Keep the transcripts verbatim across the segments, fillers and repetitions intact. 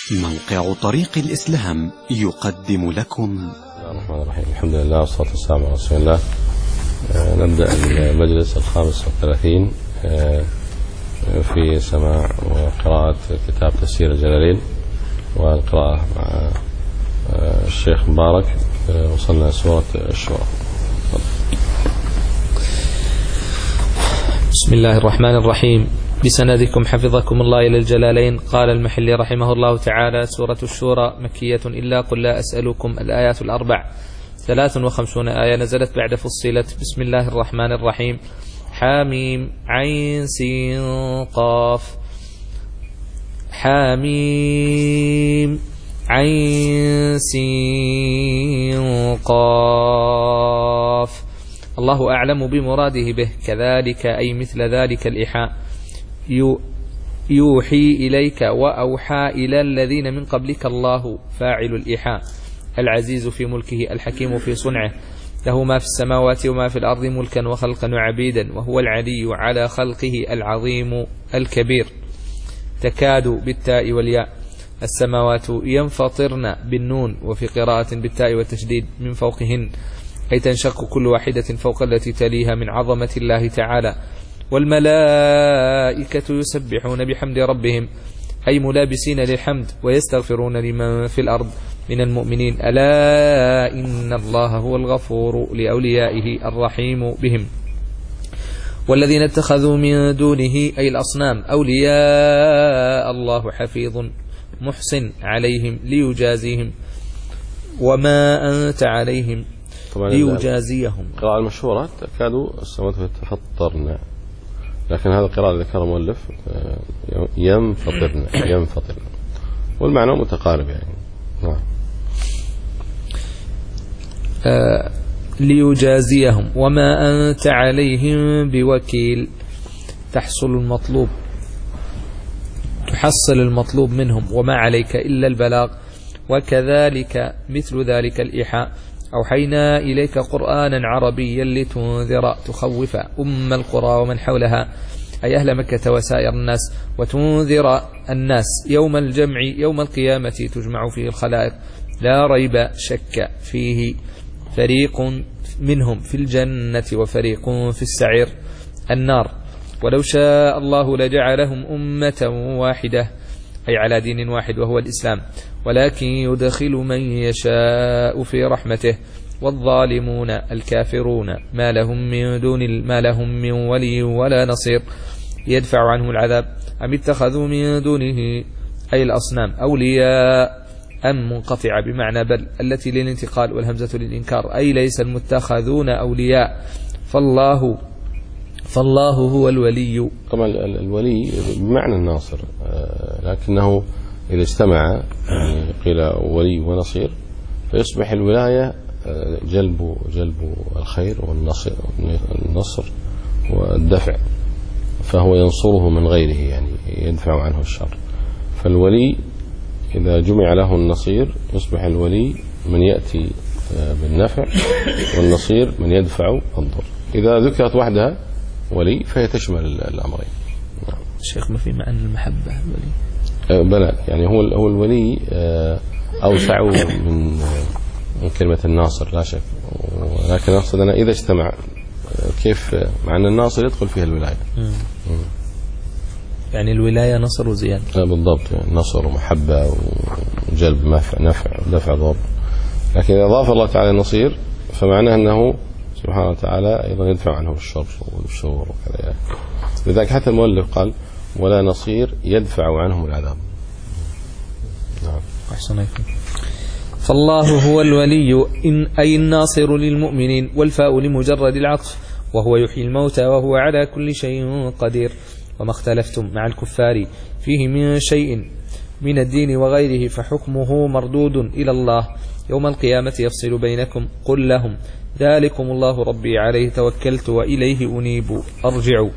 موقع طريق الإسلام يقدم لكم. بسم الله الرحمن الرحيم. الحمد لله والصلاة والسلام على رسول الله. نبدأ المجلس الخامس والثلاثين في سماع وقراءة كتاب تفسير الجلالين والقراءة مع الشيخ مبارك. وصلنا سورة الشورى. بسم الله الرحمن الرحيم. بسندكم حفظكم الله إلى الجلالين. قال المحلي رحمه الله تعالى: سورة الشورى مكية إلا قل لا أسألكم. الآيات الأربع ثلاث وخمسون آية، نزلت بعد فصلت. بسم الله الرحمن الرحيم. حاميم عين سين قاف. حاميم عين سين قاف. الله أعلم بمراده به. كذلك أي مثل ذلك الإيحاء يوحي إليك وأوحى إلى الذين من قبلك. الله فاعل الإيحاء، العزيز في ملكه، الحكيم في صنعه، له ما في السماوات وما في الأرض ملكا وخلقا وعبيدا، وهو العلي على خلقه العظيم الكبير. تكاد بالتاء والياء. السماوات ينفطرن بالنون، وفي قراءة بالتاء والتشديد من فوقهن، أي تنشق كل واحدة فوق التي تليها من عظمة الله تعالى. والملائكة يسبحون بحمد ربهم، أي ملابسين للحمد، ويستغفرون لمن في الأرض من المؤمنين. ألا إن الله هو الغفور لأوليائه الرحيم بهم. والذين اتخذوا من دونه أي الأصنام أولياء الله حفيظ محسن عليهم ليجازيهم وما أنت عليهم ليجازيهم. القراءة المشهورة تكاد السماوات يتفطرن، لكن هذا القراءة اللي ذكرها المؤلف ينفطرن ينفطرن، والمعنى متقارب يعني. نعم. آه ليجازيهم وما أنت عليهم بوكيل. تحصل المطلوب تحصل المطلوب منهم، وما عليك إلا البلاغ. وكذلك مثل ذلك الإيحاء أوحينا إليك قرآنا عربيا لتنذر تخوف أم القرى ومن حولها، أي أهل مكة وسائر الناس، وتنذر الناس يوم الجمع يوم القيامة تجمع فيه الخلائق لا ريب شك فيه. فريق منهم في الجنة وفريق في السعير النار. ولو شاء الله لجعلهم أمة واحدة، أي على دين واحد وهو الإسلام، ولكن يدخل من يشاء في رحمته. والظالمون الكافرون ما لهم من دون ما لهم من ولي ولا نصير يدفع عنهم العذاب. أم اتخذوا من دونه أي الأصنام أولياء، أم منقطعة بمعنى بل التي للانتقال، والهمزة للإنكار، أي ليس المتخذون أولياء، فالله فالله هو الولي. طبعا الولي بمعنى الناصر، لكنه إذا اجتمع يعني قيل ولي ونصير، فيصبح الولاية جلب جلب الخير والنصر النصر والدفع، فهو ينصره من غيره يعني يدفع عنه الشر. فالولي إذا جمع له النصير يصبح الولي من يأتي بالنفع، والنصير من يدفع الضر. إذا ذكرت وحدها ولي فهي تشمل الأمرين. نعم. الشيخ ما في معنى المحبة الولي؟ أه بلى، يعني هو هو الولي أوسع من من كلمة الناصر لا شك، ولكن أقصد أنا إذا اجتمع كيف مع أن الناصر يدخل فيها الولاية. مم. مم. يعني الولاية نصر وزيادة. بالضبط، نصر ومحبة وجلب نفع نفع ودفع ضر. لكن إذا أضاف الله تعالى النصير فمعناه أنه سبحانه وتعالى أيضا يدفع عنه الشر والشرور وكذا يعني. لذلك حتى المؤلف قال ولا نصير يدفع عنهم العذاب. نعم. أحسن عليكم. فالله هو الولي إن أي الناصر للمؤمنين، والفاء لمجرد العطف، وهو يحيي الموتى وهو على كل شيء قدير. وما اختلفتم مع الكفار فيه من شيء من الدين وغيره فحكمه مردود إلى الله يوم القيامة يفصل بينكم. قل لهم ذلكم الله ربي عليه توكلت وإليه أنيب أرجع.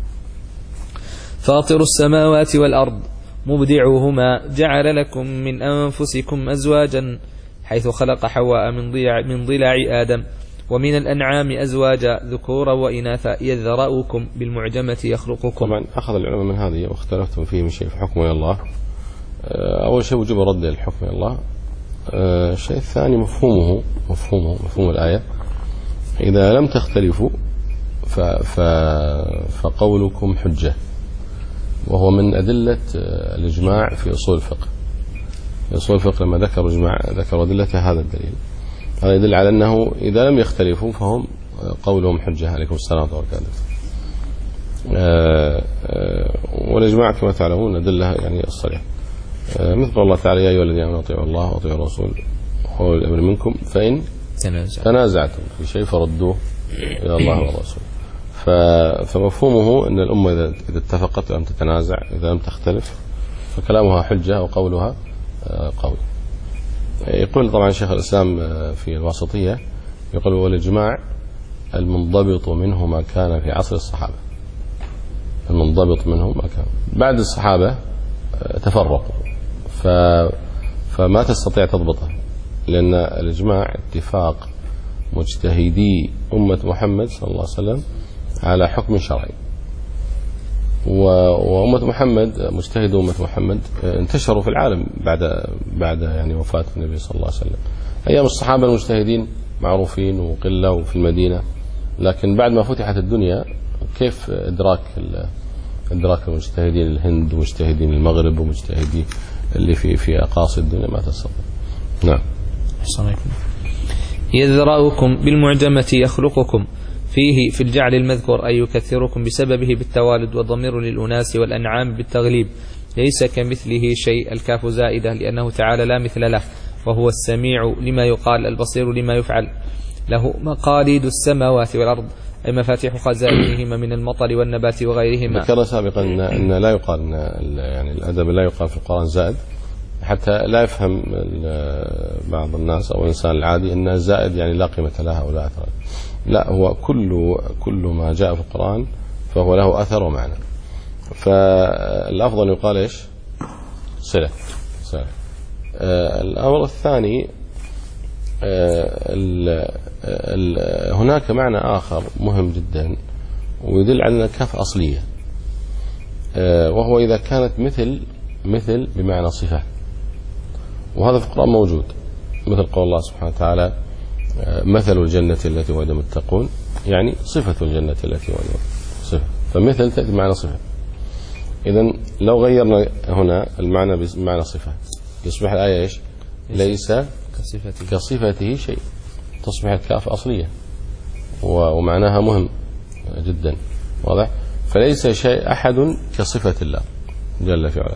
فاطر السماوات والأرض مبدعهما جعل لكم من أنفسكم أزواجا حيث خلق حواء من ضلع, من ضلع آدم، ومن الأنعام أزواجا ذكورا وإناثا يذرأكم بالمعجمة يخلقكم. طبعا أخذ العلماء من هذه واختلفتم فيه من شيء فحكمه إلى الله. أول شيء وجوب رد الحكم إلى الله. الشيء الثاني مفهومه مفهومه مفهوم الآية. إذا لم تختلفوا فقولكم حجة، وهو من أدلة الإجماع في أصول الفقه. في أصول الفقه لما ذكر الإجماع ذكر أدلة هذا الدليل، هذا يدل على أنه إذا لم يختلفوا فهم قولهم حجة. عليكم السلام ورحمة الله وبركاته. والإجماع كما تعلمون أدلة يعني الصريحة، مثل الله تعالى يا أيها الذين آمنوا أطيعوا الله وأطيعوا الرسول وأولي الأمر منكم فإن تنازعتم في شيء فردوه إلى الله والرسول. فمفهومه أن الأمة إذا اتفقت ولم تتنازع، إذا لم تختلف، فكلامها حجة وقولها قول. يقول طبعا شيخ الإسلام في الواسطية، يقول والإجماع المنضبط منه ما كان في عصر الصحابة. المنضبط منه ما كان بعد الصحابة تفرقوا، فما تستطيع تضبطه، لأن الإجماع اتفاق مجتهدي أمة محمد صلى الله عليه وسلم على حكم شرعي. وأمة محمد مجتهد أمة محمد انتشروا في العالم بعد بعد يعني وفاة النبي صلى الله عليه وسلم. أيام الصحابة المجتهدين معروفين وقلة وفي المدينة، لكن بعد ما فتحت الدنيا كيف إدراك إدراك المجتهدين الهند ومجتهدين المغرب ومجتهدين اللي في في أقاصي الدنيا ما تستطيع. نعم. يذرأكم بالمعجمة يخلقكم فيه في الجعل المذكور أي يكثركم بسببه بالتوالد، والضمير للأناس والأنعام بالتغليب. ليس كمثله شيء، الكاف زائدة لأنه تعالى لا مثل له، وهو السميع لما يقال البصير لما يفعل. له مقاليد السماوات والأرض أي مفاتيح خزائنهما من المطر والنبات وغيرهما. ذكر سابقا أن, أن لا يقال أن يعني الأدب لا يقال في القرآن زائد، حتى لا يفهم بعض الناس أو الإنسان العادي أن الزائد يعني لا قيمة لها أو لا أثر. لا، هو كل كل ما جاء في القرآن فهو له أثر ومعنى. فالأفضل يقال إيش؟ صلة. صلة. آه الأمر الثاني، آه ال ال هناك معنى آخر مهم جدا ويدل على أن الكاف أصلية، آه وهو إذا كانت مثل مثل بمعنى صفة، وهذا في القرآن موجود، مثل قول الله سبحانه وتعالى مثل الجنة التي وعد المتقون، يعني صفة الجنة التي وعد صفة، فمثل تأتي بمعنى صفة. إذن لو غيرنا هنا المعنى بمعنى صفة تصبح الآية إيش؟ ليس كصفته, كصفته شيء، تصبح الكاف أصلية ومعناها مهم جدا، واضح؟ فليس شيء أحد كصفة الله جل في علاه.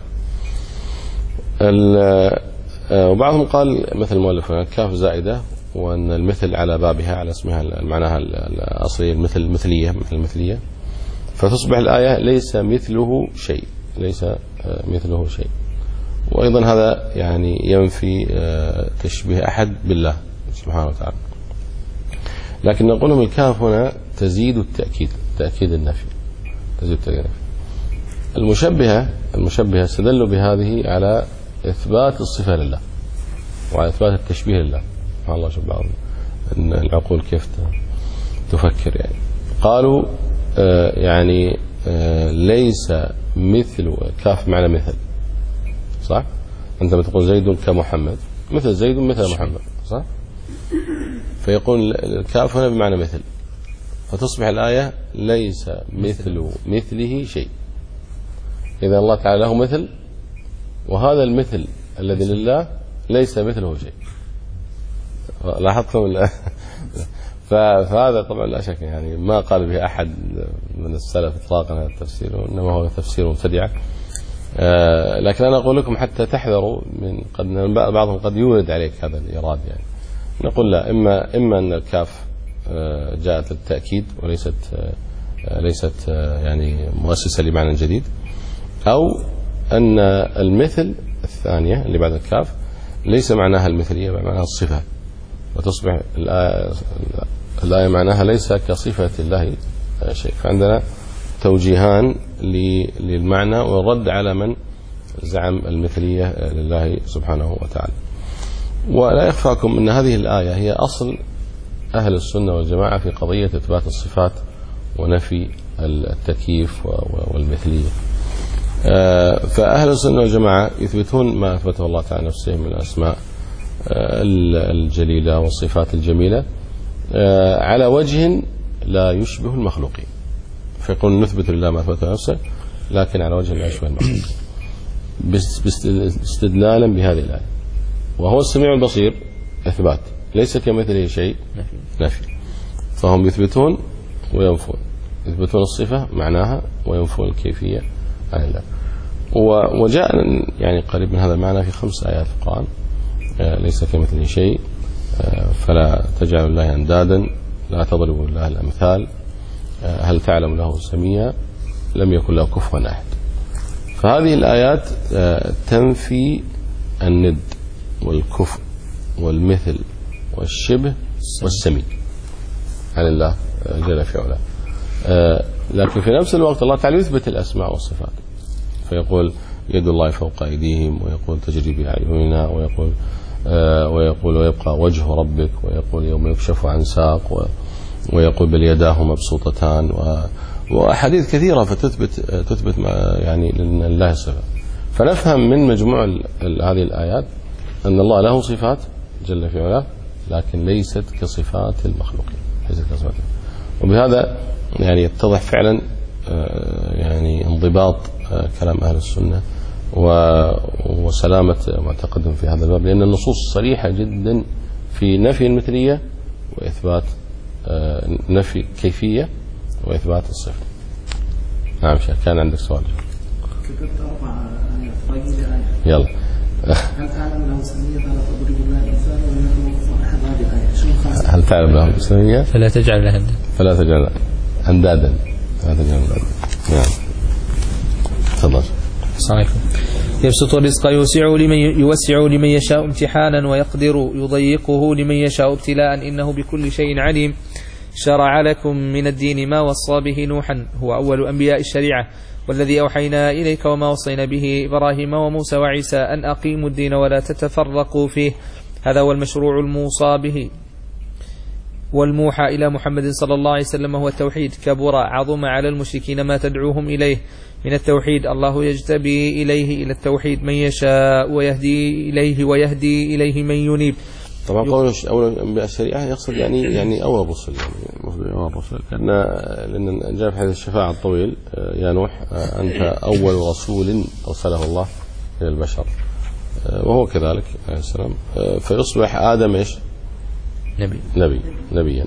وبعضهم قال مثل المؤلف هنا الكاف زائدة، وأن المثل على بابها على اسمها معناها الأصلي المثل المثلية مثل المثلية، فتصبح الآية ليس مثله شيء، ليس مثله شيء. وأيضا هذا يعني ينفي تشبيه أحد بالله سبحانه وتعالى. لكن نقول الكاف هنا تزيد التأكيد، تأكيد النفي، تزيد التأكيد النفي. المشبهة المشبهة استدلوا بهذه على إثبات الصفة لله وعلى إثبات التشبيه لله. سبحان الله، شوف بعض أن العقول كيف تفكر. يعني قالوا آه يعني آه ليس مثل كاف معنى مثل، صح؟ أنت بتقول زيد كمحمد، مثل زيد مثل محمد، صح؟ فيقول الكاف هنا بمعنى مثل، فتصبح الآية ليس مثل مثله شيء. إذا الله تعالى له مثل، وهذا المثل الذي لله ليس مثله شيء. لاحظتم؟ فهذا طبعا لا شك يعني ما قال به أحد من السلف إطلاقا هذا التفسير، إنما هو تفسير مبتدع. آه لكن أنا أقول لكم حتى تحذروا من قد بعضهم قد يورد عليك هذا الإيراد. يعني نقول لا، إما إما أن الكاف آه جاءت للتأكيد وليست آه ليست آه يعني مؤسسة لمعنى جديد، أو أن المثل الثانية اللي بعد الكاف ليس معناها المثلية بل معناها الصفة، وتصبح الآية, الآية معناها ليس كصفة الله شيء. فعندنا توجيهان للمعنى والرد على من زعم المثلية لله سبحانه وتعالى. ولا يخفاكم أن هذه الآية هي أصل أهل السنة والجماعة في قضية إثبات الصفات ونفي التكييف والمثلية. فأهل السنة والجماعة يثبتون ما أثبته الله تعالى نفسه من الأسماء الجليلة والصفات الجميلة على وجه لا يشبه المخلوقين، فيقول نثبت لله ما أثبته نفسه لكن على وجه لا يشبه المخلوقين استدلالا بهذه الآية. وهو السميع البصير إثبات، ليس كمثله شيء نفي. فهم يثبتون وينفون، يثبتون الصفة معناها وينفون الكيفية عن الله. وجاء يعني قريب من هذا المعنى في خمس آيات القرآن، ليس كمثله شيء، فلا تجعلوا الله أندادا، لا تضربوا الله الأمثال، هل تعلم له سميا، لم يكن له كفوا أحد. فهذه الآيات تنفي الند والكفر والمثل والشبه والسمي عن الله جل في علاه. لكن في نفس الوقت الله تعالى يثبت الأسماء والصفات، فيقول يد الله فوق أيديهم، ويقول تجري بأعيننا، ويقول ويقول ويبقى وجه ربك، ويقول يوم يكشف عن ساق، ويقول بل يداه مبسوطتان، وأحاديث كثيرة فتثبت تثبت يعني لله الصفات. فنفهم من مجموع هذه الآيات أن الله له صفات جل في علاه لكن ليست كصفات المخلوقين، ليست كصفات. وبهذا يعني يتضح فعلا يعني انضباط كلام أهل السنة وسلامة معتقدهم في هذا الباب، لأن النصوص صريحة جدا في نفي المثلية وإثبات نفي كيفية وإثبات الصفة. نعم شيخ، كان عندك سؤال؟ كتبت أربع آيات. يلا. هل تعلم له سمية فلا تضرب الله الأمثال ولم يكن أحد هذه الآية؟ شنو خاصة؟ هل تعلم له سمية فلا تجعل له فلا تجعل أندادا. فلا تجعل أندادا. نعم. تفضل. السلام عليكم. يبسط الرزق يوسع لمن يوسع لمن يشاء امتحانا، ويقدر يضيقه لمن يشاء ابتلاء، إنه بكل شيء عليم. شرع لكم من الدين ما وصى به نوحا، هو أول أنبياء الشريعة، والذي أوحينا إليك وما وصينا به إبراهيم وموسى وعيسى، أن أقيموا الدين ولا تتفرقوا فيه. هذا هو المشروع الموصى به والموحى إلى محمد صلى الله عليه وسلم هو التوحيد. كبر عظم على المشركين ما تدعوهم إليه من التوحيد. الله يجتبي إليه إلى التوحيد من يشاء ويهدي إليه ويهدي إليه من ينيب. طبعا قول أول أنبياء الشريعة يقصد يعني يعني أول الرسل، يعني أول الرسل، لأن لأن جاء في حديث الشفاعة الطويل يا نوح أنت أول رسول أرسله الله إلى البشر، وهو كذلك عليه السلام. فيصبح آدم إيش؟ نبي نبي نبيا.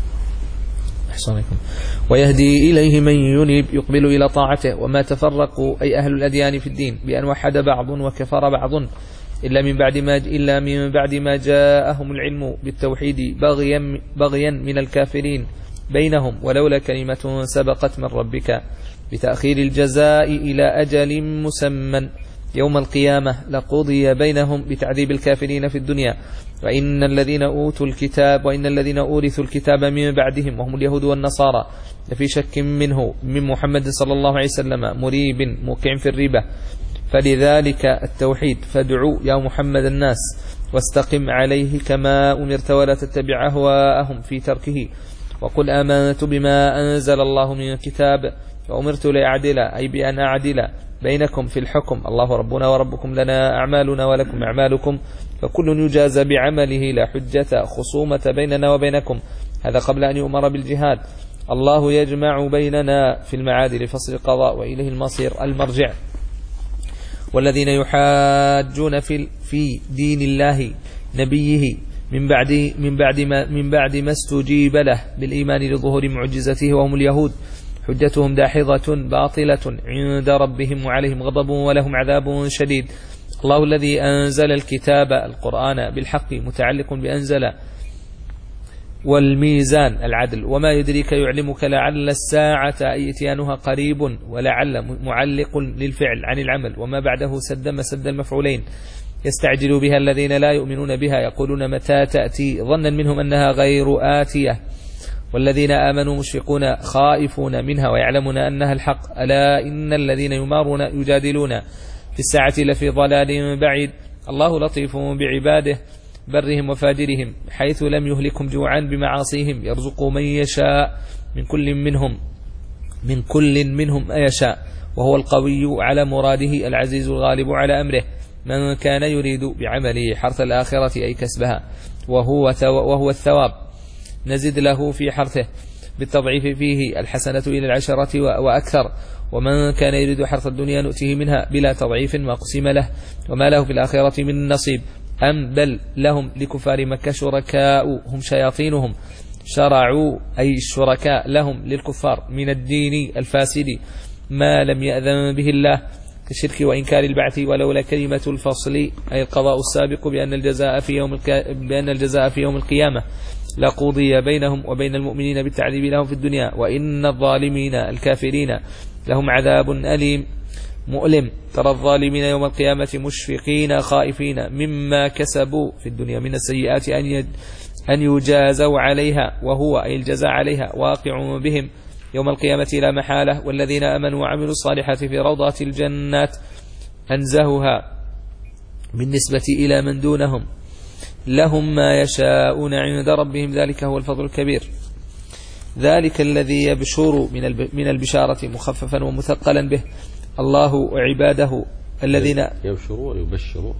أحسنكم. ويهدي إليه من ينيب يقبل إلى طاعته. وما تفرقوا أي أهل الأديان في الدين بأن وحد بعض وكفر بعض إلا من بعد ما إلا من بعد ما جاءهم العلم بالتوحيد بغيا بغيا من الكافرين بينهم، ولولا كلمة سبقت من ربك بتأخير الجزاء إلى أجل مسمى يوم القيامة لقضي بينهم بتعذيب الكافرين في الدنيا. وإن الذين أوتوا الكتاب وإن الذين أورثوا الكتاب من بعدهم وهم اليهود والنصارى لفي شك منه من محمد صلى الله عليه وسلم مريب موقع في الربا. فلذلك التوحيد فادعوا يا محمد الناس واستقم عليه كما أمرت ولا تتبع أهواءهم في تركه. وقل آمنت بما أنزل الله من كتاب وأمرت لأعدل أي بأن أعدل بينكم في الحكم، الله ربنا وربكم لنا أعمالنا ولكم أعمالكم فكل يجازى بعمله لا حجة خصومة بيننا وبينكم. هذا قبل أن يؤمر بالجهاد. الله يجمع بيننا في المعادل فصل القضاء وإليه المصير المرجع. والذين يحاجون في في دين الله نبيه من بعد من بعد ما من بعد ما استجيب له بالإيمان لظهور معجزته وهم اليهود حجتهم داحضة باطلة عند ربهم وعليهم غضب ولهم عذاب شديد. الله الذي أنزل الكتاب القرآن بالحق متعلق بأنزل والميزان العدل. وما يدريك يعلمك لعل الساعة أي اتيانها قريب، ولعل معلق للفعل عن العمل وما بعده سد مسد المفعولين. يستعجل بها الذين لا يؤمنون بها يقولون متى تأتي ظنا منهم أنها غير آتية، والذين آمنوا مشفقون خائفون منها ويعلمون أنها الحق. ألا إن الذين يمارون يجادلون في الساعة لفي ضلال بعيد. الله لطيف بعباده برهم وفاجرهم حيث لم يهلكهم جوعا بمعاصيهم يرزق من يشاء من كل منهم من كل منهم يشاء وهو القوي على مراده العزيز الغالب على أمره. من كان يريد بعمله حرث الآخرة أي كسبها وهو, وهو الثواب نزد له في حرثه بالتضعيف فيه الحسنة إلى العشرة وأكثر. ومن كان يريد حرث الدنيا نؤته منها بلا تضعيف ما قسم له وما له في الآخرة من نصيب. أم بل لهم لكفار مكة شركاء هم شياطينهم شرعوا أي الشركاء لهم للكفار من الدين الفاسد ما لم يأذن به الله كالشرك وإنكار البعث ولولا كلمة الفصل أي القضاء السابق بأن الجزاء في يوم الك... بأن الجزاء في يوم القيامة لقضي بينهم وبين المؤمنين بالتعذيب لهم في الدنيا وإن الظالمين الكافرين لهم عذاب أليم مؤلم. ترى الظالمين يوم القيامة مشفقين خائفين مما كسبوا في الدنيا من السيئات أن يد... أن يجازوا عليها وهو أي الجزاء عليها واقع بهم يوم القيامة لا محالة. والذين آمنوا وعملوا الصالحات في روضات الجنات أنزهها بالنسبة إلى من دونهم لهم ما يشاءون عند ربهم ذلك هو الفضل الكبير. ذلك الذي يبشر من البشارة مخففا ومثقلا به الله عباده الذين يبشروا ويبشروا.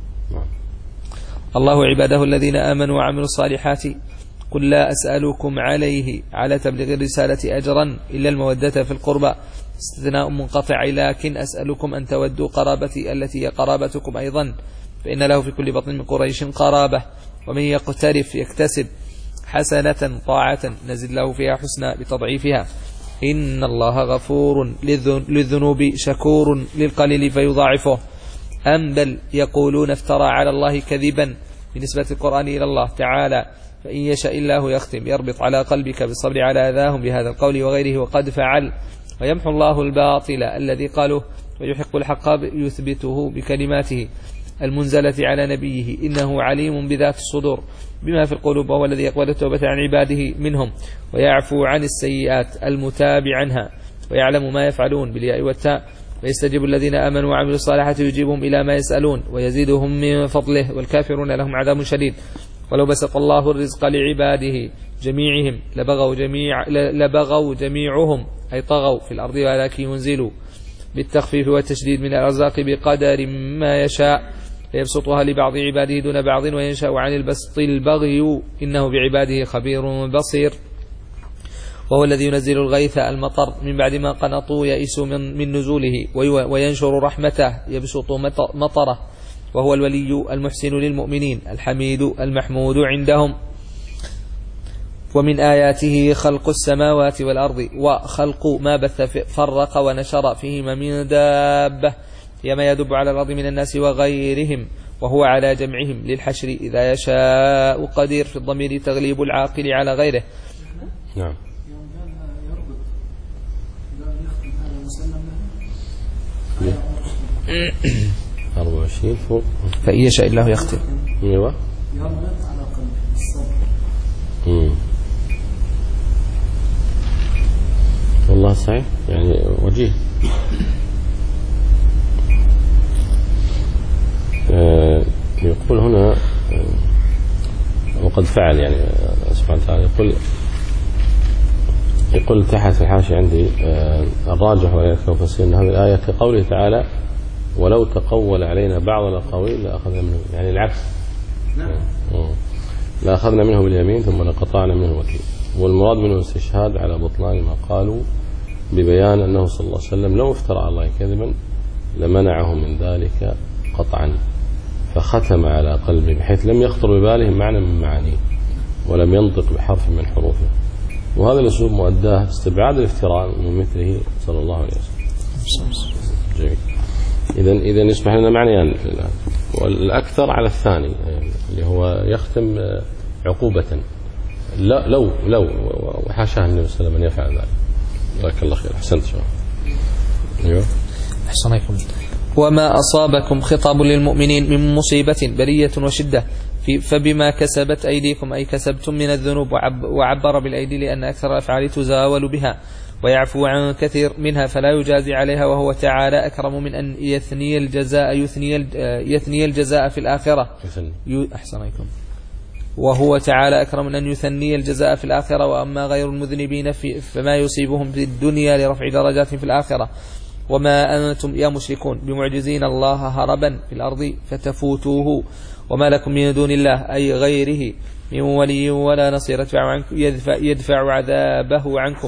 الله عباده الذين آمنوا وعملوا الصالحات قل لا أسألكم عليه على تبليغ الرسالة أجرا إلا المودة في القربى استثناء منقطع لكن أسألكم أن تودوا قرابتي التي هي قرابتكم أيضا فإن له في كل بطن من قريش قرابة ومن يقترف يكتسب حسنة طاعة نزد له فيها حسنى بتضعيفها. إن الله غفور للذنوب شكور للقليل فيضاعفه. أم بل يقولون افترى على الله كذبا بنسبة القرآن إلى الله تعالى فإن يشاء الله يختم يربط على قلبك بالصبر على أذاهم بهذا القول وغيره وقد فعل ويمحو الله الباطل الذي قالوه ويحق الحق يثبته بكلماته المنزلة على نبيه إنه عليم بذات الصدور بما في القلوب وهو الذي يقبل التوبة عن عباده منهم ويعفو عن السيئات المتابع عنها ويعلم ما يفعلون بالياء والتاء ويستجيب الذين آمنوا وعملوا الصالحات يجيبهم إلى ما يسألون ويزيدهم من فضله والكافرون لهم عذاب شديد. ولو بسط الله الرزق لعباده جميعهم لبغوا, جميع لبغوا جميعهم أي طغوا في الأرض ولكن ينزلوا بالتخفيف والتشديد من الأرزاق بقدر ما يشاء فيبسطها لبعض عباده دون بعض وينشأ عن البسط البغي إنه بعباده خبير بصير. وهو الذي ينزل الغيث المطر من بعد ما قنطوا يئسوا من, من نزوله وينشر رحمته يبسط مطره وهو الولي المحسن للمؤمنين الحميد المحمود عندهم. ومن آياته خلق السماوات والأرض وخلق ما بث فرق ونشر فيهما من دابة يما يدب على الأرض من الناس وغيرهم وهو على جمعهم للحشر إذا يشاء قدير في الضمير تغليب العاقل على غيره. نعم. أربعة وعشرين فوق فإن يشاء الله يختم. أيوة. يربط على قلبه الصبر. والله صحيح يعني وجيه. آه يقول هنا آه وقد فعل يعني سبحانه وتعالى يقول يقول تحت الحاشية عندي آه الراجح ويكفي أن هذه الآية كقوله تعالى ولو تقول علينا بعض الأقاويل لأخذنا منه يعني العكس. نعم. لأخذنا منه باليمين ثم لقطعنا منه وكيل. والمراد منه الاستشهاد على بطلان ما قالوا ببيان أنه صلى الله عليه وسلم لو افترى على الله كذبا لمنعه من ذلك قطعا فختم على قلبه بحيث لم يخطر بباله معنى من معانيه ولم ينطق بحرف من حروفه. وهذا الأسلوب مؤداه استبعاد الافتراء من مثله صلى الله عليه وسلم. جميل. إذن إذن يصبح لنا معنيان الآن والأكثر على الثاني اللي هو يختم عقوبة لا لو لو وحاشاه النبي صلى الله عليه وسلم أن يفعل ذلك. جزاك الله خير. أحسنت شباب. أيوه. أحسن عليكم. وما أصابكم خطاب للمؤمنين من مصيبة برية وشدة فبما كسبت أيديكم أي كسبتم من الذنوب وعبر بالأيدي لأن أكثر الأفعال تزاول بها ويعفو عن كثير منها فلا يجازي عليها وهو تعالى أكرم من أن يثني الجزاء يثني يثني الجزاء في الآخرة. أحسن عليكم. وهو تعالى أكرم من أن يثني الجزاء في الآخرة وأما غير المذنبين فما يصيبهم في الدنيا لرفع درجات في الآخرة وما أنتم يا مشركون بمعجزين الله هربا في الأرض فتفوتوه وما لكم من دون الله أي غيره من ولي ولا نصير يدفع, عنكم يدفع, يدفع عذابه عنكم.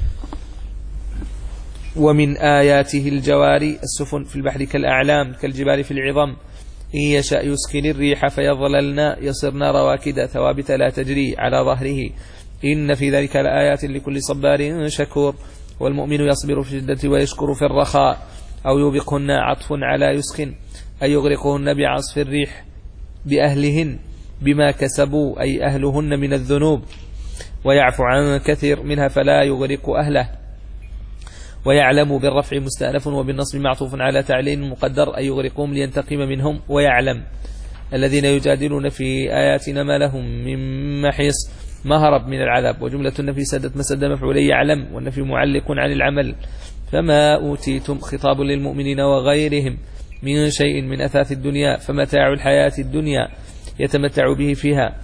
ومن آياته الجواري السفن في البحر كالأعلام كالجبال في العظم إن يشاء يسكن الريح فيظللن يصرن رواكد ثوابت لا تجري على ظهره إن في ذلك لآيات لكل صبار شكور. والمؤمن يصبر في الشدة ويشكر في الرخاء أو يوبقهن عطف على يسكن أي يغرقهن بعصف الريح بأهلهن بما كسبوا أي أهلهن من الذنوب ويعفو عن كثير منها فلا يغرق أهله. ويعلم بالرفع مستأنف وبالنصب معطوف على تعليل مقدر أي يغرقهم لينتقم منهم. ويعلم الذين يجادلون في آياتنا ما لهم من محيص ما هرب من العذاب. وجملة النفي سدت مسد مفعولي يعلم والنفي معلق عن العمل. فما أوتيتم خطاب للمؤمنين وغيرهم من شيء من أثاث الدنيا فمتاع الحياة الدنيا يتمتع به فيها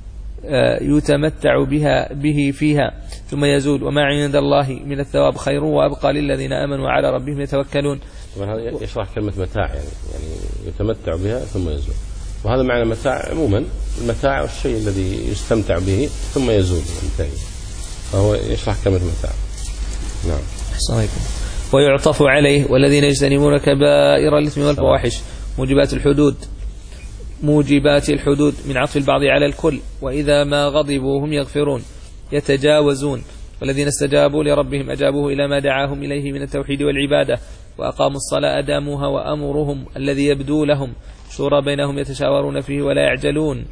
يتمتع بها به فيها ثم يزول وما عند الله من الثواب خير وأبقى للذين آمنوا وعلى ربهم يتوكلون. طبعا هذا يشرح كلمة متاع يعني يعني يتمتع بها ثم يزول. وهذا معنى متاع عموما المتاع الشيء الذي يستمتع به ثم يزول وينتهي فهو يشرح كلمة متاع. نعم. أحسن عليكم. ويعطف عليه والذين يجتنبون كبائر الإثم والفواحش موجبات الحدود موجبات الحدود من عطف البعض على الكل. وإذا ما غضبوا هم يغفرون يتجاوزون. والذين استجابوا لربهم أجابوه إلى ما دعاهم إليه من التوحيد والعبادة وأقاموا الصلاة أداموها وأمرهم الذي يبدو لهم شورى بينهم يتشاورون فيه ولا يعجلون.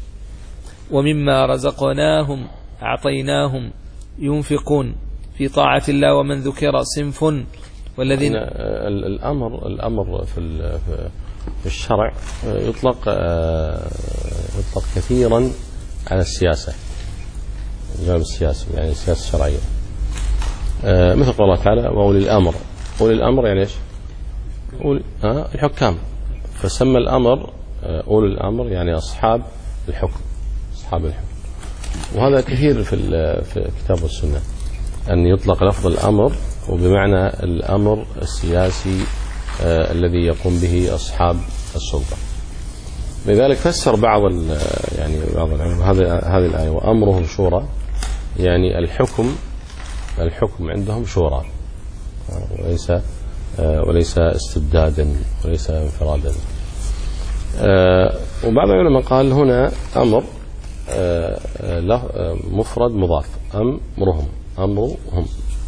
ومما رزقناهم أعطيناهم ينفقون في طاعة الله ومن ذكر صنف. والذين الأمر الأمر في في الشرع يطلق يطلق كثيرا على السياسة الجانب السياسي يعني السياسة الشرعية مثل قول الله تعالى وأولي الأمر. أولي الأمر يعني إيش؟ أولي آه الحكام فسمى الأمر أولي الأمر يعني أصحاب الحكم أصحاب الحكم. وهذا كثير في في الكتاب والسنة أن يطلق لفظ الأمر وبمعنى الأمر السياسي آه الذي يقوم به أصحاب السلطة. لذلك فسر بعض يعني بعض العلماء هذه هذه الآية وأمرهم شورى يعني الحكم الحكم عندهم شورى وليس آه وليس استبدادا وليس انفرادا. آه وبعض العلماء قال هنا أمر آه له مفرد مضاف أمرهم أمرهم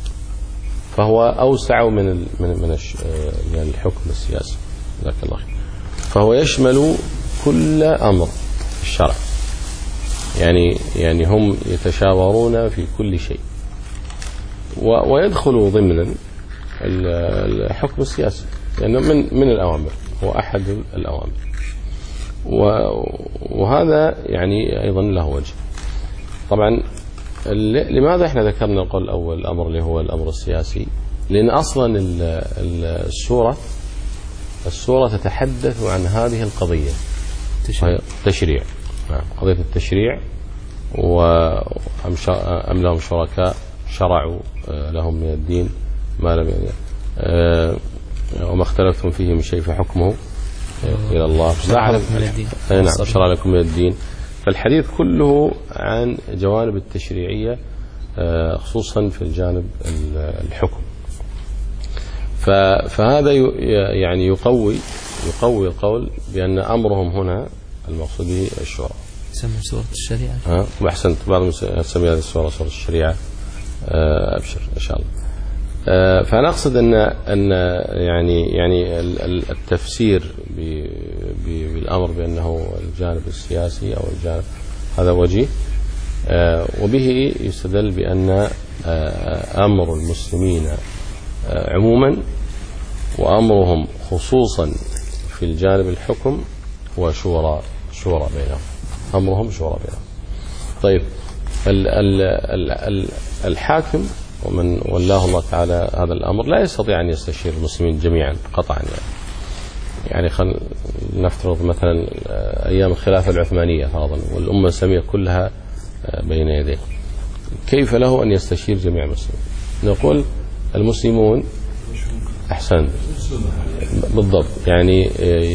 فهو أوسع من من من من الحكم السياسي. جزاك الله خير. فهو يشمل كل أمر في الشرع يعني يعني هم يتشاورون في كل شيء ويدخل ضمن الحكم السياسي لأنه يعني من من الأوامر هو أحد الأوامر. وهذا يعني أيضا له وجه. طبعا لماذا احنا ذكرنا القول الأول الأمر اللي هو الأمر السياسي؟ لأن أصلا السورة السورة تتحدث عن هذه القضية تشريع, تشريع. قضية التشريع وأم لهم شركاء شرعوا لهم من الدين ما لم يعني وما اختلفتم فيه من شيء فحكمه إلى الله شرع لكم من الدين. فالحديث كله عن جوانب التشريعية خصوصا في الجانب الحكم. فهذا يعني يقوي يقوي القول بأن أمرهم هنا المقصود به الشورى. سمى سورة الشريعة. ها وأحسنت بعضهم يسمي هذه السورة سورة الشريعة. أبشر إن شاء الله. فأنا أقصد أن أن يعني يعني التفسير بالأمر بأنه الجانب السياسي أو الجانب هذا وجيه وبه يستدل بأن أمر المسلمين عموما وأمرهم خصوصا في الجانب الحكم هو شورى شورى بينهم أمرهم شورى بينهم. طيب ال ال ال ال الحاكم ومن ولاه الله تعالى هذا الأمر لا يستطيع أن يستشير المسلمين جميعا قطعا يعني يعني خل نفترض مثلا أيام الخلافة العثمانية فرضا والأمة الإسلامية كلها بين يديه كيف له أن يستشير جميع المسلمين؟ نقول المسلمون أحسن بالضبط، يعني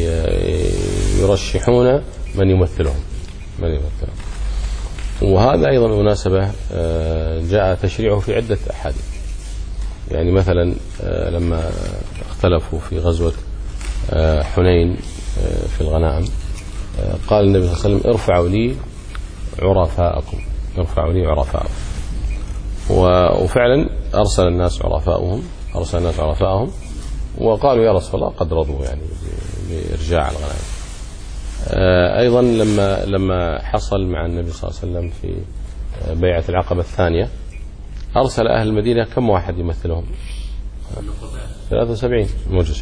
يرشحون من يمثلهم من يمثلهم وهذا أيضا بالمناسبة جاء تشريعه في عدة أحاديث. يعني مثلا لما اختلفوا في غزوة حنين في الغنائم قال النبي صلى الله عليه وسلم ارفعوا لي عرفاءكم ارفعوا لي عرفاءكم، وفعلا أرسل الناس عرفاءهم أرسل الناس عرفاءهم وقالوا يا رسول الله قد رضوا يعني بإرجاع الغنائم. أيضا لما لما حصل مع النبي صلى الله عليه وسلم في بيعة العقبة الثانية أرسل أهل المدينة كم واحد يمثلهم؟ ثلاثة وسبعين موجز.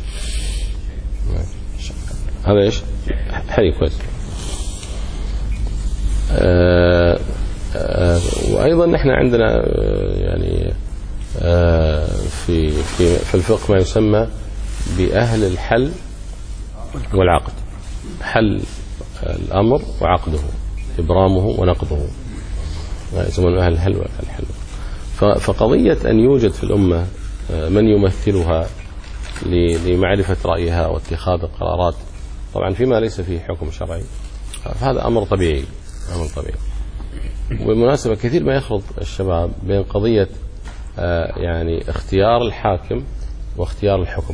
هذا إيش حي كويس. آه آه وأيضا نحن عندنا آه يعني آه في في في الفقه ما يسمى بأهل الحل والعقد، حل الأمر وعقده، إبرامه ونقضه، يسمون أهل الحل والحل. فقضية أن يوجد في الأمة من يمثلها لمعرفة رأيها واتخاذ القرارات طبعا فيما ليس فيه حكم شرعي، فهذا أمر طبيعي أمر طبيعي. وبالمناسبة كثير ما يخلط الشباب بين قضية يعني اختيار الحاكم واختيار الحكم.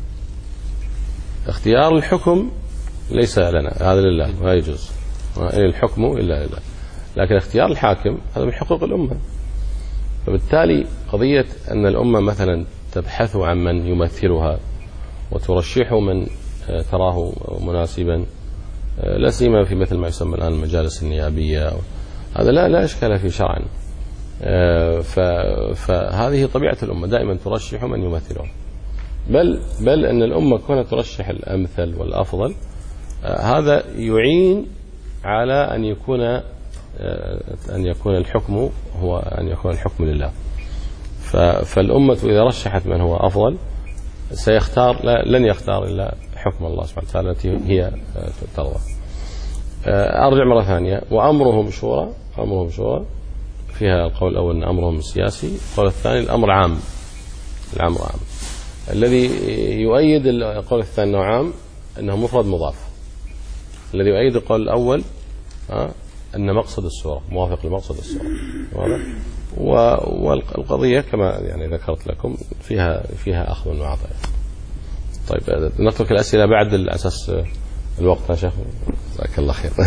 اختيار الحكم ليس لنا، هذا لله ما يجوز، إن الحكم إلا لله. لكن اختيار الحاكم هذا من حقوق الأمة. فبالتالي قضية أن الأمة مثلا تبحث عن من يمثلها وترشح من تراه مناسبا، لا سيما في مثل ما يسمى الآن المجالس النيابية، هذا لا لا إشكال فيه شرعا. فهذه طبيعة الأمة، دائما ترشح من يمثلها. بل بل أن الأمة كونها ترشح الأمثل والأفضل هذا يعين على أن يكون أن يكون الحكم هو أن يكون الحكم لله. فالأمة إذا رشحت من هو أفضل سيختار، لن يختار إلا حكم الله سبحانه وتعالى التي هي ترضى. أرجع مرة ثانية، وأمرهم شورى، أمرهم شورى فيها القول الأول أن أمرهم سياسي، القول الثاني الأمر عام، الأمر عام. الذي يؤيد القول الثاني أنه عام أنه مفرد مضاف. الذي يؤيد القول الأول أن مقصد السورة موافق لمقصد السورة، واضح؟ والقضية كما يعني ذكرت لكم فيها فيها أخذ وعطاء. طيب نترك الأسئلة بعد الأساس الوقت يا شيخ، جزاك الله خير.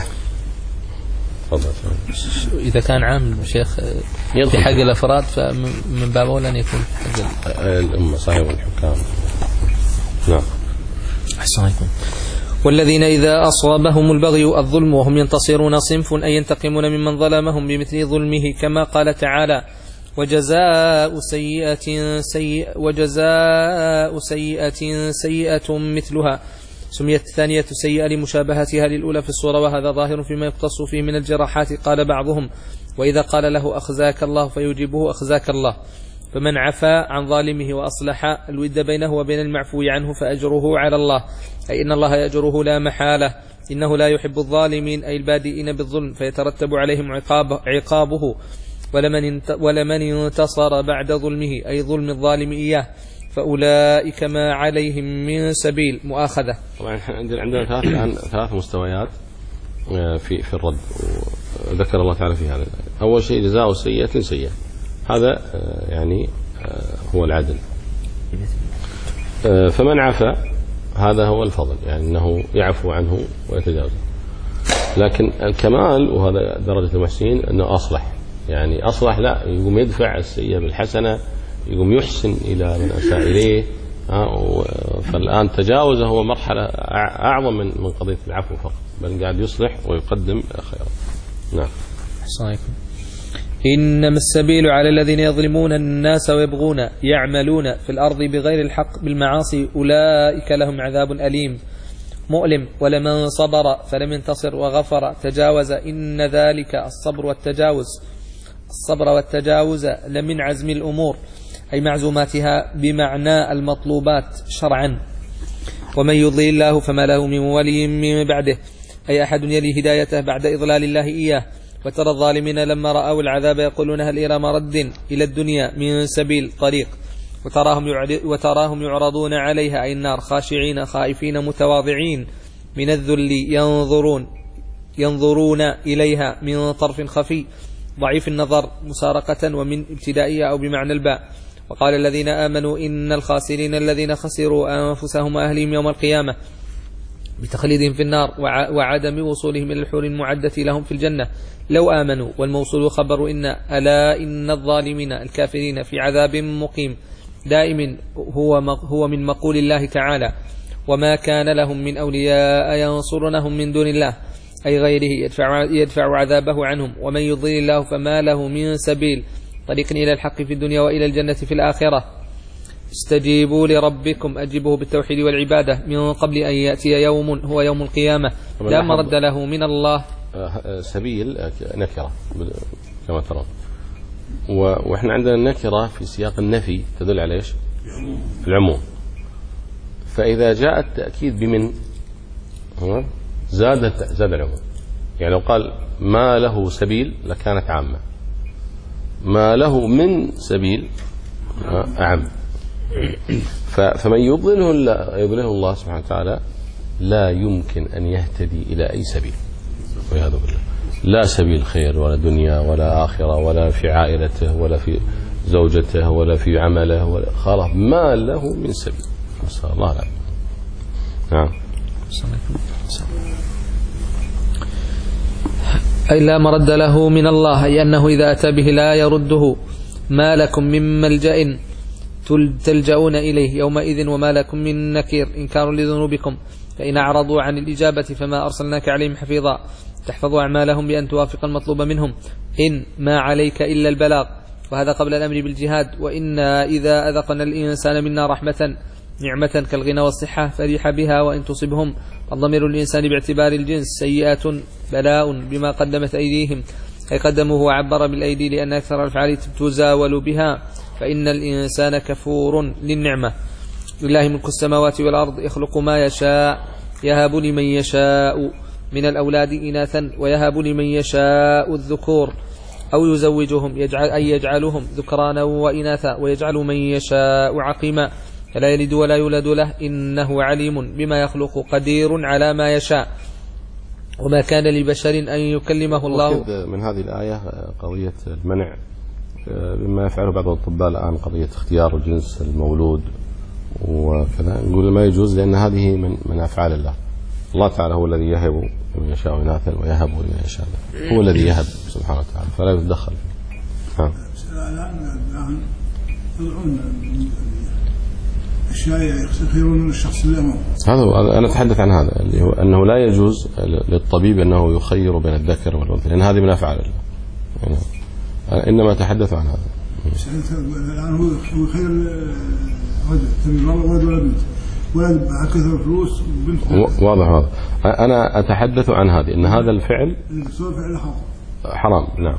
تفضل. إذا كان عام شيخ في حق الأفراد فمن باب أولى أن يكون حق الأمة صحيح والحكام. نعم. أحسن عليكم. والذين إذا أصابهم البغي الظلم وهم ينتصرون صنف أي ينتقمون ممن ظلمهم بمثل ظلمه، كما قال تعالى وجزاء سيئة سيئة وجزاء سيئة سيئة مثلها. سميت الثانية سيئة لمشابهتها للأولى في الصورة، وهذا ظاهر فيما يقتص فيه من الجراحات. قال بعضهم وإذا قال له أخزاك الله فيجيبه أخزاك الله. فمن عفا عن ظالمه وأصلح الود بينه وبين المعفو عنه فأجره على الله، أي إن الله يأجره لا محالة، إنه لا يحب الظالمين أي البادئين بالظلم فيترتب عليهم عقاب عقابه. ولمن ولمن انتصر بعد ظلمه أي ظلم الظالم إياه فأولئك ما عليهم من سبيل مؤاخذة. طبعا عندنا عندنا ثلاث الآن ثلاث مستويات في في الرد، وذكر الله تعالى في هذا. أول شيء جزاء سيئة سيئة، هذا يعني هو العدل. فمن عفا هذا هو الفضل، يعني أنه يعفو عنه ويتجاوز. لكن الكمال وهذا درجة المحسنين أنه أصلح، يعني أصلح لا يقوم يدفع السيئة بالحسنة، يقوم يحسن إلى من أساء إليه. فالآن تجاوز هو مرحلة أعظم من من قضية العفو فقط، بل قاعد يصلح ويقدم خيرا. نعم. أحسن. إنما السبيل على الذين يظلمون الناس ويبغون يعملون في الأرض بغير الحق بالمعاصي أولئك لهم عذاب أليم مؤلم. ولمن صبر فلم ينتصر وغفر تجاوز إن ذلك الصبر والتجاوز الصبر والتجاوز لمن عزم الأمور أي معزوماتها بمعنى المطلوبات شرعا. ومن يضلل الله فما له من ولي من بعده أي أحد يلي هدايته بعد إضلال الله إياه. وترى الظالمين لما رأوا العذاب يقولون هل إلى مرد إلى الدنيا من سبيل طريق وتراهم, وتراهم يعرضون عليها أي النار خاشعين خائفين متواضعين من الذل ينظرون ينظرون إليها من طرف خفي ضعيف النظر مسارقة ومن ابتدائية أو بمعنى الباء. وقال الذين آمنوا إن الخاسرين الذين خسروا أنفسهم وأهلهم يوم القيامة بتخليدهم في النار وعدم وصولهم إلى الحور المعدة لهم في الجنة لو آمنوا. والموصول خبر إن ألا إن الظالمين الكافرين في عذاب مقيم دائم هو هو من مقول الله تعالى وما كان لهم من أولياء ينصرونهم من دون الله أي غيره يدفع, يدفع عذابه عنهم. ومن يضلل الله فما له من سبيل طريق إلى الحق في الدنيا وإلى الجنة في الآخرة. استجيبوا لربكم أجبوه بالتوحيد والعبادة من قبل أن يأتي يوم هو يوم القيامة لا مرد له من الله. سبيل نكرة كما ترون، وإحنا عندنا النكرة في سياق النفي تدل على إيش؟ العموم. فإذا جاء التأكيد بمن زاد زاد العموم. يعني لو قال ما له سبيل لكانت عامة، ما له من سبيل أعم. فمن يضلله يضلله الله سبحانه وتعالى لا يمكن أن يهتدي إلى أي سبيل والعياذ بالله، لا سبيل خير ولا دنيا ولا آخرة ولا في عائلته ولا في زوجته ولا في عمله ولا خلاص ما له من سبيل. نسأل الله العافية. نعم. أي لا مرد له من الله أي أنه إذا أتى به لا يرده. ما لكم من ملجأ تلجؤون إليه يومئذ وما لكم من نكير إنكار لذنوبكم فإن أعرضوا عن الإجابة فما أرسلناك عليهم حفيظا تحفظ أعمالهم بأن توافق المطلوب منهم إن ما عليك إلا البلاغ. وهذا قبل الأمر بالجهاد. وإنا إذا أذقنا الإنسان منا رحمة نعمة كالغنى والصحة فريح بها وإن تصبهم الضمير الإنسان باعتبار الجنس سيئة بلاء بما قدمت أيديهم أي قدموه وعبر بالأيدي لأن أكثر الأفعال تزاول بها فإن الإنسان كفور للنعمة. لله ملك السماوات والأرض يخلق ما يشاء يهب لمن يشاء من الأولاد إناثا ويهب لمن يشاء الذكور أو يزوجهم يجعل أي يجعلهم ذكرانا وإناثا ويجعل من يشاء عقيما فلا يلد ولا يولد له إنه عليم بما يخلق قدير على ما يشاء. وما كان لبشر أن يكلمه الله. من هذه الآية قضية المنع مما يفعله بعض الأطباء الآن قضية اختيار جنس المولود وكذا، نقول ما يجوز لأن هذه من من أفعال الله. الله تعالى هو الذي يهب لمن يشاء إناثا ويهب لمن يشاء، هو الذي يهب سبحانه وتعالى فلا يتدخل. نعم. الآن يضعون أشياء يخيرون الشخص الأمام. هذا أنا أتحدث عن هذا اللي هو أنه لا يجوز للطبيب أنه يخير بين الذكر والأنثى لأن هذه من أفعال الله. يعني إنما أتحدث عن هذا. الآن هو خير رجل تبي ولد ولا بنت ولد كثر فلوس بنت. واضح هذا. أنا أتحدث عن هذه إن هذا الفعل فعل حرام. حرام. نعم.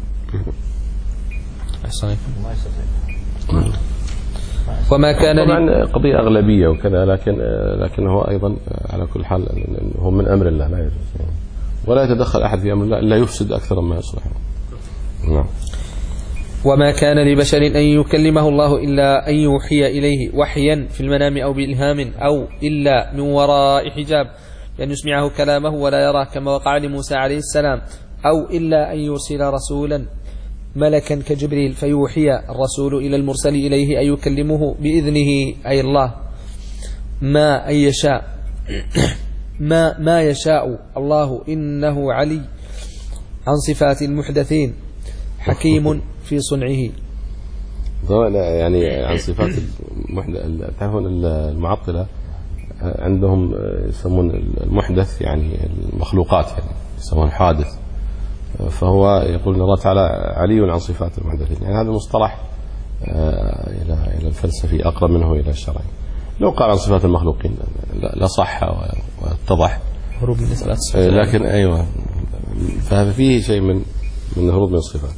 وما كان طبعا قضية أغلبية وكذا لكن لكنه أيضا على كل حال هو من أمر الله لا يجوز ولا يتدخل أحد في أمر الله إلا يفسد أكثر ما يصلح. نعم. وما كان لبشر أن يكلمه الله إلا أن يوحي إليه وحيا في المنام أو بإلهام أو إلا من وراء حجاب لأن يسمعه كلامه ولا يراه كما وقع لموسى عليه السلام أو إلا أن يرسل رسولا ملكا كجبريل فيوحي الرسول إلى المرسل إليه أن يكلمه بإذنه أي الله ما أن يشاء ما ما يشاء الله إنه علي عن صفات المحدثين حكيم في صنعه. يعني عن صفات تعرفون المعطلة عندهم يسمون المحدث يعني المخلوقات يعني يسمون حادث، فهو يقول ان الله تعالى علي عن صفات المحدثين. يعني هذا المصطلح الى الى الفلسفي اقرب منه الى الشرعي. لو قال عن صفات المخلوقين لا صح واتضح هروب من الصفات، لكن ايوه فهذا فيه شيء من من هروب من الصفات.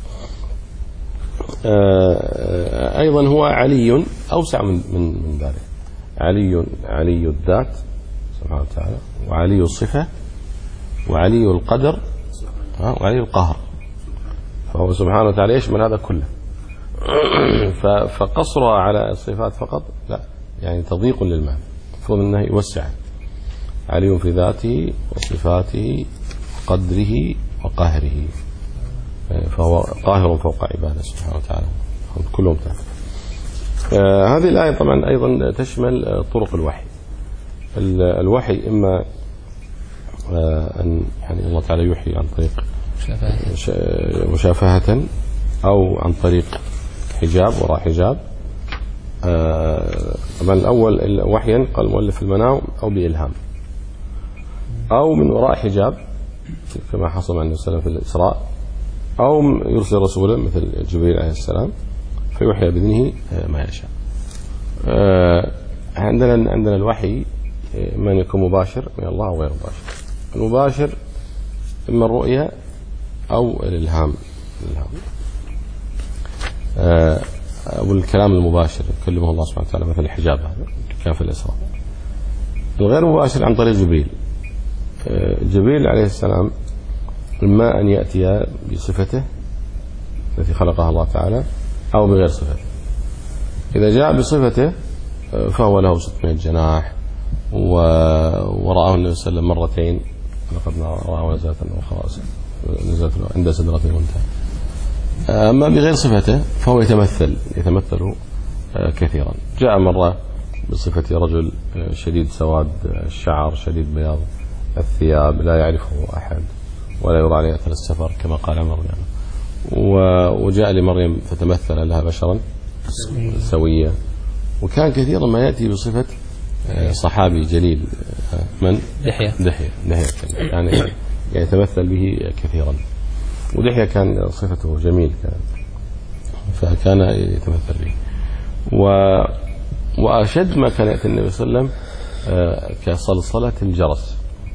ايضا هو علي اوسع من من من ذلك. علي علي الذات سبحانه وتعالى وعلي الصفه وعلي القدر وعلي القهر، فهو سبحانه وتعالى يشمل هذا كله. فقصرها على الصفات فقط لا، يعني تضييق للمعنى، المفروض أنه يوسع. علي في ذاته وصفاته وقدره وقهره، فهو قاهر فوق عباده سبحانه وتعالى كلهم تعالى. آه هذه الآية طبعا أيضا تشمل طرق الوحي. الوحي إما آه أن يعني الله تعالى يوحي عن طريق مشافهة أو عن طريق حجاب وراء حجاب. آه طبعا الأول وحيا قال المؤلف في المنام أو بإلهام، أو من وراء حجاب كما حصل مع النبي صلى الله عليه وسلم في الإسراء، أو يرسل رسولا مثل جبريل عليه السلام فيوحي بإذنه ما يشاء. عندنا عندنا الوحي من يكون مباشر من الله أو غير مباشر. المباشر إما الرؤية أو الإلهام، الإلهام أو الكلام المباشر يكلمه الله سبحانه وتعالى مثل الحجاب هذا كان في الإسراء. الغير مباشر عن طريق جبريل. جبريل عليه السلام إما أن يأتي بصفته التي خلقها الله تعالى أو بغير صفته. إذا جاء بصفته فهو له ستمائة جناح، ورآه النبي صلى الله عليه وسلم مرتين، لقد رآه نزلة أخرى نزلت عند سدرة المنتهى. أما بغير صفته فهو يتمثل يتمثل كثيرا. جاء مرة بصفة رجل شديد سواد الشعر شديد بياض الثياب لا يعرفه أحد ولا يرى عليه أثر السفر كما قال عمر يعني. وجاء لمريم فتمثل لها بشرا سويا. وكان كثيرا ما يأتي بصفة صحابي جليل من دحية دحية دحية يعني يتمثل به كثيرا. ودحية كان صفته جميل كان فكان يتمثل به. و وأشد ما كان يأتي النبي صلى الله عليه وسلم كصلصلة الجرس،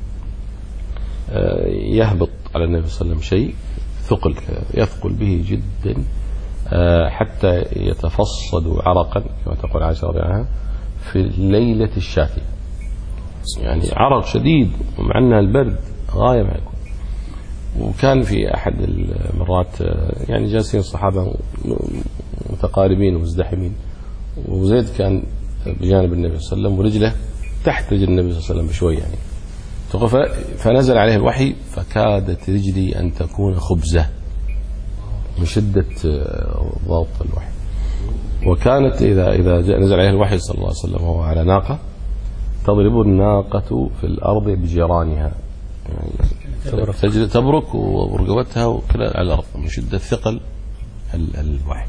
يهبط على النبي صلى الله عليه وسلم شيء ثقل يثقل به جدا حتى يتفصد عرقا كما تقول عائشة رضي الله عنها في الليلة الشاتية، يعني عرق شديد ومع أنها البرد غاية ما يكون. وكان في أحد المرات يعني جالسين الصحابة متقاربين ومزدحمين، وزيد كان بجانب النبي صلى الله عليه وسلم ورجله تحت رجل النبي صلى الله عليه وسلم بشوي يعني. فنزل عليه الوحي فكادت رجلي أن تكون خبزة من شدة ضغط الوحي. وكانت إذا إذا نزل عليه الوحي صلى الله عليه وسلم وهو على ناقة تضرب الناقة في الأرض بجيرانها، يعني تبرك ورقبتها وكذا على الأرض من شدة ثقل الوحي.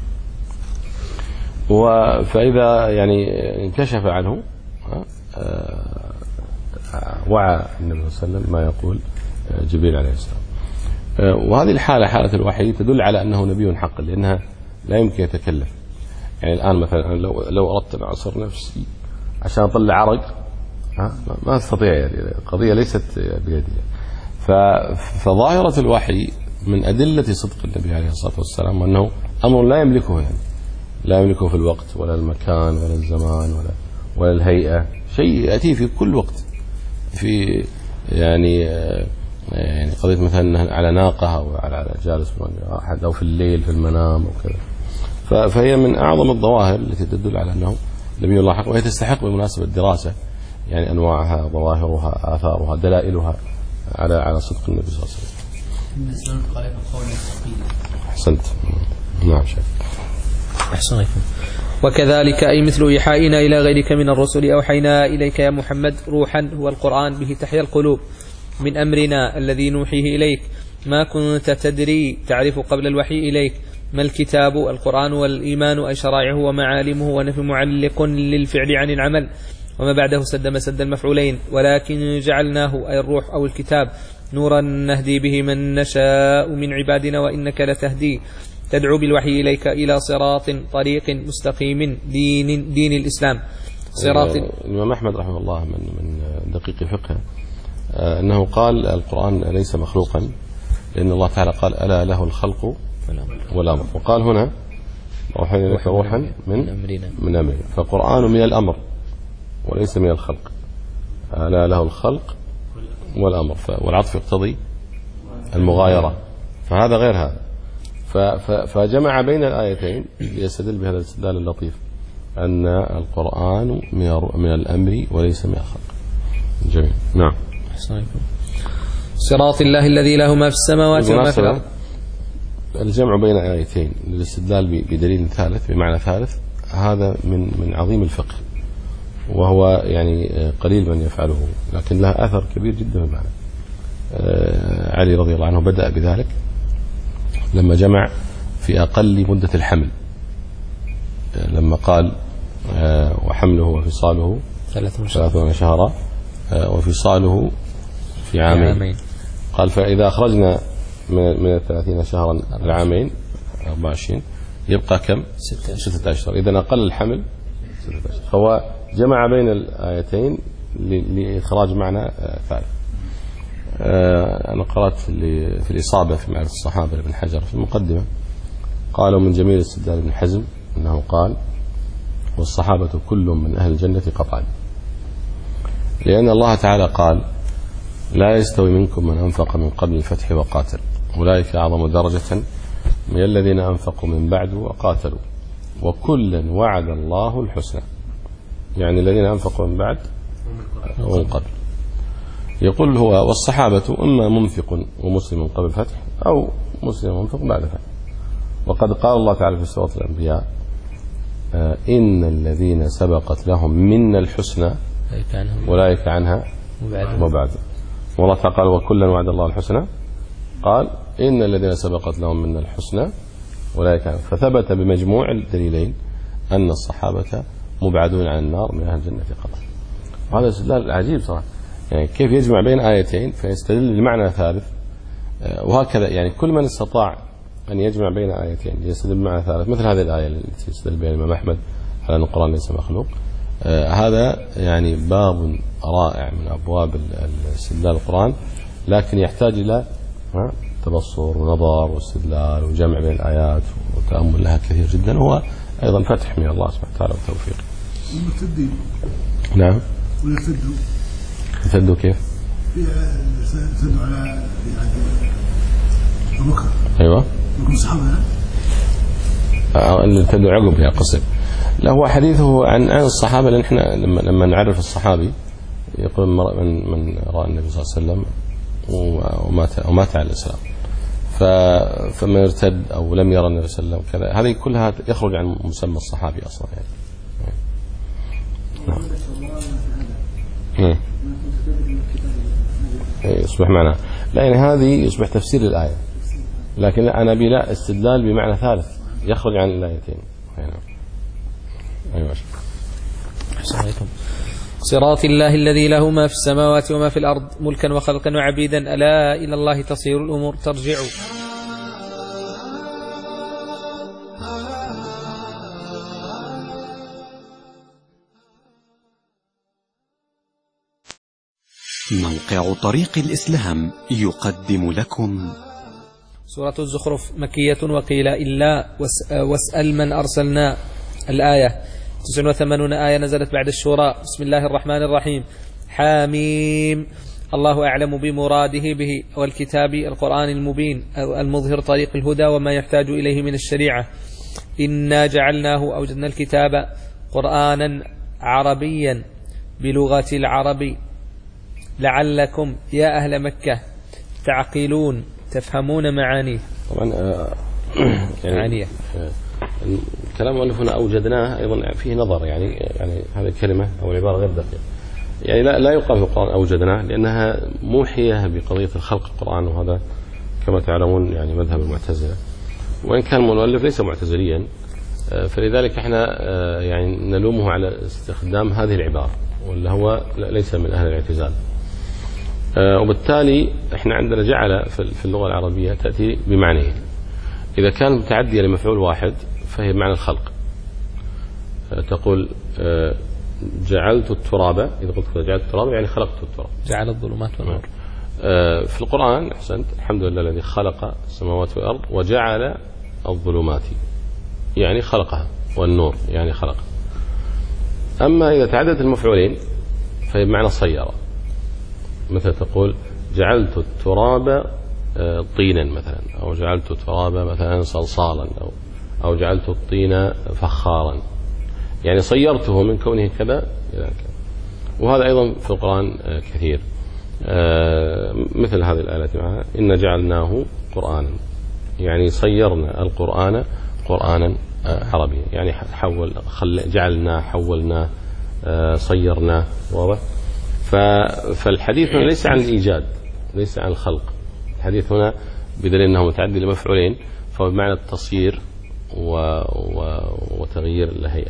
فإذا يعني انكشف عنه وعى النبي صلى الله عليه وسلم ما يقول جبريل عليه السلام. وهذه الحالة حالة الوحي تدل على أنه نبي حق، لأنها لا يمكن يتكلف. يعني الآن مثلا لو لو أردت أن أعصر نفسي عشان أطلع عرق ما أستطيع، يعني القضية ليست بيدي. فظاهرة الوحي من أدلة صدق النبي عليه الصلاة والسلام أنه أمر لا يملكه، يعني لا يملكه في الوقت ولا المكان ولا الزمان ولا ولا الهيئة، شيء يأتي في كل وقت. في يعني يعني قضية مثلا على ناقة أو على جالس أحد أو في الليل في المنام أو كذا، فهي من أعظم الظواهر التي تدل على أنه نبي الله حق، وهي تستحق بالمناسبة الدراسة، يعني أنواعها ظواهرها آثارها دلائلها على على صدق النبي صلى الله عليه وسلم. الإسلام قال قولا ثقيلا. أحسنت. نعم شيخ. أحسنكم. وكذلك أي مثل إيحائنا إلى غيرك من الرسل أوحينا إليك يا محمد روحا هو القرآن به تحيا القلوب من أمرنا الذي نوحيه إليك ما كنت تدري تعرف قبل الوحي إليك ما الكتاب القرآن والإيمان أي شرائعه ومعالمه ونفي معلق للفعل عن العمل وما بعده سد مسد المفعولين، ولكن جعلناه أي الروح أو الكتاب نورا نهدي به من نشاء من عبادنا وإنك لتهدي تدعو بالوحي إليك إلى صراط طريق مستقيم دين دين الإسلام. صراط الإمام أحمد رحمه الله من من دقيق فقه أنه قال القرآن ليس مخلوقا، لأن الله تعالى قال ألا له الخلق والأمر، وقال هنا أوحينا إليك روحا من أمرنا من أمرنا، فالقرآن من الأمر وليس من الخلق. ألا له الخلق والأمر، والعطف يقتضي المغايرة، فهذا غير هذا. فجمع بين الآيتين يستدل بهذا الاستدلال اللطيف أن القرآن من الأمر وليس من الخلق. جميل. نعم. صراط الله الذي له ما في السماوات وما في الأرض. الجمع بين آيتين للاستدلال بدليل ثالث بمعنى ثالث هذا من من عظيم الفقه، وهو يعني قليل من يفعله، لكن له أثر كبير جدا في المعنى. علي رضي الله عنه بدأ بذلك لما جمع في أقل مدة الحمل، لما قال وحمله وفصاله ثلاثون شهرا وفصاله في عامين. قال فإذا أخرجنا من الثلاثين شهرا العامين أربعة وعشرين يبقى كم؟ ستة أشهر. إذا أقل الحمل ستة أشهر. فهو جمع بين الآيتين لإخراج معنى ثالث. أنا قرأت في الإصابة في معرفة الصحابة لابن حجر في المقدمة، قالوا من جميل استدلال ابن حزم أنه قال والصحابة كل من أهل الجنة قطعا، لأن الله تعالى قال لا يستوي منكم من أنفق من قبل الفتح وقاتل أولئك أعظم درجة من الذين أنفقوا من بعد وقاتلوا وكلا وعد الله الحسنى، يعني الذين أنفقوا من بعد ومن قبل. يقول هو والصحابة إما منفق ومسلم قبل الفتح أو مسلم ومنفق بعد الفتح. وقد قال الله تعالى في سورة الأنبياء إن الذين سبقت لهم من الحسنى أولئك عنها وبعد. والله تعالى قال وكلا وعد الله الحسنى، قال إن الذين سبقت لهم من الحسنى أولئك عنها. فثبت بمجموع الدليلين أن الصحابة مبعدون عن النار من أهل الجنة قطعا. وهذا استدلال عجيب صراحة، يعني كيف يجمع بين آيتين فيستدل لمعنى ثالث. وهكذا يعني كل من استطاع أن يجمع بين آيتين يستدل بمعنى ثالث، مثل هذه الآية التي يستدل بها الإمام أحمد على أن القرآن ليس مخلوق. آه هذا يعني باب رائع من أبواب استدلال القرآن، لكن يحتاج إلى تبصر ونظر واستدلال وجمع بين الآيات وتأمل لها كثير جدا، وهو أيضا فتح من الله سبحانه وتعالى والتوفيق. المرتدين نعم. ويرتدوا يرتدوا كيف؟ يرتدوا على أبو بكر. أيوة. يكون الصحابة اللي ارتدوا عقب يا قصر. لا هو حديثه عن عن الصحابة، لأن احنا لما لما نعرف الصحابي يقول من من رأى النبي صلى الله عليه وسلم ومات ومات على الإسلام، فما يرتد أو لم يرى النبي صلى الله عليه وسلم كذا، هذه كلها يخرج عن مسمى الصحابي أصلا يعني. نعم. يصبح معنى لا يعني هذه يصبح تفسير للآية، لكن أنا بي لا استدلال بمعنى ثالث يخرج عن الآيتين. أيوة. أحسنتم. صراط الله الذي له ما في السماوات وما في الأرض ملكا وخلقا وعبيدا ألا إلى الله تصير الأمور ترجعوا. موقع طريق الإسلام يقدم لكم سورة الزخرف مكية وقيل إلا واسأل من أرسلنا. الآية تسعة وثمانين آية نزلت بعد الشورى. بسم الله الرحمن الرحيم. حاميم. الله أعلم بمراده به، والكتاب القرآن المبين المظهر طريق الهدى وما يحتاج إليه من الشريعة. إنا جعلناه أوجدنا الكتاب قرآنا عربيا بلغة العرب لعلكم يا أهل مكة تعقلون تفهمون معانيه. طبعا يعني معانيه كلام المؤلف هنا أوجدناه أيضا فيه نظر، يعني يعني هذه الكلمة أو العبارة غير دقيقة، يعني لا لا يقال في القرآن أوجدناه لأنها موحية بقضية الخلق القرآن، وهذا كما تعلمون يعني مذهب المعتزلة، وإن كان المؤلف ليس معتزليا فلذلك احنا يعني نلومه على استخدام هذه العبارة، ولا هو ليس من أهل الاعتزال. وبالتالي احنا عندنا جعل في اللغة العربية تأتي بمعنيين. إذا كان متعدية لمفعول واحد فهي بمعنى الخلق، تقول جعلت التراب، إذا قلت جعلت التراب يعني خلقت التراب. جعل الظلمات والنور. في القرآن أحسنت، الحمد لله الذي خلق السماوات والأرض وجعل الظلمات يعني خلقها، والنور يعني خلق. أما إذا تعددت المفعولين فهي بمعنى الصيارة، مثل تقول جعلت التراب طينا مثلا، أو جعلت التراب مثلا صلصالا، أو أو جعلت الطين فخارا، يعني صيرته من كونه كذا إلى كذا. وهذا أيضا في القرآن كثير، مثل هذه الآية معها إن جعلناه قرآنا، يعني صيرنا القرآن قرآنا عربيا، يعني حول جعلنا حولنا صيرنا. واضح؟ فالحديث هنا ليس عن الإيجاد، ليس عن الخلق، الحديث هنا بدليل أنه متعدد لمفعولين، فهو بمعنى التصيير و... و... وتغيير الهيئة.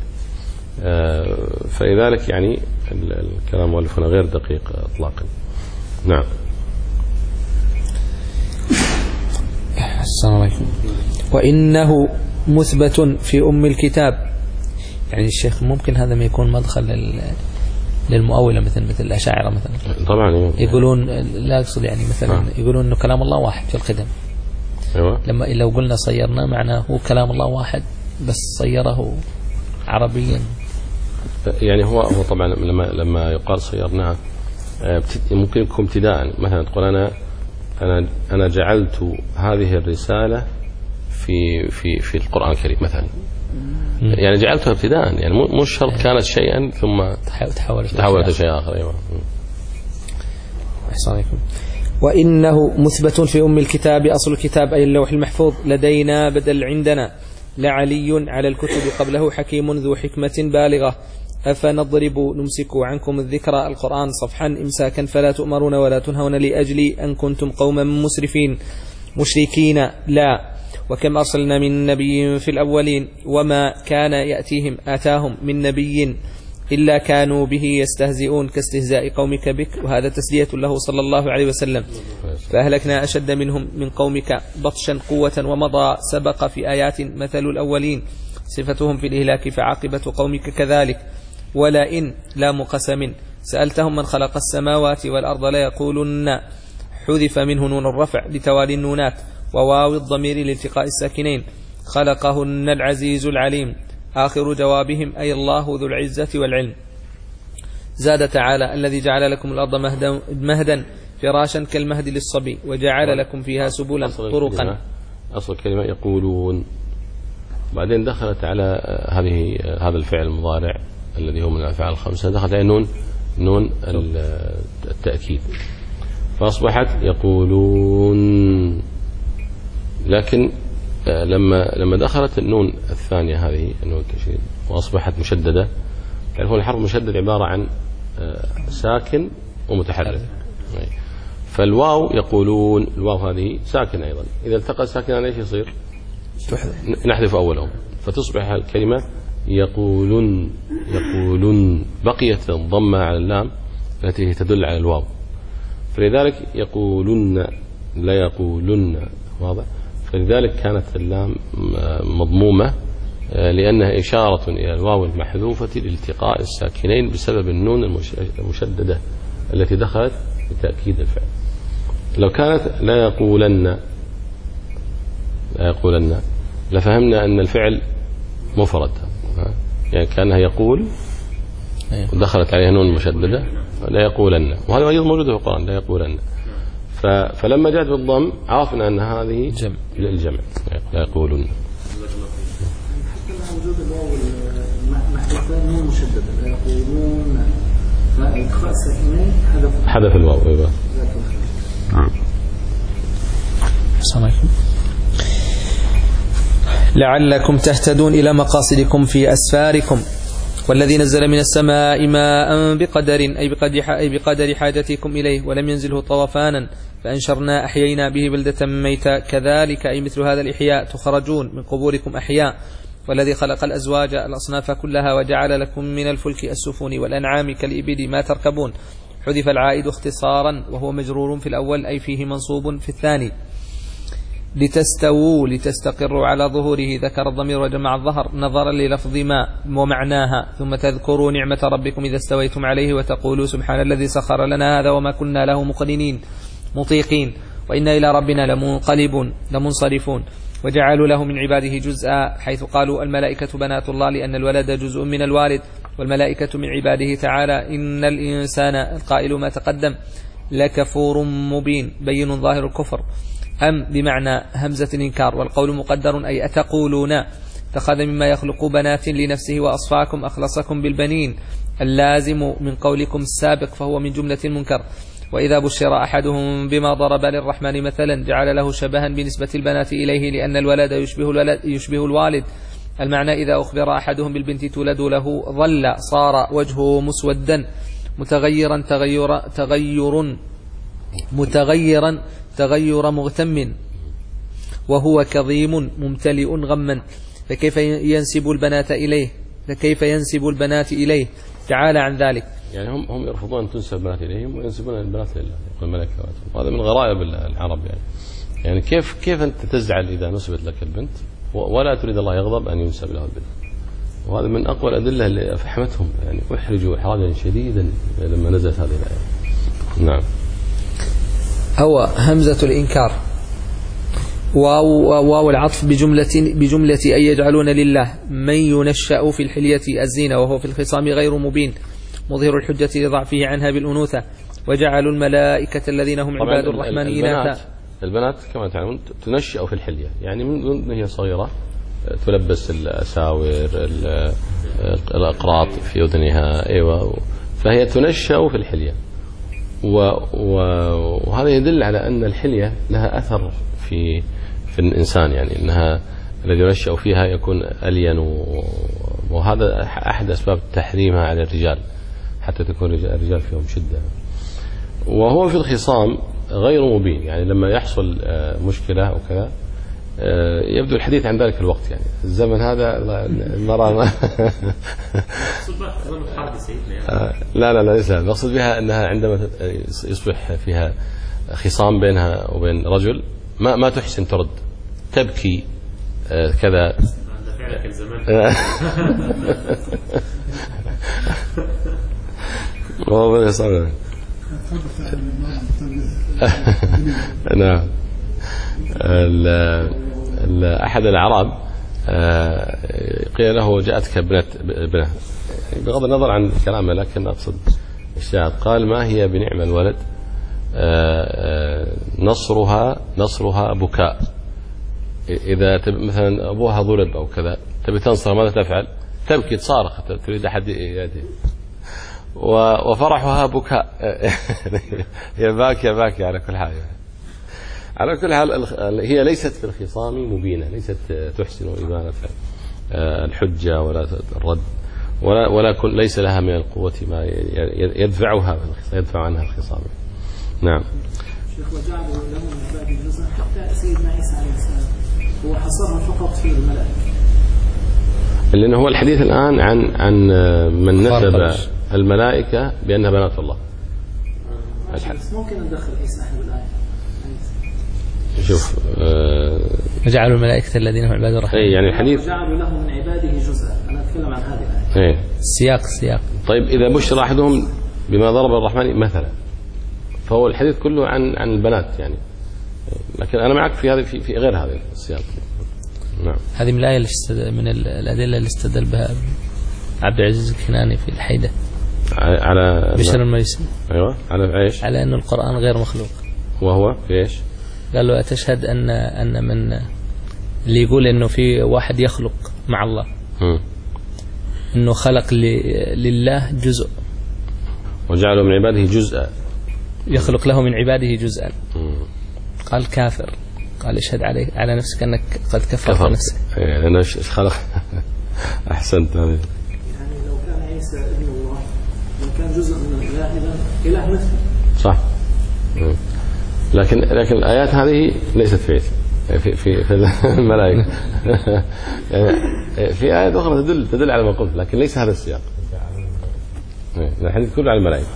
فلذلك يعني الكلام مؤلف هنا غير دقيق اطلاقا. نعم. السلام عليكم. وإنه مثبت في أم الكتاب، يعني الشيخ ممكن هذا ما يكون مدخل لل... للمؤولة مثل مثل الأشاعرة مثلا، طبعا يقولون لا أقصد يعني مثلا آه. يقولون إنه كلام الله واحد في القدم. أيوة. لما لو قلنا صيرنا معناه هو كلام الله واحد بس صيره عربيا. يعني هو هو طبعا لما لما يقال صيرناها ممكن يكون ابتداء، مثلا تقول أنا أنا أنا جعلت هذه الرسالة في في في القرآن الكريم مثلا، يعني جعلتها ابتداء، يعني مو شرط كانت شيئا ثم تحولت تحولت شيء آخر. أيوة. أحسن عليكم. وإنه مثبت في أم الكتاب، أصل الكتاب أي اللوح المحفوظ، لدينا بدل عندنا، لعلي على الكتب قبله حكيم ذو حكمة بالغة، أفنضرب نمسك عنكم الذكر القرآن صفحا إمساكا فلا تؤمرون ولا تنهون لأجل أن كنتم قوما مسرفين مشركين. لا، وكم أرسلنا من نبي في الأولين وما كان يأتيهم آتاهم من نبي إلا كانوا به يستهزئون كاستهزاء قومك بك، وهذا تسلية له صلى الله عليه وسلم. فأهلكنا أشد منهم من قومك بطشا قوة ومضى سبق في آيات مثل الأولين صفتهم في الإهلاك فعاقبة قومك كذلك. ولئن لام قسم سألتهم من خلق السماوات والأرض ليقولن حذف منه نون الرفع لتوالي النونات وواو الضمير لالتقاء الساكنين، خلقهن العزيز العليم، آخر جوابهم أي الله ذو العزة والعلم. زاد تعالى الذي جعل لكم الأرض مهدا, مهدا فراشا كالمهد للصبي وجعل لكم فيها سبلا طرقا. أصل الكلمة يقولون، بعدين دخلت على هذه هذا الفعل المضارع الذي هو من الأفعال الخمسة، دخلت عليه نون نون التأكيد، فأصبحت يقولون. لكن لما لما دخلت النون الثانية هذه النون التشديد وأصبحت مشددة، تعرفون الحرف مشدد عبارة عن ساكن ومتحرك، فالواو يقولون الواو هذه ساكن أيضا، إذا التقى ساكنان ايش يصير؟ نحذف أولهم فتصبح الكلمة يقولون يقولون، بقيت الضمة على اللام التي تدل على الواو، فلذلك يقولون لا يقولون. واضح؟ فلذلك كانت اللام مضمومة لأنها إشارة إلى الواو المحذوفة لالتقاء الساكنين بسبب النون المشددة التي دخلت لتأكيد الفعل. لو كانت لا يقولن لا يقولن لفهمنا أن الفعل مفرد، يعني كانها يقول ودخلت عليها نون مشددة لا يقولن، وهذا أيضا موجود في القرآن لا يقولن. فلما جاءت بالضم عرفنا أن هذه جمع للجمع لا يقولون. حتى وجود الواو المحذوفة نون مشددة لا يقولون، فالتقاء الساكنين حذف حذف الواو. أيوة. نعم. السلام عليكم. لعلكم تهتدون إلى مقاصدكم في أسفاركم، والذي نزل من السماء ماء بقدر أي بقدر, أي بقدر حاجتكم إليه ولم ينزله طوفانا فأنشرنا أحيينا به بلدة ميتا، كذلك أي مثل هذا الإحياء تخرجون من قبوركم أحياء. والذي خلق الأزواج الأصناف كلها وجعل لكم من الفلك السفن والأنعام كالإبل ما تركبون، حذف العائد اختصارا وهو مجرور في الأول أي فيه منصوب في الثاني. لتستووا لتستقروا على ظهوره ذكر الضمير وجمع الظهر نظرا للفظ ما ومعناها، ثم تذكروا نعمة ربكم إذا استويتم عليه وتقولوا سبحان الذي سخر لنا هذا وما كنا له مقرنين مطيقين وإنا إلى ربنا لمنقلبون لمنصرفون. وجعلوا له من عباده جزءا حيث قالوا الملائكة بنات الله لأن الولد جزء من الوالد، والملائكة من عباده تعالى إن الإنسان القائل ما تقدم لكفور مبين بين ظاهر الكفر. أم بمعنى همزة الإنكار، والقول مقدر أي أتقولون اتخذ مما يخلق بنات لنفسه وأصفاكم أخلصكم بالبنين، اللازم من قولكم السابق فهو من جملة المنكر. وإذا بشر أحدهم بما ضرب للرحمن مثلا جعل له شبها بنسبة البنات إليه لأن الولد يشبه, الولد يشبه الوالد. المعنى إذا أخبر أحدهم بالبنت تولد له ظل صار وجهه مسودا متغيرا تغير تغير متغيرا تغير مغتم وهو كظيم ممتلئ غما، فكيف ينسب البنات إليه فكيف ينسب البنات إليه تعالى عن ذلك. يعني هم هم يرفضون أن تنسب البنات إليهم وينسبون البنات لله، يقول الملائكة. وهذا من غرائب العرب يعني. يعني كيف كيف أنت تزعل إذا نسبت لك البنت ولا تريد الله يغضب أن ينسب له البنت؟ وهذا من أقوى الأدلة اللي أفحمتهم، يعني أحرجوا إحراجا شديدا لما نزلت هذه الآية. نعم. هو همزة الإنكار واو, واو العطف بجملة, بجملة أن يجعلون لله من ينشأ في الحلية الزينة وهو في الخصام غير مبين مظهر الحجة لضعفه عنها بالأنوثة. وجعلوا الملائكة الذين هم عباد الرحمن إناثا. البنات كما تعلمون تنشأ في الحلية، يعني من هي صغيرة تلبس الأساور الأقراط في أذنها، أيوة، فهي تنشأ في الحلية. وهذا يدل على أن الحلية لها أثر في في الإنسان، يعني أنها الذي ينشأ فيها يكون ألين، وهذا أحد أسباب تحريمها على الرجال حتى تكون الرجال فيهم شدة. وهو في الخصام غير مبين، يعني لما يحصل مشكلة أو كذا يبدو الحديث عن ذلك الوقت، يعني الزمن هذا المرأة ما لا لا لا ليس هذا، مقصود بها أنها عندما يصبح فيها خصام بينها وبين رجل ما ما تحسن ترد، تبكي كذا. نعم. أحد الأعراب قيل له جاءتك ابنة ابنة، بغض النظر عن كلامه لكن أقصد الشاهد، قال ما هي بنعم الولد نصرها نصرها بكاء، إذا مثلا أبوها ضرب أو كذا تبي تنصر ماذا تفعل؟ تبكي تصارخ تريد أحد يأتي. وفرحها بكاء يا باكي يا باكي على كل حال. على كل حال هي ليست في الخصام مبينة، ليست تحسن إبانة الحجة ولا الرد ولا ولا ليس لها من القوة ما يدفعها يدفع عنها الخصام. نعم. شيخ وجعلوا له من عباده جزءا حتى سيدنا عيسى عليه السلام هو حصرها فقط في الملائكة، لأن هو الحديث الآن عن عن من نسب الملائكة بأنها بنات الله. ممكن ندخل عيسى احنا بالآية. شوف آه وجعلوا الملائكة الذين هم عباد الرحمن، أي يعني الحديث وجعلوا له من عباده جزءا، أنا أتكلم عن هذه الآية. أي السياق السياق. طيب إذا بشر أحدهم بما ضرب الرحمن مثلا فهو الحديث كله عن عن البنات يعني، لكن أنا معك في هذا في, في غير هذا السياق. نعم. هذه من الآية من الأدلة اللي استدل بها عبد العزيز الكناني في الحيدة على بشر الميسر. أيوة على إيش؟ على أن القرآن غير مخلوق. وهو في إيش؟ قال له أتشهد أن أن من اللي يقول إنه في واحد يخلق مع الله م. إنه خلق لله جزء وجعله من عباده جزءا، يخلق له من عباده جزءا. م. قال كافر. قال اشهد عليه على نفسك أنك قد كفرت نفسك. يعني أنا إيش خلق أحسنت. يعني لو كان عيسى ابن الله لو كان جزء من الإله إذا إله مثله. صح. م. لكن لكن الآيات هذه ليست في في في, في الملائكة. يعني في آيات أخرى تدل تدل على ما قلت، لكن ليس هذا السياق. الحديث كله على الملائكة.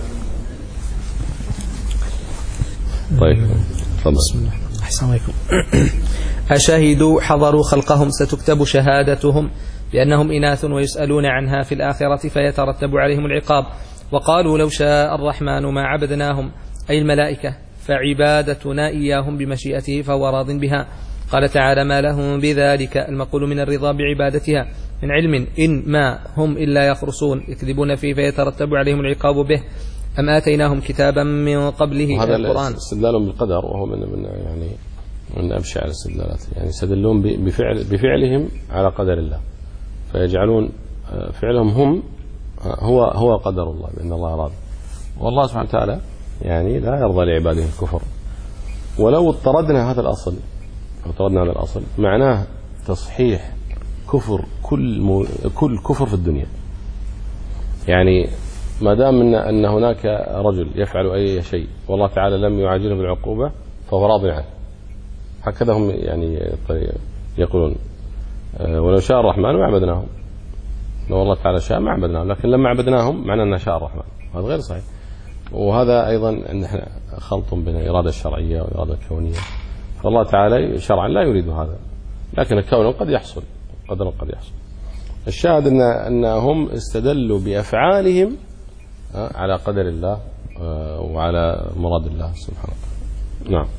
طيب تفضل. بسم الله. أحسن عليكم. أشهدوا حضروا خلقهم ستكتب شهادتهم بأنهم إناث ويسألون عنها في الآخرة فيترتب عليهم العقاب. وقالوا لو شاء الرحمن ما عبدناهم أي الملائكة، فعبادتنا إياهم بمشيئته فهو راض بها. قال تعالى ما لهم بذلك المقول من الرضا بعبادتها من علم إن ما هم إلا يخرصون يكذبون فيه فيترتب عليهم العقاب به. أم آتيناهم كتابا من قبله هذا القرآن. استدلال بالقدر وهو من من يعني من أبشع الاستدلالات، يعني يستدلون بفعل بفعلهم على قدر الله، فيجعلون فعلهم هم هو هو قدر الله بأن الله أراد، والله سبحانه وتعالى يعني لا يرضى لعباده الكفر. ولو اضطردنا هذا الأصل اضطردنا هذا الأصل معناه تصحيح كفر كل مو كل كفر في الدنيا. يعني ما دام أن أن هناك رجل يفعل أي شيء والله تعالى لم يعاجله بالعقوبة فهو راض عنه، هكذا هم يعني يقولون. ولو شاء الرحمن ما عبدناهم، لو الله تعالى شاء ما عبدناهم، لكن لما عبدناهم معنى أن شاء الرحمن، هذا غير صحيح. وهذا أيضا أن احنا خلط بين الإرادة الشرعية والإرادة الكونية، فالله تعالى شرعا لا يريد هذا، لكن الكون قد يحصل، قدرا قد يحصل. الشاهد أن أنهم استدلوا بأفعالهم على قدر الله وعلى مراد الله سبحانه وتعالى. نعم.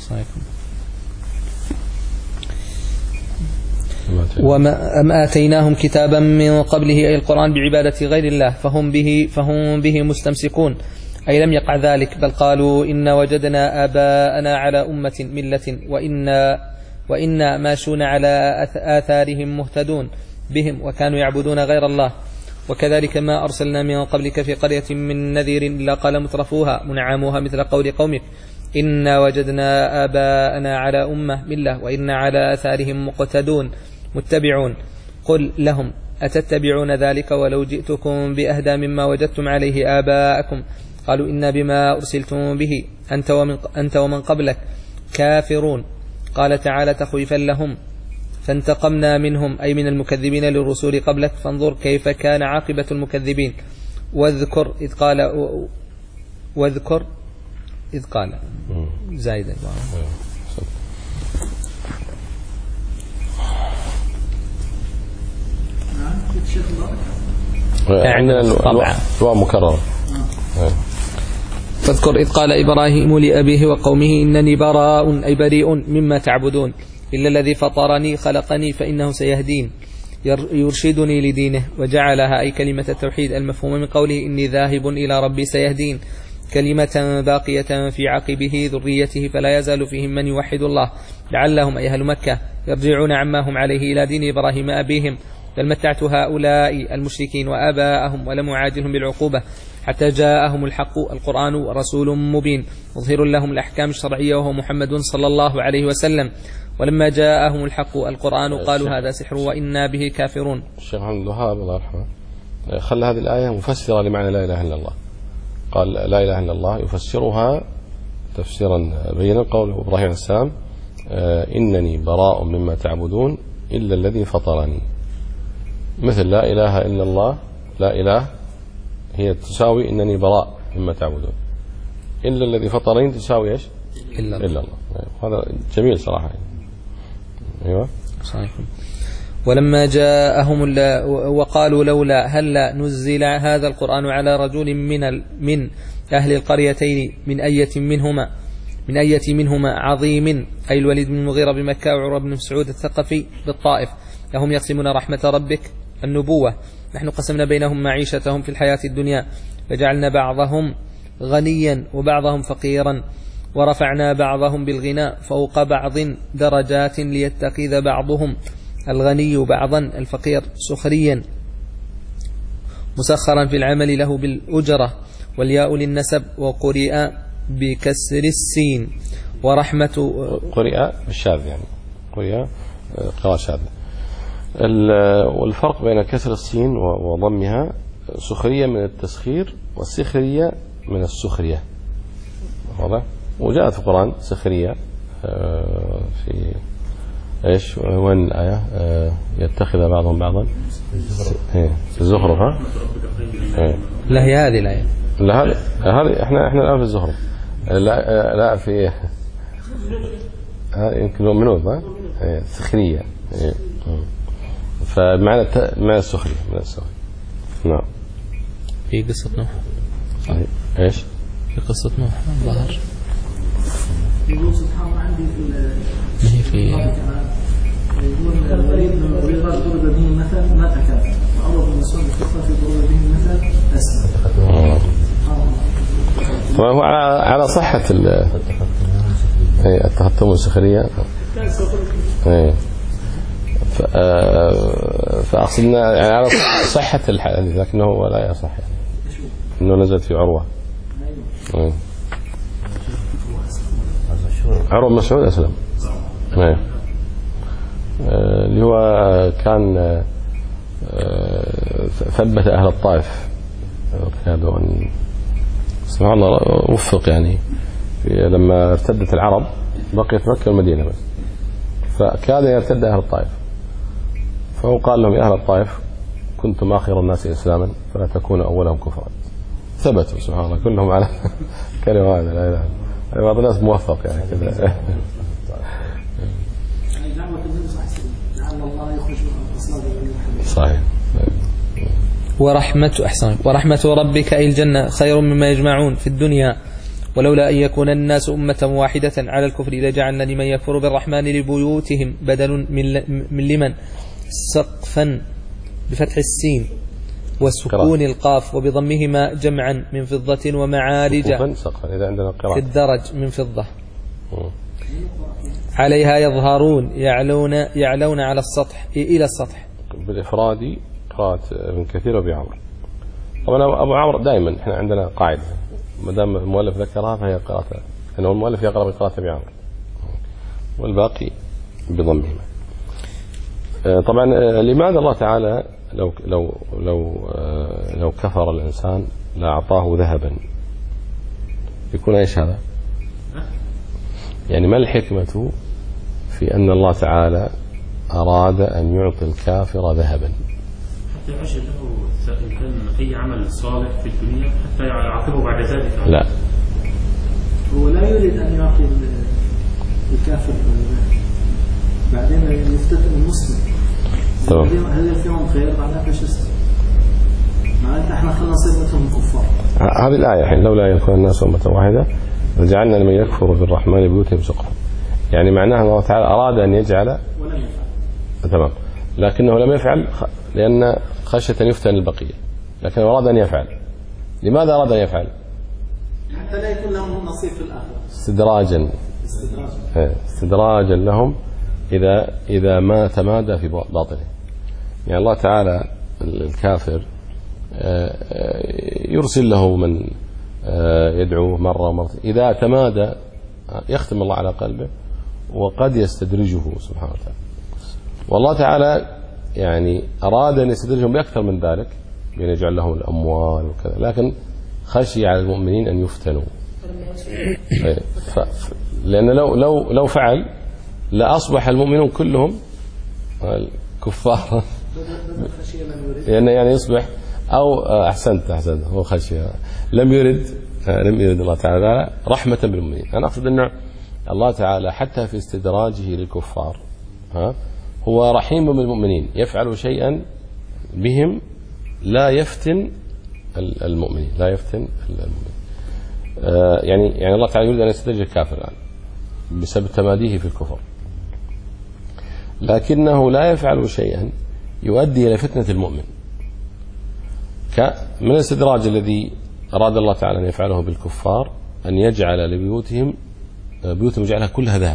وما أم آتيناهم كتابا من قبله أي القرآن بعبادة غير الله فهم به فهم به مستمسكون، أي لم يقع ذلك، بل قالوا إن وجدنا آباءنا على أمة ملة وإنا وإنا ماشون على آثارهم مهتدون بهم وكانوا يعبدون غير الله. وكذلك ما أرسلنا من قبلك في قرية من نذير إلا قال مترفوها منعموها مثل قول قومك إنا وجدنا آباءنا على أمة ملة وإنا على آثارهم مقتدون متبعون. قل لهم أتتبعون ذلك ولو جئتكم بأهدى مما وجدتم عليه آباءكم قالوا إنا بما أرسلتم به أنت ومن, أنت ومن قبلك كافرون. قال تعالى تخويفا لهم فانتقمنا منهم أي من المكذبين للرسول قبلك فانظر كيف كان عاقبة المكذبين. واذكر إذ قال واذكر إذ قال زايدا عندنا الواو مكررة. فاذكر إذ قال إبراهيم لأبيه وقومه إنني براء أي بريء مما تعبدون إلا الذي فطرني خلقني فإنه سيهدين يرشدني لدينه وجعلها أي كلمة التوحيد المفهومة من قوله إني ذاهب إلى ربي سيهدين كلمة باقية في عقبه ذريته فلا يزال فيهم من يوحد الله لعلهم أي أهل مكة يرجعون عما هم عليه إلى دين إبراهيم أبيهم. بل متعت هؤلاء المشركين وآباءهم ولم أعاجلهم بالعقوبة حتى جاءهم الحق القرآن ورسول مبين مظهر لهم الأحكام الشرعية وهو محمد صلى الله عليه وسلم. ولما جاءهم الحق القرآن قالوا هذا سحر وإنا به كافرون. الشيخ محمد الوهاب الله يرحمه خلى هذه الآية مفسرة لمعنى لا إله إلا الله، قال لا إله إلا الله يفسرها تفسيرا بينا قوله إبراهيم عليه السلام إنني براء مما تعبدون إلا الذي فطرني، مثل لا إله إلا الله، لا إله هي تساوي إنني براء مما تعبدون، إلا الذي فطرني تساوي إيش إلا الله, إلا الله. هذا جميل صراحة. أيوة صحيح. ولما جاءهم وقالوا لولا هل نزل هذا القرآن على رجل من من أهل القريتين من أية منهما من أية منهما عظيم أي الوليد بن المغيرة بمكة وعروة بن مسعود الثقفي بالطائف لهم يقسمون رحمة ربك النبوة نحن قسمنا بينهم معيشتهم في الحياة الدنيا فجعلنا بعضهم غنيا وبعضهم فقيرا ورفعنا بعضهم بالغناء فوق بعض درجات ليتخذ بعضهم الغني بعضا الفقير سخريا مسخرا في العمل له بالأجرة والياء للنسب وقرئ بكسر السين ورحمة قرئ بالشاذ يعني قرئ قراءة شاذة. والفرق بين كسر السين وضمها سخرية من التسخير والسخرية من السخرية واضح. وجاءت في القرآن سخرية في ايش وين الآية يتخذ بعضهم بعضا في الزخرف ها لا هي هذه الآية لا هذه هذه احنا احنا الآن في الزخرف لا لا في يمكن منوب ها سخرية فمعنى معنى السخرية من السخرية. نعم في قصة نوح صحيح. ايش في قصة نوح الظاهر يقول سبحان الله عندي في ما هي في يقول الوليد بن المغيرة ضرب به المثل ما تكافى وعروة بن مسعود الثقفي في ضرب به المثل أسلم. وهو على صحة اي التهطم والسخرية. اي فأقصدنا يعني على صحة الحديث، لكنه هو لا يصح يعني انه نزل في عروة. اي عروة مسعود أسلم. اي اللي هو كان ثبت أهل الطائف، كادوا أن سبحان الله وفق يعني لما ارتدت العرب بقيت مكة والمدينة بس، فكاد يرتد أهل الطائف، فهو قال لهم يا أهل الطائف كنتم آخر الناس إسلاما فلا تكونوا أولهم كفرا. ثبتوا سبحان الله كلهم على كلمة هذا. لا إله إلا بعض الناس موفق يعني كذا. صحيح. ورحمة أحسن ورحمة ربك أي الجنة خير مما يجمعون في الدنيا، ولولا أن يكون الناس أمة واحدة على الكفر لجعلنا لمن يكفر بالرحمن لبيوتهم بدل من لمن سقفا بفتح السين وسكون القاف وبضمهما جمعا من فضة ومعارج في الدرج من فضة عليها يظهرون يعلون يعلون على السطح إلى السطح. بالإفراد قراءة ابن كثير وابي عمرو. طبعا أبو عمرو دائما احنا عندنا قاعدة ما دام المؤلف ذكرها فهي قراءته، أنه المؤلف يقرأ بقراءة ابي عمرو والباقي بضمهما. طبعا لماذا الله تعالى لو لو لو لو كفر الإنسان لأعطاه ذهبا يكون ايش هذا؟ يعني ما الحكمة في أن الله تعالى أراد أن يعطي الكافر ذهبا؟ حتى يعجل له إن كان أي عمل صالح في الدنيا حتى يعاقبه بعد ذلك. لا، هو لا يريد أن يعطي الكافر بعدين يفتتن المسلم. تمام. هل فيهم خير بعدها ايش يصير؟ معناته احنا خلنا نصير مثلهم كفار. هذه الآية حين لولا يكون الناس أمة واحدة وجعلنا لمن يكفر بالرحمن بيوتهم سقفا، يعني معناها الله تعالى أراد أن يجعل ولم يفعل. تمام، لكنه لم يفعل لأن خشية أن يفتن البقية، لكن أراد أن يفعل. لماذا أراد أن يفعل؟ حتى لا يكون لهم نصيب في الآخرة. استدراجا استدراجا, استدراجا لهم إذا إذا ما تمادى في باطله. يعني الله تعالى الكافر يرسل له من يدعوه مرة ومرة، إذا تمادى يختم الله على قلبه وقد يستدرجه سبحانه وتعالى. والله تعالى يعني أراد أن يستدرجهم بأكثر من ذلك بأن يجعل لهم الأموال وكذا، لكن خشي على المؤمنين أن يفتنوا. لأن لو لو لو فعل لأصبح المؤمنون كلهم كفار، لأن يعني يصبح أو أحسنت أحسنت هو خشية لم يرد لم يرد الله تعالى رحمة بالمؤمنين. أنا أقصد أن الله تعالى حتى في استدراجه للكفار ها هو رحيم بالمؤمنين، يفعل شيئا بهم لا يفتن المؤمنين لا يفتن المؤمنين. آه يعني يعني الله تعالى يريد أن يستدرج الكافر الآن بسبب تماديه في الكفر، لكنه لا يفعل شيئا يؤدي إلى فتنة المؤمن من الاستدراج الذي أراد الله تعالى أن يفعله بالكفار، أن يجعل لبيوتهم بيوتهم يجعلها كلها ذهب،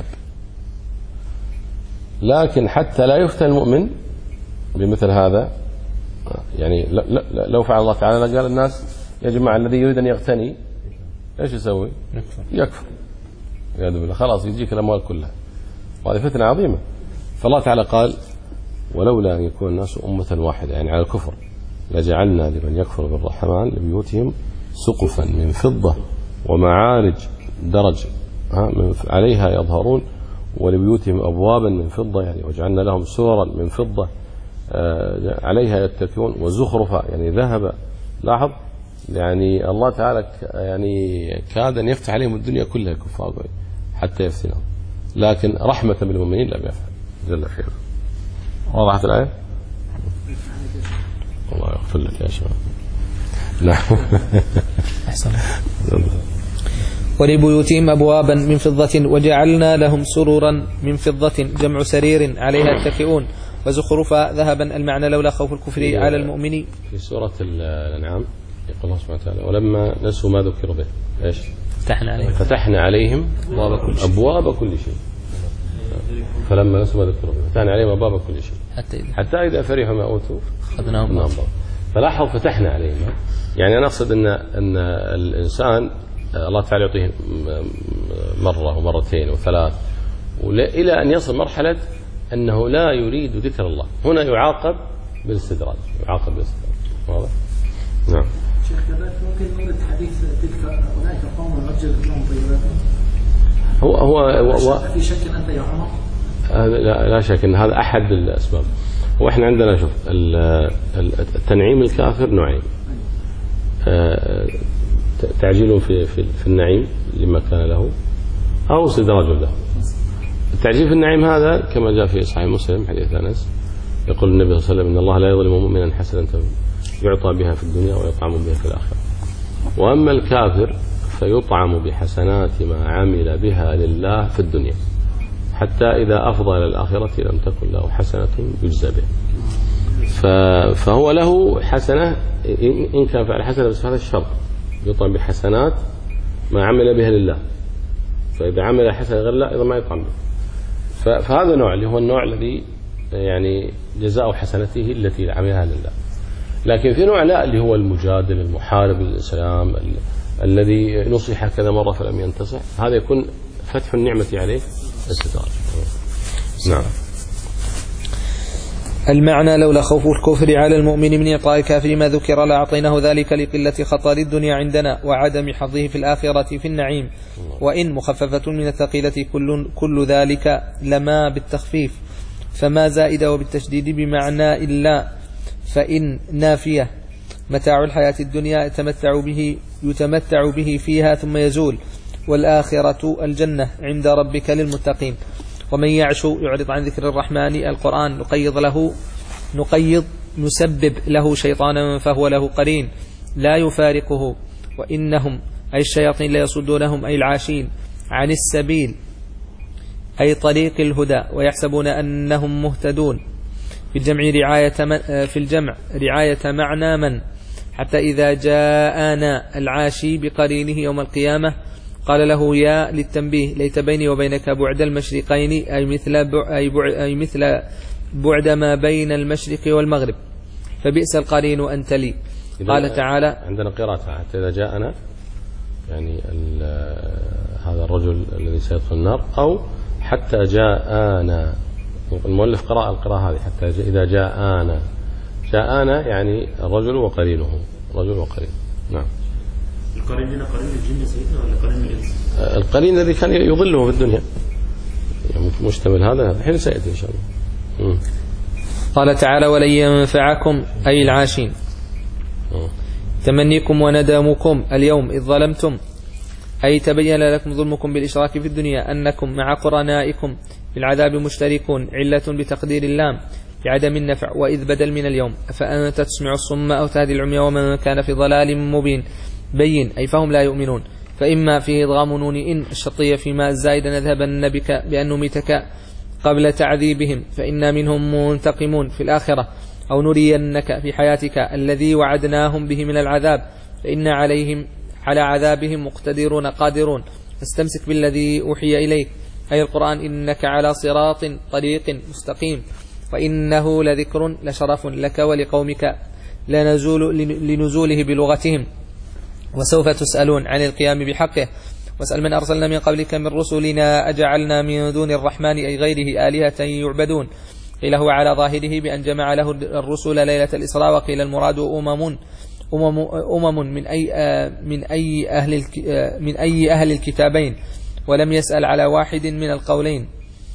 لكن حتى لا يفتن المؤمن بمثل هذا. يعني لو فعل الله تعالى قال الناس يا جماعة الذي يريد أن يغتني إيش يسوي؟ يكفر يقول بالله خلاص يجيك الأموال كلها، وهذه فتنة عظيمة. فالله تعالى قال ولولا أن يكون الناس أمة واحدة يعني على الكفر لجعلنا لمن يكفر بالرحمن لبيوتهم سقفا من فضة ومعارج درج عليها يظهرون ولبيوتهم أبوابا من فضة يعني وجعلنا لهم سورا من فضة عليها يتكئون وزخرفا يعني ذهب. لاحظ يعني الله تعالى يعني كاد أن يفتح عليهم الدنيا كلها كفار حتى يفتنهم، لكن رحمة بالمؤمنين لم يفعل جل خير. وضحت الآية؟ الله يغفر لك يا شباب. نعم. أحسن. ولبيوتهم أبوابا من فضة وجعلنا لهم سرورا من فضة جمع سرير عليها يتكئون وزخرفا ذهبا. المعنى لولا خوف الكفر على المؤمن. في سورة الأنعام يقول الله سبحانه وتعالى ولما نسوا ما ذكروا به ايش؟ فتحنا عليهم فتحنا عليهم أبواب كل شيء أبواب كل شيء فلما نسوا ما ذكروا فتحنا عليهم أبواب كل شيء حتى إذا حتى إذا فرحوا ما أوتوا أخذناهم نعم. فلاحظ فتحنا عليهم. يعني أنا أقصد أن أن الإنسان الله تعالى يعطيه مرة ومرتين وثلاث إلى أن يصل مرحلة أنه لا يريد ذكر الله، هنا يعاقب بالاستدراج يعاقب بالاستدراج. واضح؟ نعم. شيخ كذلك ممكن نورد حديث تلك أولئك قوم عجلت لهم طيباتهم. هو هو, هو في شك أنت يا عمر؟ لا, لا شك أن هذا أحد الأسباب. وإحنا عندنا شوف التنعيم الكافر نوعين، تعجيل في في النعيم لما كان له أو استدراج له. التعجيل في النعيم هذا كما جاء في صحيح مسلم حديث أنس يقول النبي صلى الله عليه وسلم إن الله لا يظلم مؤمنا حسنة يعطى بها في الدنيا ويطعم بها في الآخرة، وأما الكافر فيطعم بحسنات ما عمل بها لله في الدنيا حتى إذا أفضى إلى الآخرة لم تكن له حسنة يجزى بها. فهو له حسنة إن كان فعل حسنة، بس هذا الشرط يطعم بحسنات ما عمل بها لله، فإذا عمل حسنة غير الله إذا ما يطعم بها. فهذا نوع اللي هو النوع الذي يعني جزاء حسنته التي عملها لله. لكن في نوع لا اللي هو المجادل المحارب للإسلام الذي نصح كذا مرة فلم ينتصح، هذا يكون فتح النعمة عليه استدراج. نعم. المعنى لولا خوف الكفر على المؤمن من إعطاء الكافر ما ذكر لأعطيناه ذلك لقلة خطر الدنيا عندنا وعدم حظه في الآخرة في النعيم، وإن مخففة من الثقيلة كل, كل ذلك لما بالتخفيف، فما زائد وبالتشديد بمعنى إلا، فإن نافية متاع الحياة الدنيا يتمتع به, يتمتع به فيها ثم يزول، والآخرة الجنة عند ربك للمتقين. ومن يعش يعرض عن ذكر الرحمن القرآن نقيض له نقيض نسبب له شيطانا فهو له قرين لا يفارقه، وإنهم أي الشياطين لا يصدونهم أي العاشين عن السبيل أي طريق الهدى ويحسبون أنهم مهتدون. في الجمع رعاية من في الجمع رعاية معنى من، حتى إذا جاءنا العاشي بقرينه يوم القيامة قال له يا للتنبيه ليت بيني وبينك بعد المشرقين أي مثل أي بعد, أي مثل بعد ما بين المشرق والمغرب، فبئس القرين أنت لي. قال تعالى عندنا قراءة حتى إذا جاءنا يعني هذا الرجل الذي سيدخل النار، أو حتى جاءنا. المؤلف قرأ القراءة هذه حتى إذا جاءنا جاءنا يعني الرجل وقرينه رجل وقرين. نعم. القرين هنا قرين الجن سيدنا ولا قرين الإنس؟ القرين الذي كان يضله في الدنيا يعني مشتمل هذا الحين سيأتي إن شاء الله. م. قال تعالى ولن ينفعكم أي العاشين م. تمنيكم وندمكم اليوم إذ ظلمتم أي تبين لكم ظلمكم بالإشراك في الدنيا أنكم مع قرنائكم في العذاب مشتركون، علة بتقدير اللام بعدم النفع، وإذ بدل من اليوم فأنت تسمع الصم أو تهدي العمي ومن كان في ضلال مبين بين أي فهم لا يؤمنون. فإما فيه إضغام نون إن الشرطية فيما الزائد نذهبن بك بأن نميتك قبل تعذيبهم فإنا منهم منتقمون في الآخرة، أو نرينك في حياتك الذي وعدناهم به من العذاب فإنا عليهم على عذابهم مقتدرون قادرون. فاستمسك بالذي أوحي إليك أي القرآن إنك على صراط طريق مستقيم، وإنه لذكر لشرف لك ولقومك لنزول لنزوله بلغتهم، وسوف تسألون عن القيام بحقه. واسأل من أرسلنا من قبلك من رسلنا أجعلنا من دون الرحمن أي غيره آلهة يعبدون. قيل هو على ظاهره بأن جمع له الرسل ليلة الإسراء، وقيل المراد أمم أمم, أمم من أي من أي أهل من أي أهل الكتابين، ولم يسأل على واحد من القولين،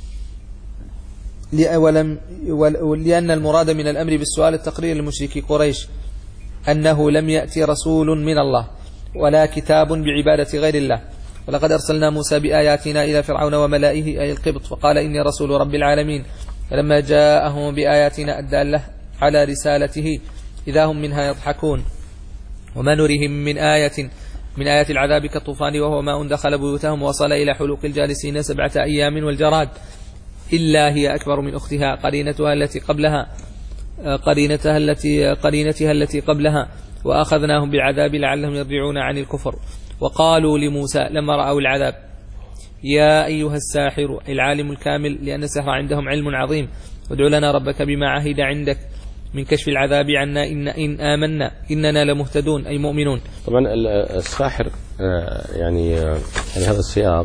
ولم لأن المراد من الأمر بالسؤال التقرير لمشركي قريش أنه لم يأتي رسول من الله ولا كتاب بعبادة غير الله. ولقد أرسلنا موسى بآياتنا إلى فرعون وملائه أي القبط فقال إني رسول رب العالمين، فلما جاءهم بآياتنا الدالة على رسالته إذا هم منها يضحكون. وما نريهم من آية من آيات العذاب كالطوفان وهو ماء دخل بيوتهم وصل إلى حلوق الجالسين سبعة أيام والجراد، إلا هي أكبر من أختها قرينتها التي قبلها قرينتها التي قرينتها التي قبلها وأخذناهم بالعذاب لعلهم يرجعون عن الكفر. وقالوا لموسى لما رأوا العذاب يا أيها الساحر العالم الكامل، لأن السحر عندهم علم عظيم، ادع لنا ربك بما عهد عندك من كشف العذاب عنا إن, إن آمنا إننا لمهتدون أي مؤمنون. طبعا الساحر يعني يعني هذا السياق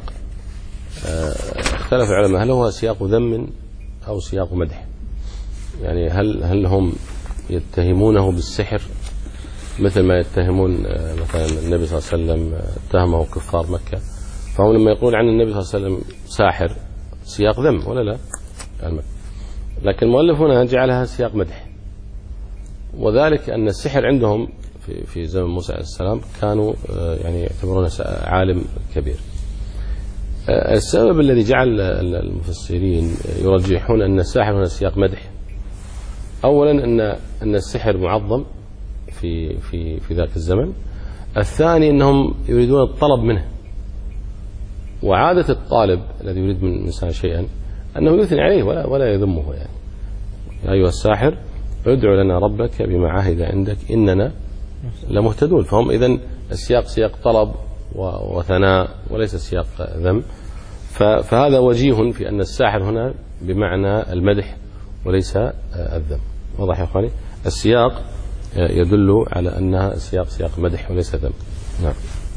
اختلف العلماء هل هو سياق ذم أو سياق مدح. يعني هل هل هم يتهمونه بالسحر مثل ما يتهمون مثلا النبي صلى الله عليه وسلم اتهمه كفار مكة، فهم لما يقول عن النبي صلى الله عليه وسلم ساحر سياق ذم ولا لا؟ لكن المؤلف هنا جعلها سياق مدح، وذلك أن السحر عندهم في في زمن موسى عليه السلام كانوا يعني يعتبرونه عالم كبير. السبب الذي جعل المفسرين يرجحون أن الساحر هنا سياق مدح، أولا أن أن السحر معظم في في في ذاك الزمن، الثاني أنهم يريدون الطلب منه، وعادة الطالب الذي يريد من الإنسان شيئا أنه يثني عليه ولا ولا يذمه. يعني يا أيها الساحر ادع لنا ربك بما عهد عندك إننا لمهتدون. فهم إذن السياق سياق طلب وثناء وليس سياق ذم، فهذا وجيه في أن الساحر هنا بمعنى المدح وليس الذم. واضح يا أخواني؟ السياق يدل على أنها سياق سياق مدح وليس ذم. نعم.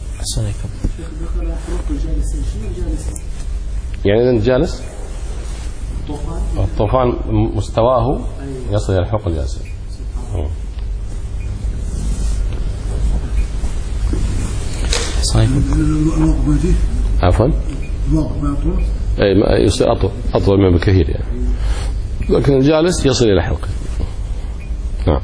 يعني إذن جالس الطوفان مستواه يصل إلى الحلق الجالس. عفوا أي يصير أطول أطول من بكثير يعني، لكن الجالس يصل إلى حلقه. نعم.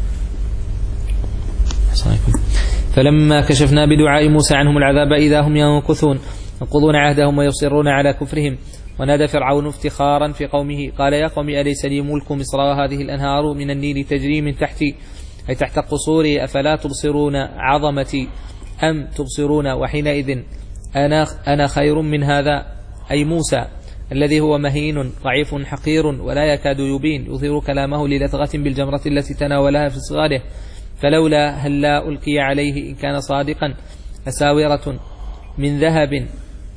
فلما كشفنا بدعاء موسى عنهم العذاب إذا هم ينكثون ينقضون عهدهم ويصرون على كفرهم. ونادى فرعون افتخارا في قومه قال يا قوم أليس لي ملك مصر وهذه الأنهار من النيل تجري من تحتي أي تحت قصوري أفلا تبصرون عظمتي أم تبصرون وحينئذ أنا, أنا خير من هذا أي موسى الذي هو مهين ضعيف حقير ولا يكاد يبين يظهر كلامه للدغة بالجمرة التي تناولها في صغاره فلولا هلا ألقي عليه إن كان صادقا أساورة من ذهب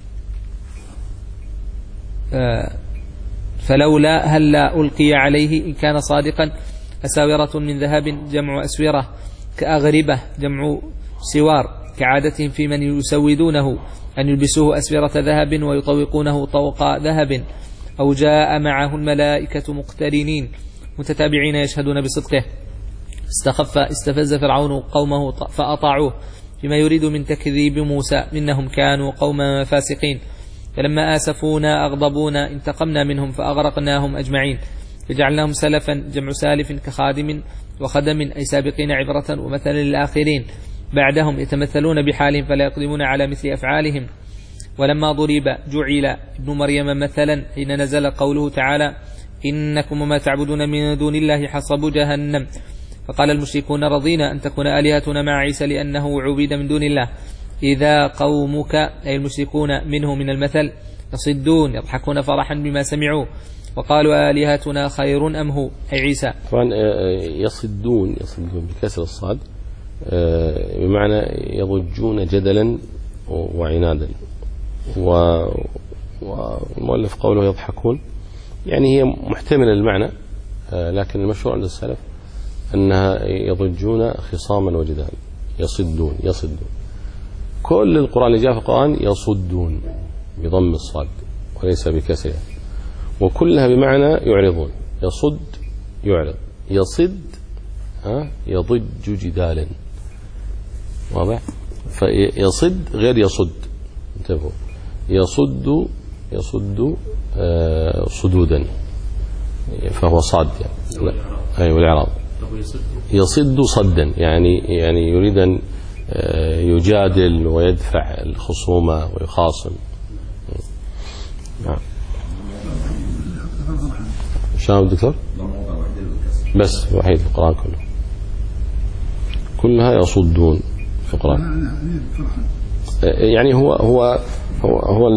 فلولا هلا ألقي عليه إن كان صادقا أساورة من ذهب جمع أسورة كأغربة جمع سوار كعادتهم في من يسودونه أن يلبسوه أسورة ذهب ويطوقونه طوق ذهب أو جاء معه الملائكة مقترنين متتابعين يشهدون بصدقه استخف استفز فرعون قومه فأطاعوه فيما يريد من تكذيب موسى إنهم كانوا قوما فاسقين فلما آسفونا أغضبونا انتقمنا منهم فأغرقناهم أجمعين فجعلناهم سلفا جمع سالف كخادم وخدم أي سابقين عبرة ومثلا للآخرين بعدهم يتمثلون بحالهم فلا يقدمون على مثل أفعالهم. ولما ضرب جعل ابن مريم مثلا حين نزل قوله تعالى إنكم وما تعبدون من دون الله حصب جهنم فقال المشركون رضينا أن تكون آلهتنا مع عيسى لأنه عبد من دون الله إذا قومك أي المشركون منه من المثل يصدون يضحكون فرحا بما سمعوا وقالوا آلهتنا خير أم هو أي عيسى. طبعا يصدون يصدون بكسر الصاد بمعنى يضجون جدلا وعنادا، والمؤلف قوله يضحكون يعني هي محتملة المعنى، لكن المشهور عند السلف أنها يضجون خصاما وجدالا يصدون يصدون. كل القرآن اللي جاء في القرآن يصدون بضم الصاد وليس بكسرها، وكلها بمعنى يعرضون. يصد يعرض، يصد ها يضج جدالا. واضح؟ فيصد غير يصد، انتبهوا، يصد يصد آه صدودا فهو صاد يعني. أي والإعراب يصد صدا يعني يعني يريد أن يجادل ويدفع الخصومة ويخاصم. نعم. شام الدكتور بس وحيد في القرآن كله كلها يصدون في القرآن. يعني هو هو هو, هو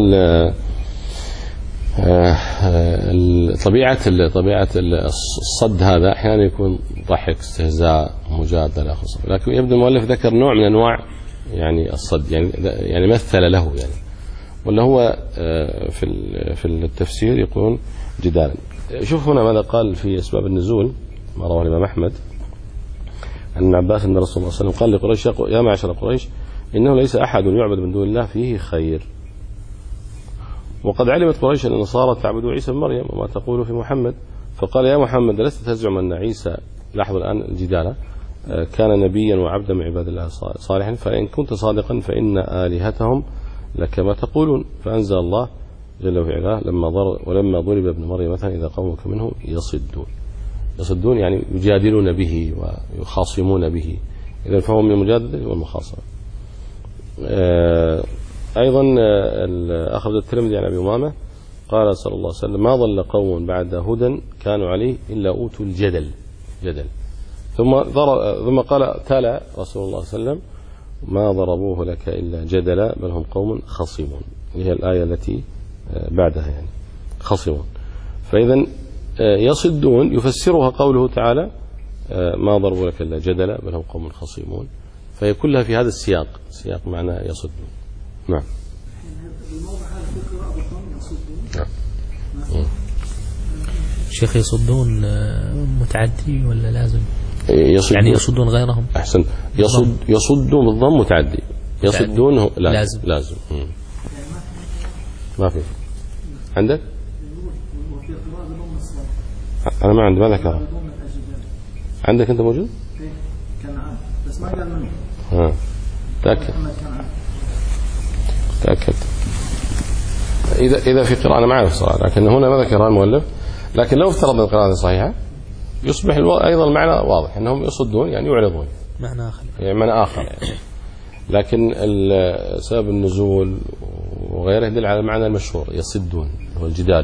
طبيعة طبيعة الصد هذا أحيانا يكون ضحك استهزاء مجادلة خصوصا، لكن يبدو المؤلف ذكر نوع من أنواع يعني الصد، يعني يعني مثل له يعني، ولا هو في في التفسير يقولون جدالا. شوف هنا ماذا قال في أسباب النزول، ما رواه الإمام أحمد عن ابن عباس أن رسول الله صلى الله عليه وسلم قال لقريش: يا معشر قريش إنه ليس أحد يعبد من دون الله فيه خير، وقد علمت قريش أن النصارى تعبد عيسى بن مريم وما تقول في محمد، فقال: يا محمد لست تزعم أن عيسى، لاحظوا الآن الجدال، كان نبيا وعبدا من عباد الله صالحا، فإن كنت صادقا فإن آلهتهم لكما تقولون. فأنزل الله جل وعلا: لما ضرب ولما ضرب ابن مريم مثلا إذا قومك منه يصدون. يصدون يعني يجادلون به ويخاصمون به، إذا فهم من المجادلة والمخاصمة. أيضا أخرج الترمذي عن أبي أمامة قال صلى الله عليه وسلم: ما ضل قوم بعد هدى كانوا عليه إلا أوتوا الجدل جدل. ثم ثم قال تلا رسول الله صلى الله عليه وسلم: ما ضربوه لك إلا جدلا بل هم قوم خصمون. هي الآية التي بعدها يعني خصمون. فإذا يصدون يفسرها قوله تعالى: ما ضربوا لك إلا جدلا بل هم قوم خصمون، فهي كلها في هذا السياق، سياق معنى يصدون. نعم. نعم. شيخ يصدون متعدي ولا لازم؟ يصدون يعني يصدون غيرهم. أحسن. يصد يصدون بالضم متعدي، يصدون لازم لازم, لازم. ما في عندك؟ أنا ما عندي، ما ذكرها. عندك أنت موجود؟ كان عام بس ما قال منه. ها تأكد تأكد. إذا إذا في قراءة أنا ما أعرف صراحة، لكن هنا ما ذكرها المؤلف. لكن لو افترضنا القراءة صحيحة يصبح أيضا المعنى واضح، أنهم يصدون يعني يعرضون، معنى آخر يعني معنى آخر يعني. لكن سبب النزول وغيره يدل على المعنى المشهور يصدون، هو الجدال.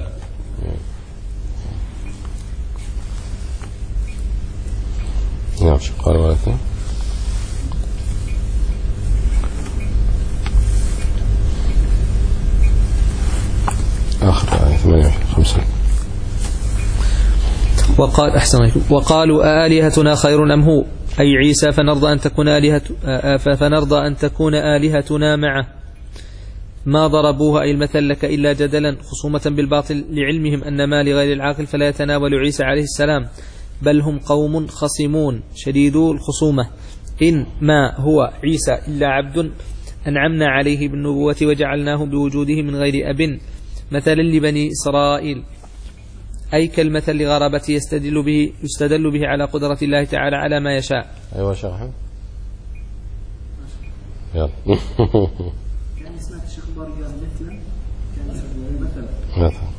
نعم. شو قال ولكن آخر آية ثمانية وخمسين. وقال أحسن وقالوا آلهتنا خير أم هو، أي عيسى، فنرضى أن تكون آلهة فنرضى أن تكون آلهتنا معه. ما ضربوه أي المثل لك إلا جدلا خصومة بالباطل، لعلمهم أن ما لغير العاقل فلا يتناول عيسى عليه السلام، بل هم قوم خصمون شديدو الخصومة. إن ما هو عيسى إلا عبد أنعمنا عليه بالنبوة وجعلناه بوجوده من غير أب مثلا لبني إسرائيل، أي كالمثل لغرابته يستدل به يستدل به على قدرة الله تعالى على ما يشاء. أيوة شرحه. يلا. يعني سمعت الشيخ بارك مثلا كان مثلا مثلا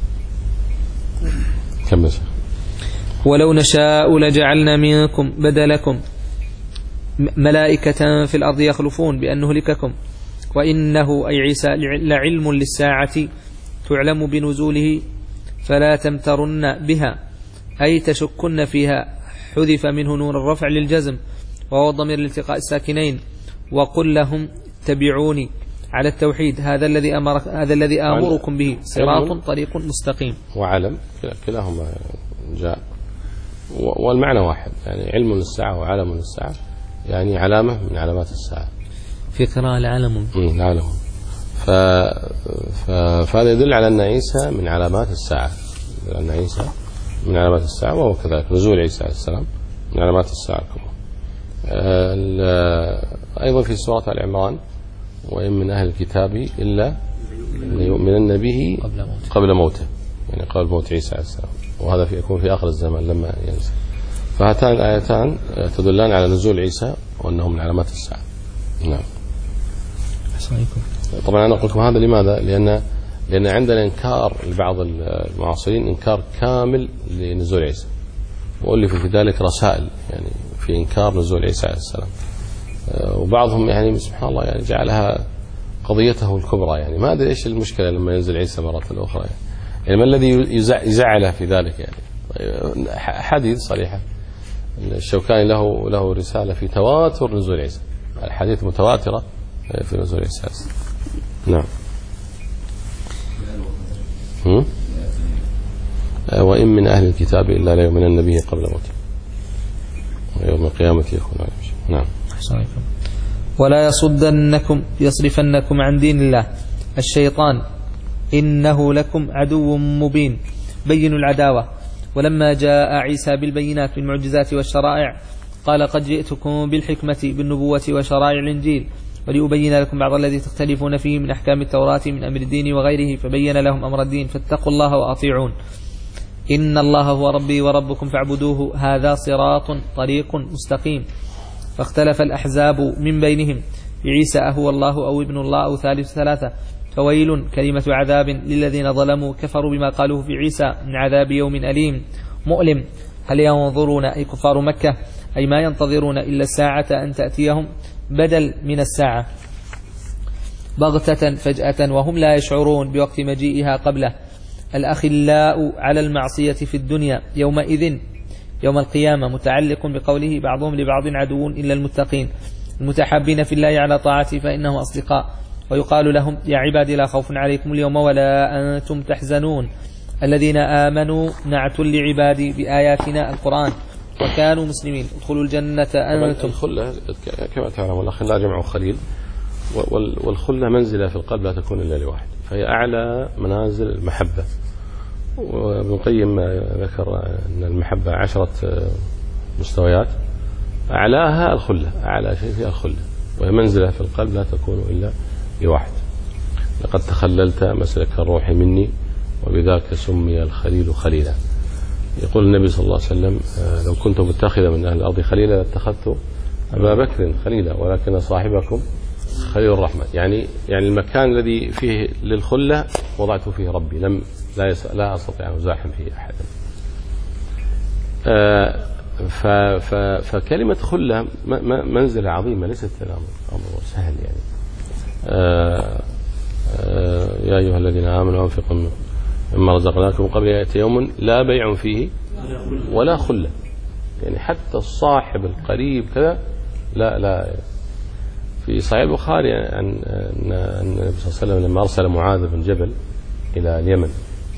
كمل. ولو نشاء لجعلنا منكم بدلكم ملائكة في الأرض يخلفون بأن نهلككم، وإنه أي عيسى لعلم للساعة تعلم بنزوله فلا تمترن بها، أي تشكن فيها، حذف منه نون الرفع للجزم وهو ضمير الالتقاء الساكنين. وقل لهم اتبعوني على التوحيد، هذا الذي أمرك هذا الذي آمركم به صراط طريق مستقيم. وعلم كلاهما جاء والمعنى واحد، يعني علم للساعة وعلم للساعة، يعني علامة من علامات الساعة. في قراءة العلم. العلم. ف... ف... فهذا يدل على أن عيسى من علامات الساعة، لأن عيسى من علامات الساعة، وهو كذلك نزول عيسى عليه السلام من علامات الساعة الكبرى. أيضا في سورة آل عمران: وإن من أهل الكتاب إلا ليؤمنن به قبل موته، يعني قبل موت عيسى عليه السلام، وهذا في يكون في آخر الزمان لما ينزل. فهاتان الآيتان تدلان على نزول عيسى وأنه من علامات الساعة. نعم. طبعا أنا قلت هذا لماذا؟ لأن لأن عندنا إنكار لبعض المعاصرين، إنكار كامل لنزول عيسى، وألف في ذلك رسائل يعني في إنكار نزول عيسى عليه السلام، وبعضهم يعني سبحان الله يعني جعلها قضيته الكبرى، يعني ما أدري إيش المشكلة لما ينزل عيسى مرة أخرى، يعني, يعني ما الذي يزعله في ذلك؟ يعني حديث صريحة، الشوكاني له له رسالة في تواتر نزول عيسى، الحديث متواترة في نزول عيسى. نعم. هم؟ وإن من أهل الكتاب إلا ليؤمنن به قبل موته ويوم القيامة يكون عليهم. نعم. ولا يصدنكم يصرفنكم عن دين الله الشيطان إنه لكم عدو مبين بين العداوة. ولما جاء عيسى بالبينات بالمعجزات والشرائع قال قد جئتكم بالحكمة بالنبوة وشرائع الإنجيل ولأبين لكم بعض الذي تختلفون فيه من أحكام التوراة من أمر الدين وغيره فبين لهم أمر الدين فاتقوا الله وأطيعون إن الله هو ربي وربكم فاعبدوه هذا صراط طريق مستقيم. فاختلف الأحزاب من بينهم بعيسى أهو الله أو ابن الله أو ثالث ثلاثة فويل كلمة عذاب للذين ظلموا كفروا بما قالوه في عيسى من عذاب يوم أليم مؤلم. هل ينظرون أي كفار مكة أي ما ينتظرون إلا الساعة أن تأتيهم بدل من الساعة بغتة فجأة وهم لا يشعرون بوقت مجيئها قبله. الأخلاء على المعصية في الدنيا يومئذ يوم القيامة متعلق بقوله بعضهم لبعض عدو إلا المتقين المتحابين في الله على طاعته فإنهم أصدقاء. ويقال لهم يا عبادي لا خوف عليكم اليوم ولا أنتم تحزنون الذين آمنوا نعت لعبادي بآياتنا القرآن وكانوا مسلمين ادخلوا الجنة أنتم. الخلة كما تعلمون الأخلاء جمع خليل والخلة منزلة في القلب لا تكون إلا لواحد فهي أعلى منازل المحبة. وابن القيم ذكر أن المحبة عشرة مستويات أعلاها الخلة أعلى شيء فيها الخلة وهي منزلة في القلب لا تكون إلا لواحد. لقد تخللت مسلك الروح مني وبذاك سمي الخليل خليلا. يقول النبي صلى الله عليه وسلم لو كنت متخذا من أهل الأرض خليلا لاتخذت أبا بكر خليلا ولكن صاحبكم خليل الرحمن. يعني يعني المكان الذي فيه للخلة وضعت فيه ربي لم لا لا أستطيع أن أزاحم فيه أحدا. فكلمة خلة منزلة عظيمة ليست أمر سهل يعني. آآ آآ يا أيها الذين آمنوا أنفقوا مما رزقناكم قبل يأتي يوم لا بيع فيه ولا خلة. يعني حتى الصاحب القريب كذا لا لا. في صحيح البخاري عن النبي صلى الله عليه وسلم لما أرسل معاذ بن جبل إلى اليمن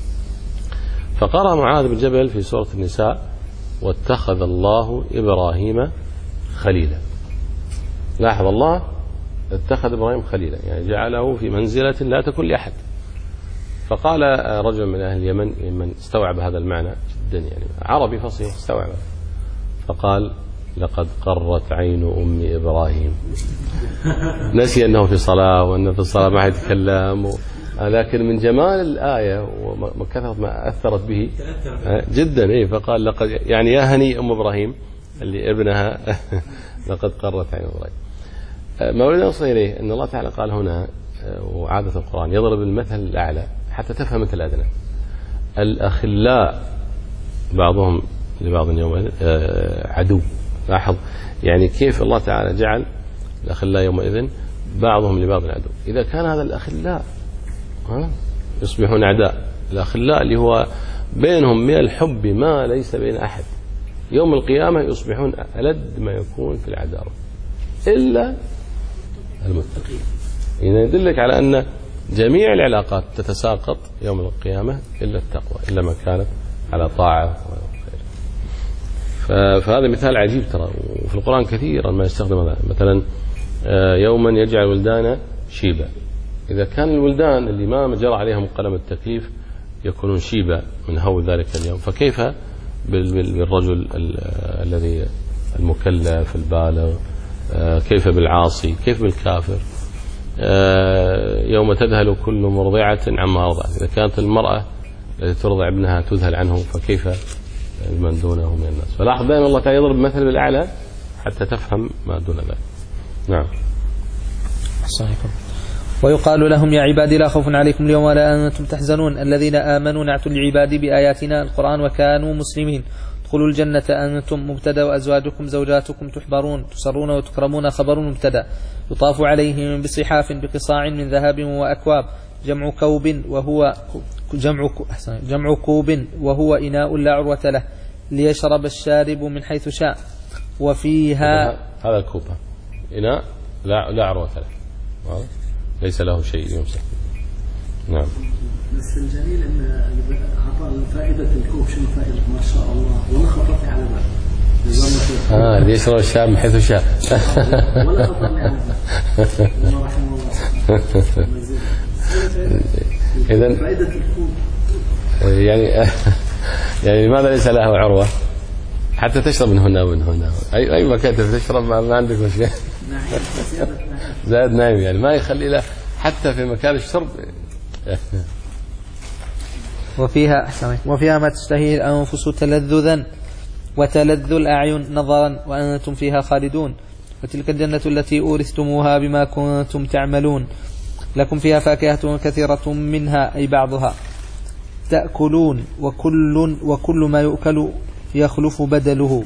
فقرأ معاذ بن جبل في سورة النساء واتخذ الله إبراهيم خليلا. لاحظ الله اتخذ إبراهيم خليلا يعني جعله في منزلة لا تكون لأحد. فقال رجل من أهل اليمن من استوعب هذا المعنى جدا يعني عربي فصيح استوعب فقال لقد قرت عين أم إبراهيم. نسي أنه في صلاة وأنه في الصلاة ما يتكلم و... لكن من جمال الآية وكثرة ما أثرت به جدا إيه فقال لقد يعني يا هني أم إبراهيم اللي ابنها لقد قرت عين إبراهيم. ما أريد أوصل إليه أن الله تعالى قال هنا وعادة القرآن يضرب المثل الأعلى حتى تفهم مثل الأدنى. الأخلاء بعضهم لبعض يوم عدو. لاحظ يعني كيف الله تعالى جعل الأخلاء يومئذ بعضهم لبعض عدو. إذا كان هذا الأخلاء يصبحون أعداء. الأخلاء اللي هو بينهم من الحب ما ليس بين أحد يوم القيامة يصبحون ألد ما يكون في العداوة إلا المتقين. إذا يدلك على أن جميع العلاقات تتساقط يوم القيامة إلا التقوى إلا ما كانت على طاعة وخير. فهذا مثال عجيب ترى وفي القرآن كثيرا ما يستخدم هذا. مثلا يوما يجعل ولدان شيبا. إذا كان الولدان اللي ما جرى عليهم قلم التكليف يكونون شيبا من هول ذلك اليوم فكيف بالرجل الذي المكلف البالغ كيف بالعاصي كيف بالكافر. يوم تذهل كل مرضعة عما أرضعت. إذا كانت المرأة التي ترضع ابنها تذهل عنه فكيف من دونه من الناس. فلاحظ بأن الله تعالى يضرب مثل بالأعلى حتى تفهم ما دون ذلك. نعم. صحيح. ويقال لهم يا عبادي لا خوف عليكم اليوم ولا أنتم تحزنون الذين آمنوا نعت لعبادي بآياتنا القرآن وكانوا مسلمين ادخلوا الجنة أنتم مبتدا وأزواجكم زوجاتكم تحبرون تسرون وتكرمون خبر مبتدا يطاف عليهم بصحاف بقصاع من ذهب وأكواب جمع كوب وهو جمع جمع كوب وهو إناء لا عروة له ليشرب الشارب من حيث شاء وفيها هذا الكوب إناء لا لا عروة له ليس له شيء يمسك. نعم. بس الجميل ان عطاء فائده الكوب شنو فائده ما شاء الله ولا خطرت على بال. اه اللي يشرب الشاب من حيث شاء. ولا خطر يعني. الله رحمه الله. إذن فائدة الكون يعني يعني لماذا ليس له عروة حتى تشرب من هنا ومن هنا، أي أي مكان تشرب ما, ما عندك مشكلة. زاد نايم يعني ما يخلي له حتى في مكان الشرب. وفيها وفيها ما تشتهي الأنفس تلذذا وتلذ الأعين نظرا وأنتم فيها خالدون، وتلك الجنة التي أورثتموها بما كنتم تعملون، لكم فيها فاكهة كثيرة منها أي بعضها تأكلون وكل, وكل ما يؤكل يخلف بدله.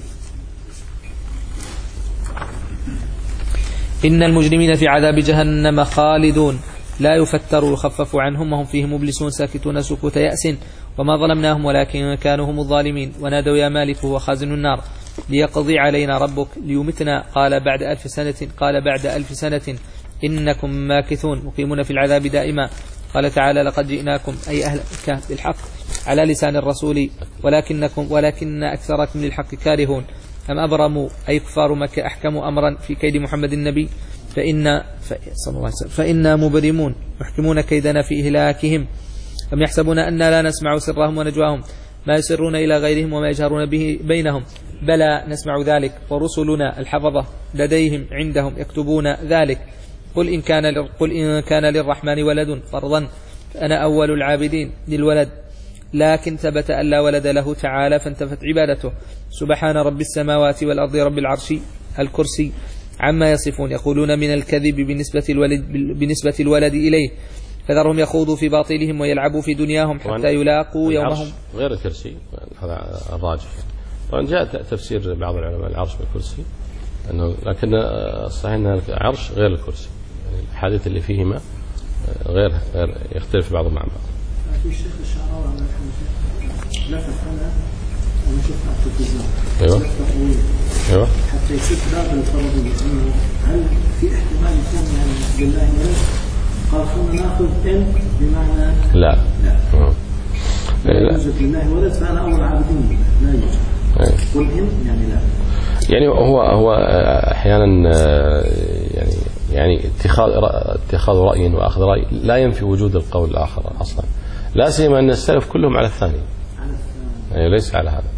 إن المجرمين في عذاب جهنم خالدون لا يفتر يخفف عنهم وهم فيه مبلسون ساكتون سكوت يأس، وما ظلمناهم ولكن كانوا هم الظالمين. ونادوا يا مالك هو خازن النار ليقضي علينا ربك ليمتنا، قال بعد ألف سنة قال بعد ألف سنة إنكم ماكثون مقيمون في العذاب دائما. قال تعالى لقد جئناكم أي أهل الكهف بالحق على لسان الرسول ولكنكم ولكن أكثركم للحق كارهون. أم أبرموا أي كفار مكة أحكموا أمرا في كيد محمد النبي فإن فإنا مبرمون محكمون كيدنا في إهلاكهم. أم يحسبون أننا لا نسمع سرهم ونجواهم ما يسرون إلى غيرهم وما يجهرون به بينهم بلى نسمع ذلك ورسلنا الحفظة لديهم عندهم يكتبون ذلك. قل إن كان قل إن كان للرحمن ولد فرضا فأنا أول العابدين للولد، لكن ثبت أن لا ولد له تعالى فانتفت عبادته. سبحان رب السماوات والأرض رب العرش الكرسي عما يصفون. يقولون من الكذب بالنسبة الولد, بالنسبة الولد إليه فذرهم يخوضوا في باطلهم ويلعبوا في دنياهم حتى يلاقوا يومهم. غير الكرسي هذا الراجح. طبعا جاء تفسير بعض العلماء العرش بالكرسي أنه، لكن الصحيح أن العرش غير الكرسي، يعني الحادث اللي فيهما غير, غير يختلف بعض مع بعض. في الشيخ الشعراوي الله يرحمه لفت هنا أنا شفتها على التلفزيون. أيوه أيوه حتى يصير باب الفرضية إنه هل في احتمال يكون يعني بالله ولد؟ قال خلنا ناخذ إن بمعنى لا لا لا, لا يوجد لله ولد فأنا أول عابدين لا يوجد. قل إن يعني لا، يعني هو هو أحيانا يعني يعني اتخاذ اتخاذ رأي وأخذ رأي لا ينفي وجود القول الآخر أصلا، لا سيما أن السلف كلهم على الثاني يعني ليس على هذا.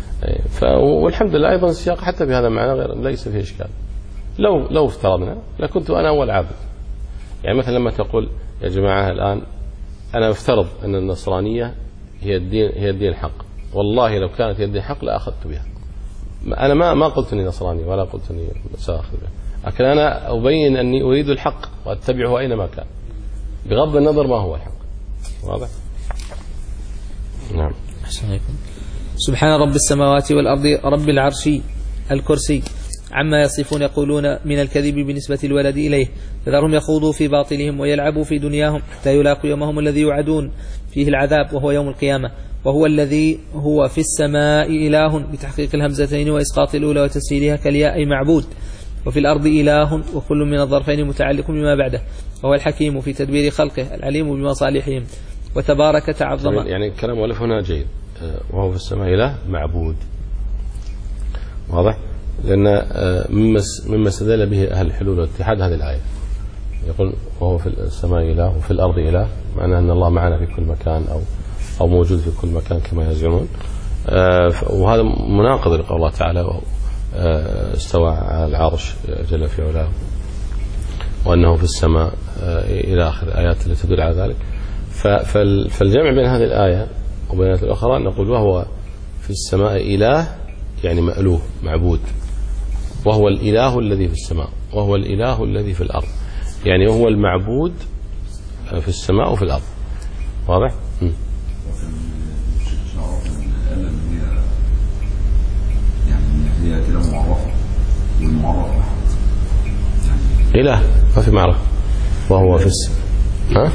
والحمد لله أيضا السياق حتى بهذا المعنى غير ليس فيه إشكال. لو لو افترضنا لكنت أنا أول عابد، يعني مثلا لما تقول يا جماعة الآن أنا افترض أن النصرانية هي الدين هي الدين الحق، والله لو كانت هي الدين الحق لأخذت بها. أنا ما ما قلت إني نصراني ولا قلت إني سأخذ بها، لكن أنا أبين أني أريد الحق وأتبعه أينما كان بغض النظر ما هو الحق. واضح؟ نعم. سبحان رب السماوات والأرض رب العرش الكرسي عما يصفون. يقولون من الكذب بالنسبة الولد إليه فذرهم يخوضوا في باطلهم ويلعبوا في دنياهم حتى يلاقوا يومهم الذي يوعدون فيه العذاب وهو يوم القيامة، وهو الذي هو في السماء إله بتحقيق الهمزتين وإسقاط الأولى وتسهيلها كالياء أي معبود، وفي الأرض إله وكل من الظرفين متعلق بما بعده، وهو الحكيم في تدبير خلقه العليم بمصالحهم وتبارك تعظم. يعني الكلام مؤلف هنا جيد، وهو في السماء إله معبود. واضح؟ لأن مما استدل به أهل الحلول والاتحاد هذه الآية، يقول وهو في السماء إله وفي الأرض إله، معناه أن الله معنا في كل مكان أو أو موجود في كل مكان كما يزعمون. وهذا مناقض لقول الله تعالى استوى على العرش جل في علاه وأنه في السماء إلى آخر الآيات التي تدل على ذلك. فالجمع بين هذه الآية وبين الآيات الأخرى نقول وهو في السماء إله يعني مألوه معبود، وهو الإله الذي في السماء وهو الإله الذي في الأرض، يعني هو المعبود في السماء وفي الأرض. واضح؟ م. هي كده معرفة والمعرف إله ما في معرفة، وهو في السماء ها؟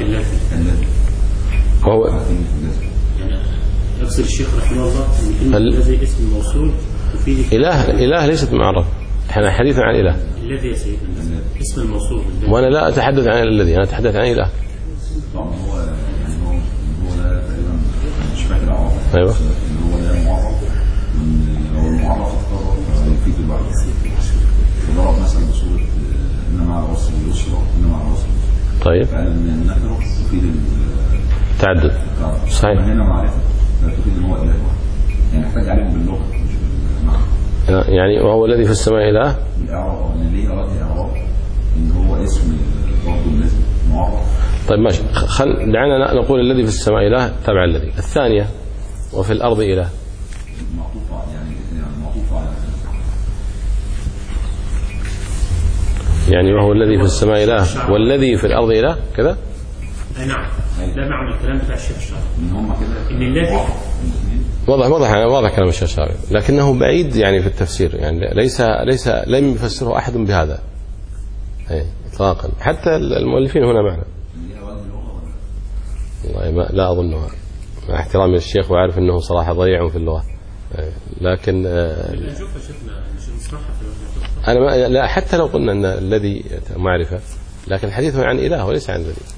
وهو يقصد الشيخ رحمه الله الذي اسم الموصول وفيه إله. إله ليست معرفة، احنا حديث عن إله الذي يا سيدنا اسم الموصول، وأنا لا أتحدث عن الذي، أنا أتحدث عن إله. طبعا هو يعني هو هو لا تقريبا مش فاكر عرفة، أيوه هو لا معرف، لو المعرف اضطر تفيد الوعي. وضرب مثلا بصوره آه، انما على العسر يسرا انما على العسر يسرا. طيب فقال ان النكره تفيد تعدد صحيح. هنا معرفه لا تفيد ان هو اله واحد، يعني يحتاج عليهم باللغه مش بالمعنى. يعني وهو الذي في السماء اله الاعراب ان ليه اراد اعراب ان هو اسم برضه النسب معرف. طيب ماشي، خل دعنا نقول الذي في السماء اله تبع الذي. الثانيه وفي الارض اله معطوفه يعني يعني معطوفه على يعني وهو الذي في السماء اله والذي في الارض اله كذا. اي نعم، ده معنى الكلام بتاع الشيخ الشرعي ان هم كده ان الذي واضح واضح واضح كلام الشيخ الشرعي، لكنه بعيد يعني في التفسير، يعني ليس ليس لم يفسره احد بهذا اي اطلاقا، حتى المؤلفين هنا معنا. والله ما لا اظنها، مع احترامي للشيخ وعارف انه صراحه ضيع في اللغه، لكن انا ما لا حتى لو قلنا ان الذي معرفه، لكن الحديث عن اله وليس عن الذي.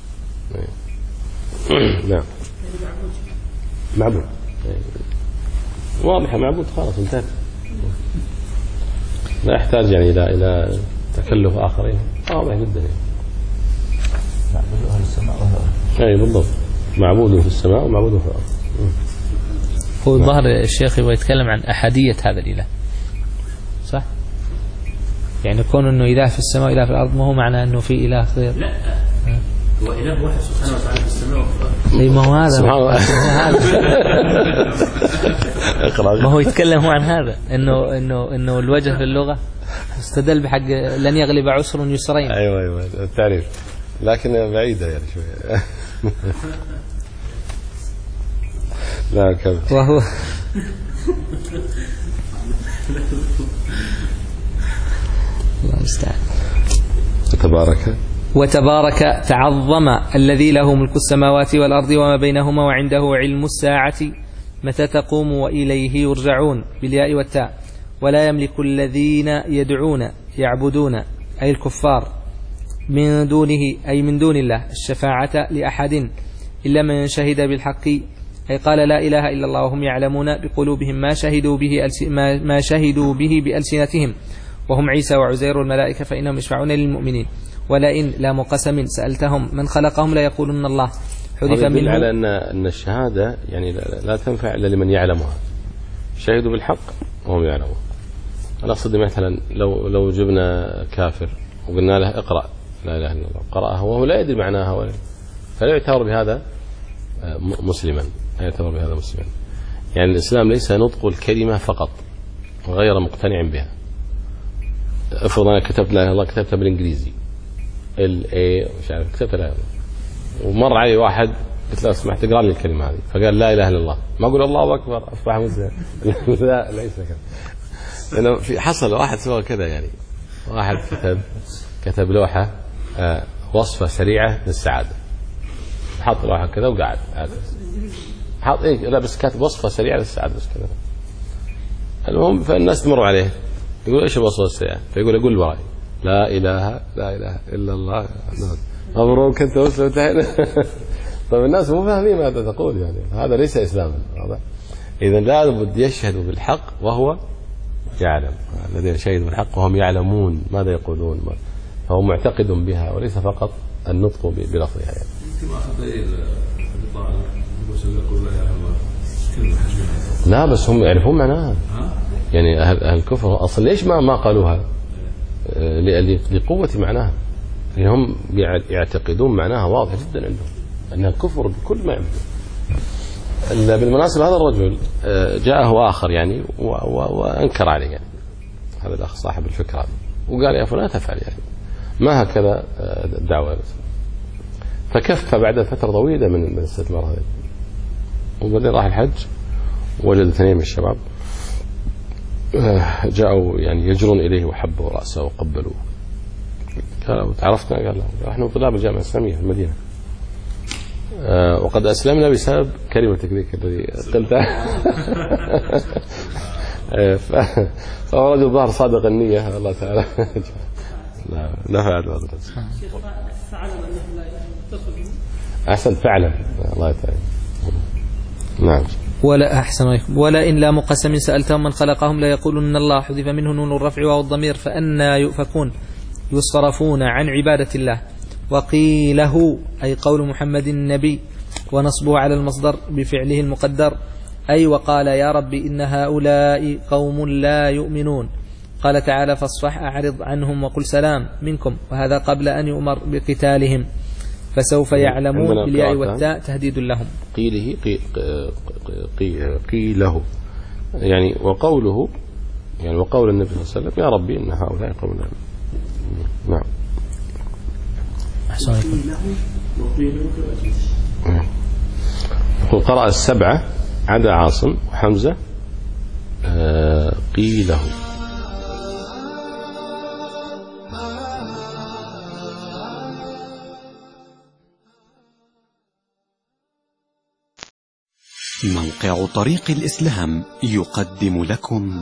نعم معبود واضح، معبود خلاص انتهت، لا يحتاج يعني الى الى تكلف اخرين، واضح جدا يعني. معبود اهل السماء والارض. اي بالضبط، معبود في السماء ومعبود في الارض. هو الظاهر الشيخ يبغى يتكلم عن احديه هذا الاله، صح؟ يعني كون انه اله في السماء واله في الارض ما هو معنى انه في اله غير. لا هو اله واحد سبحانه وتعالى في السماء وفي الارض. اي ما هو هذا سبحان الله. ما هو يتكلم عن هذا انه انه انه الوجه في اللغه استدل بحق لن يغلب عسر يسرين. ايوه ايوه التعريف، لكن بعيده يعني شويه. لا كم وهو الله المستعان. تبارك وتبارك تعظم الذي له ملك السماوات والأرض وما بينهما وعنده علم الساعة متى تقوم وإليه يرجعون بالياء والتاء. ولا يملك الذين يدعون يعبدون أي الكفار من دونه أي من دون الله الشفاعة لأحد إلا من شهد بالحق أي قال لا إله إلا الله وهم يعلمون بقلوبهم ما شهدوا به ما شهدوا به بألسنتهم وهم عيسى وعزير الملائكة فإنهم يشفعون للمؤمنين. ولئن لا مقسم سألتهم من خلقهم لا يقولون الله حذف منه. على أن أن الشهادة يعني لا تنفع إلا لمن يعلمها، شهدوا بالحق وهم يعلمون. أنا أقصد مثلا لو لو جبنا كافر وقلنا له اقرأ لا إله إلا الله قرأها وهو لا يدري معناها ولا، فلا يعتبر بهذا مسلما، لا يعتبر بهذا مسلما. يعني الإسلام ليس نطق الكلمة فقط غير مقتنع بها. افرض أنا كتبت لا إله إلا الله كتبتها بالإنجليزي ال A مش عارف كتبت لا إله إلا الله، ومر علي واحد قلت له اسمح تقرأ لي الكلمة هذه فقال لا إله إلا الله، ما أقول الله أكبر أصبح مسلم. لا ليس كذا، لأنه في حصل واحد سوى كذا، يعني واحد كتب كتب لوحة آه وصفة سريعة للسعادة، حط لوحة كذا وقعد حط إيه لا بس كاتب وصفة سريعة للسعادة بس كذا. المهم فالناس تمر عليه يقول ايش الوصفة السريعة، فيقول اقول وراي لا إله لا إله إلا الله مبروك أنت مسلم. طيب الناس مو فاهمين ماذا تقول، يعني هذا ليس إسلاما. إذا لابد يشهدوا بالحق وهو يعلم، الذين شهدوا بالحق وهم يعلمون ماذا يقولون، فهو معتقد بها وليس فقط النطق بلفظها. يعني لا بس هم يعرفون معناها، يعني أهل الكفر أصلا ليش ما ما قالوها؟ لقوة معناها، يعني هم يعتقدون معناها واضح جدا عندهم أنها كفر بكل ما يعبدون. بالمناسبة هذا الرجل جاءه آخر يعني وأنكر عليه، يعني هذا الأخ صاحب الفكرة وقال يا فلان تفعل، يعني ما هكذا الدعوة. فكف بعد فترة طويلة من من الاستثمار هذا، وبعدين راح الحج وجد اثنين من الشباب جاءوا يعني يجرون إليه وحبوا رأسه وقبلوه. قالوا تعرفنا؟ قال له نحن طلاب الجامعة الإسلامية في المدينة وقد أسلمنا بسبب كلمتك ذيك الذي قلتها. فهو رجل ظهر صادق النية الله تعالى. لا نفع هذا أحسن فعلا الله تعالى. نعم. ولا أحسن عليكم. ولا إن لام قسم سألتهم من خلقهم لا يقولون الله حذف منه نون الرفع وهو الضمير فأنا يؤفكون يصرفون عن عبادة الله. وقيله أي قول محمد النبي ونصبه على المصدر بفعله المقدر أي وقال يا رب إن هؤلاء قوم لا يؤمنون. قال تعالى فاصفح أعرض عنهم وقل سلام منكم وهذا قبل أن يؤمر بقتالهم فسوف يعلمون بالياء والتاء تهديد لهم. قيله قي قي قيله يعني وقوله يعني وقول النبي صلى الله عليه وسلم يا ربي إن هؤلاء قوم لا يؤمنون. نعم. أحسن عليكم. وقرأ السبعة عدا عاصم وحمزة آه قيله. موقع طريق الإسلام يقدم لكم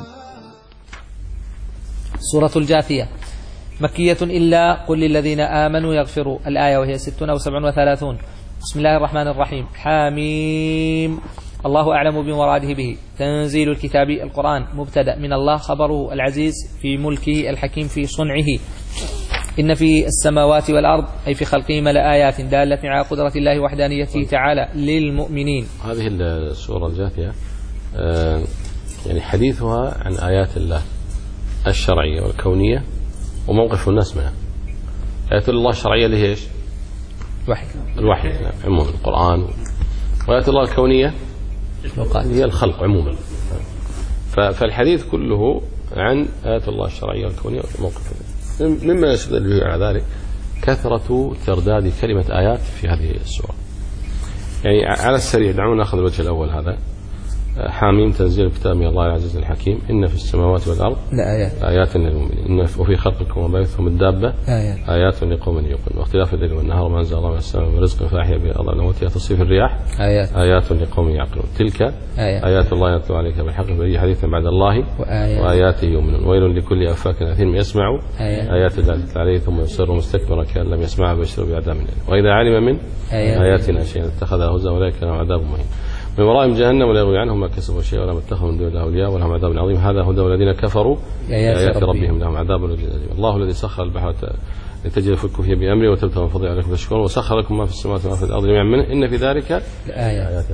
سورة الجاثية مكية إلا قل للذين آمنوا يغفروا الآية وهي ستون أو سبع وثلاثون. بسم الله الرحمن الرحيم. حاميم الله أعلم بمراده به. تنزيل الكتاب القرآن مبتدأ من الله خبره العزيز في ملكه الحكيم في صنعه. إن في السماوات والأرض أي في خلقهما لآيات دالة على قدرة الله وحدانيته تعالى للمؤمنين. هذه السورة الجاثية آه يعني حديثها عن آيات الله الشرعية والكونية وموقف الناس منها. آيات الله الشرعية اللي هي إيش؟ الوحي. الوحي عموما القرآن. وآيات الله الكونية هي الخلق عموما. فالحديث كله عن آيات الله الشرعية والكونية وموقف الناس. مما يستدل على ذلك كثرة ترداد كلمة آيات في هذه السورة. يعني على السريع دعونا نأخذ الوجه الأول هذا. حاميم تنزيل الكتاب من الله العزيز الحكيم. إن في السماوات والأرض لآيات آيات للمؤمنين. وفي خلقكم وما بث من دابة آيات, آيات لقوم يوقنون. واختلاف الليل والنهار ما أنزل الله من السماء من رزق فأحيا به الأرض وموتها تصريف الرياح آيات, آيات لقوم يعقلون. تلك آيات, آيات الله يتلو عليك بالحق فبأي حديث بعد الله وآيات وآياته يؤمنون. ويل لكل أفاك أثيم يسمع آيات, آيات الله تتلى عليه ثم يصر مستكبرا كأن لم يسمعها ويبشر بعذاب أليم. وإذا علم من آيات آياتنا شيئا اتخذها هزوا أولئك لهم عذاب مهين. من ورائهم جهنم ولا يغني عنهم ما كسبوا شيئا ولا اتخذوا من دون الله أولياء ولهم عذاب عظيم. هذا هدى والذين كفروا آيات ربهم لهم عذاب أليم. الله الذي سخر البحر لتجري الفلك فيه بأمره وتبتغوا من فضله عليكم تشكرون وسخر لكم ما في السماوات وما في الأرض جميعا منه إن في ذلك آيات.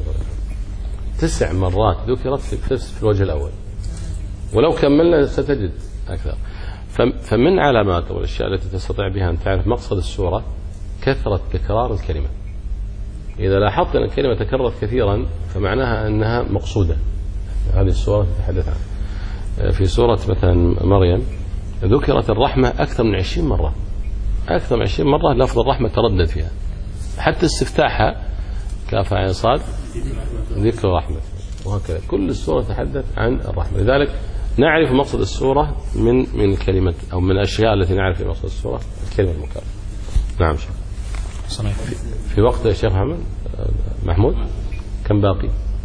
تسع مرات ذكرت في الوجه الأول ولو كملنا ستجد أكثر. فمن علامات والأشياء التي تستطيع بها أن تعرف مقصد السورة كثرة تكرار الكلمة. إذا لاحظت أن الكلمة تكررت كثيرا فمعناها أنها مقصودة. هذه السورة تتحدث عنها. في سورة مثلا مريم ذكرت الرحمة أكثر من عشرين مرة أكثر من عشرين مرة لفظ الرحمة تردد فيها. حتى استفتاحها كاف عين صاد ذكر رحمة وهكذا. كل السورة تتحدث عن الرحمة. لذلك نعرف مقصد السورة من من الكلمة أو من الأشياء التي نعرف في مقصد السورة الكلمة المكررة. نعم شيخ. في وقت يا شيخ محمد محمود كم باقي؟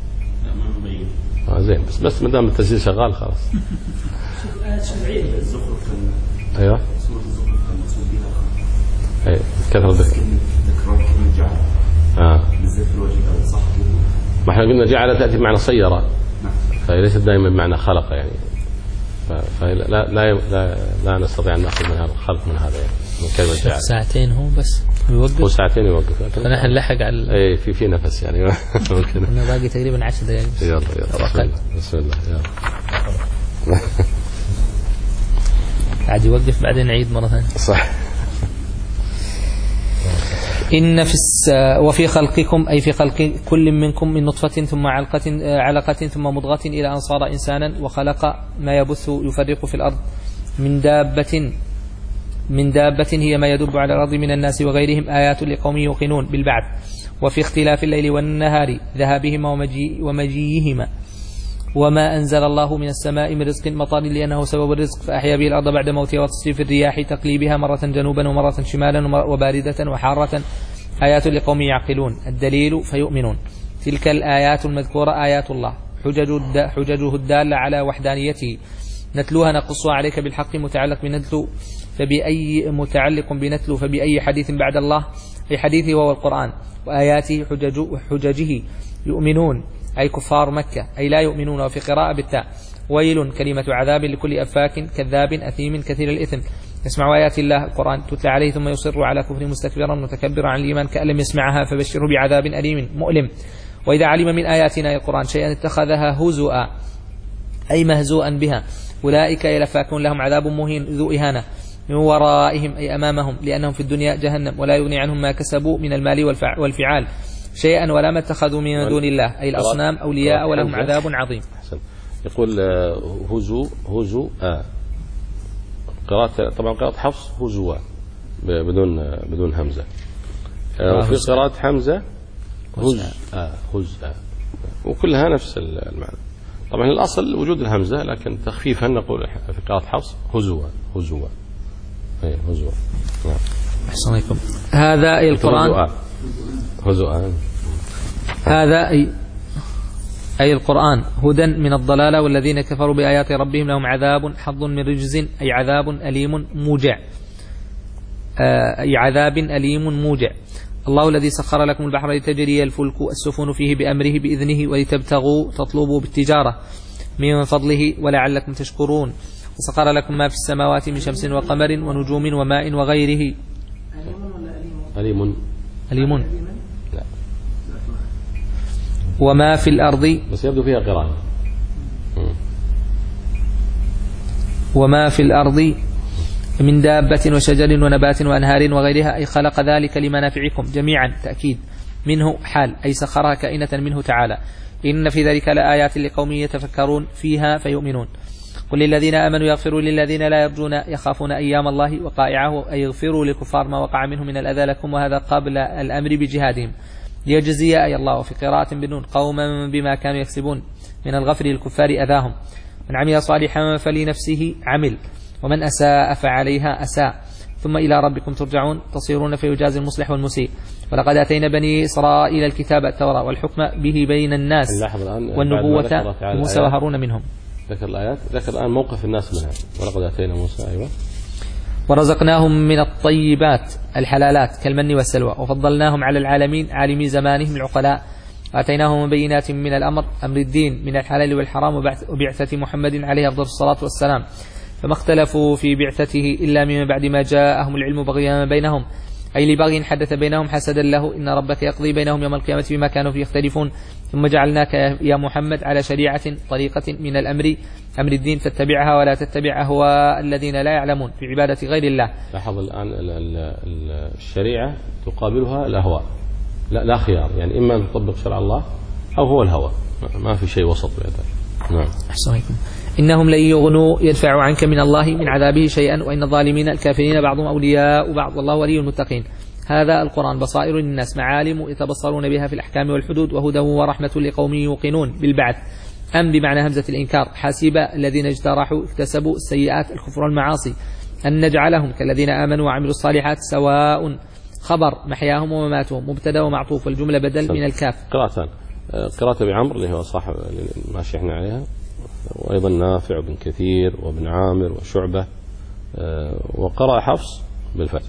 آه زين بس بس ما دام التسجيل شغال خلاص. ايوه اي كثرة ذكر اه ما احنا قلنا جعل تأتي بمعنى صيرة فليست دائما بمعنى خلق يعني. فلا لا لا لا, لا نستطيع ان ناخذ من هذا الخلق من هذا يعني من كلمة جعل. ساعتين هو بس يوقف. هو ساعتين يوقف. فنحن نلحق على اي في في نفس يعني ممكن. انه باقي تقريبا عشر دقائق. يلا يلا بسم الله يلا. عاد يوقف بعدين نعيد مرة ثانية. صح. إن في الس... وفي خلقكم أي في خلق كل منكم من نطفة ثم علقة علقة ثم مضغة إلى أن صار إنسانا وخلق ما يبث يفرق في الأرض من دابة من دابة هي ما يدب على الأرض من الناس وغيرهم آيات لقوم يوقنون بالبعث وفي اختلاف الليل والنهار ذهابهما ومجي ومجيهما وما أنزل الله من السماء من رزق مطر لأنه سبب الرزق فأحيا به الأرض بعد موتها وتصريف الرياح تقليبها مرة جنوبا ومرة شمالا وباردة وحارة آيات لقوم يعقلون. الدليل فيؤمنون. تلك الآيات المذكورة آيات الله حججه الدالة على وحدانيته نتلوها نقصها عليك بالحق متعلق بنتلو فبأي متعلق بنتلو فبأي حديث بعد الله أي حديثه وهو القرآن وآياته حججه يؤمنون أي كفار مكة أي لا يؤمنون. وفي قراءة بالتاء ويل كلمة عذاب لكل أفاك كذاب أثيم كثير الإثم يسمع آيات الله القرآن تتلى عليه ثم يصر على كفر مستكبرا متكبرا عن الإيمان كأن لم يسمعها فبشره بعذاب أليم مؤلم. وإذا علم من آياتنا القرآن شيئا اتخذها هزؤا أي مهزوءا بها أولئك يلفاكون لهم عذاب مهين ذو إهانة من ورائهم أي أمامهم لأنهم في الدنيا جهنم ولا يغني عنهم ما كسبوا من المال والفعال شيئا ولا ما اتخذوا من دون الله أي الأصنام أولياء ولهم عذاب عظيم. يقول هزو هزو آه. قراءة طبعا قراءة حفص هزوا بدون بدون همزة. وفي قراءة حمزة هز آه هز آه. وكلها نفس المعنى. طبعا الأصل وجود الهمزة لكن تخفيفا نقول في قراءة حفص هزوا هزوا أي هزوا. نعم. أحسن عليكم. هذا أي القرآن هزوا هذا أي أي القرآن هدى من الضلالة والذين كفروا بآيات ربهم لهم عذاب حظ من رجز أي عذاب أليم موجع أي عذاب أليم موجع. الله الذي سخر لكم البحر لتجري الفلك السفن فيه بأمره بإذنه ولتبتغوا تطلبوا بالتجارة من فضله ولعلكم تشكرون. وسخر لكم ما في السماوات من شمس وقمر ونجوم وماء وغيره. أليم أليم لا. وما في الأرض بس يبدو فيها قراءة وما في الأرض من دابة وشجر ونبات وأنهار وغيرها أي خلق ذلك لمنافعكم جميعا تأكيد منه حال أي سخرها كائنة منه تعالى. إن في ذلك لآيات لقوم يتفكرون فيها فيؤمنون. قل للذين آمنوا يغفروا للذين لا يرجون يخافون أيام الله وقائعه أي يغفروا للكفار ما وقع منه من الأذى لكم وهذا قبل الأمر بجهادهم ليجزي أي الله. وفي قراءة بالنون قوما بما كانوا يكسبون من الغفر للكفار أذاهم. من عمل صالحا فلنفسه عمل ومن أساء فعليها أساء ثم إلى ربكم ترجعون تصيرون فيجازي المصلح والمسيء. ولقد أتينا بني إسرائيل الكتاب التوراة والحكم به بين الناس والنبوة موسى وهارون منهم. ذكر الآيات ذكر الآن موقف الناس منها. ولقد أتينا موسى أيوة ورزقناهم من الطيبات الحلالات كالمن والسلوى وفضلناهم على العالمين عالمي زمانهم العقلاء. وآتيناهم بينات من الأمر أمر الدين من الحلال والحرام وبعثة محمد عليه أفضل الصلاة والسلام فما اختلفوا في بعثته إلا من بعد ما جاءهم العلم بغيا بينهم أي لبغي حدث بينهم حسدا له إن ربك يقضي بينهم يوم القيامة بما كانوا فيه يختلفون ثم جعلناك يا محمد على شريعة طريقة من الأمر أمر الدين فاتبعها ولا تتبع أهواء الذين لا يعلمون في عبادة غير الله. لاحظ الآن الشريعة تقابلها الأهواء لا, لا خيار يعني إما أن تطبق شرع الله أو هو الهوى ما في شيء وسط بهذا. نعم. أحسن عليكم. إنهم لن يغنوا يدفعوا عنك من الله من عذابه شيئا وإن الظالمين الكافرين بعضهم أولياء بعض والله ولي المتقين. هذا القرآن بصائر للناس معالم يتبصرون بها في الأحكام والحدود وهدى ورحمة لقوم يوقنون بالبعث. أم بمعنى همزة الإنكار حاسب الذين اجترحوا اكتسبوا السيئات الكفر والمعاصي أن نجعلهم كالذين آمنوا وعملوا الصالحات سواء خبر محياهم ومماتهم مبتدا ومعطوف والجملة بدل من الكاف. قراءتان قراءة بعمر اللي هو صاحب ما شحنا عليها وأيضا نافع بن كثير وابن عامر وشعبة وقرأ حفص بالفتح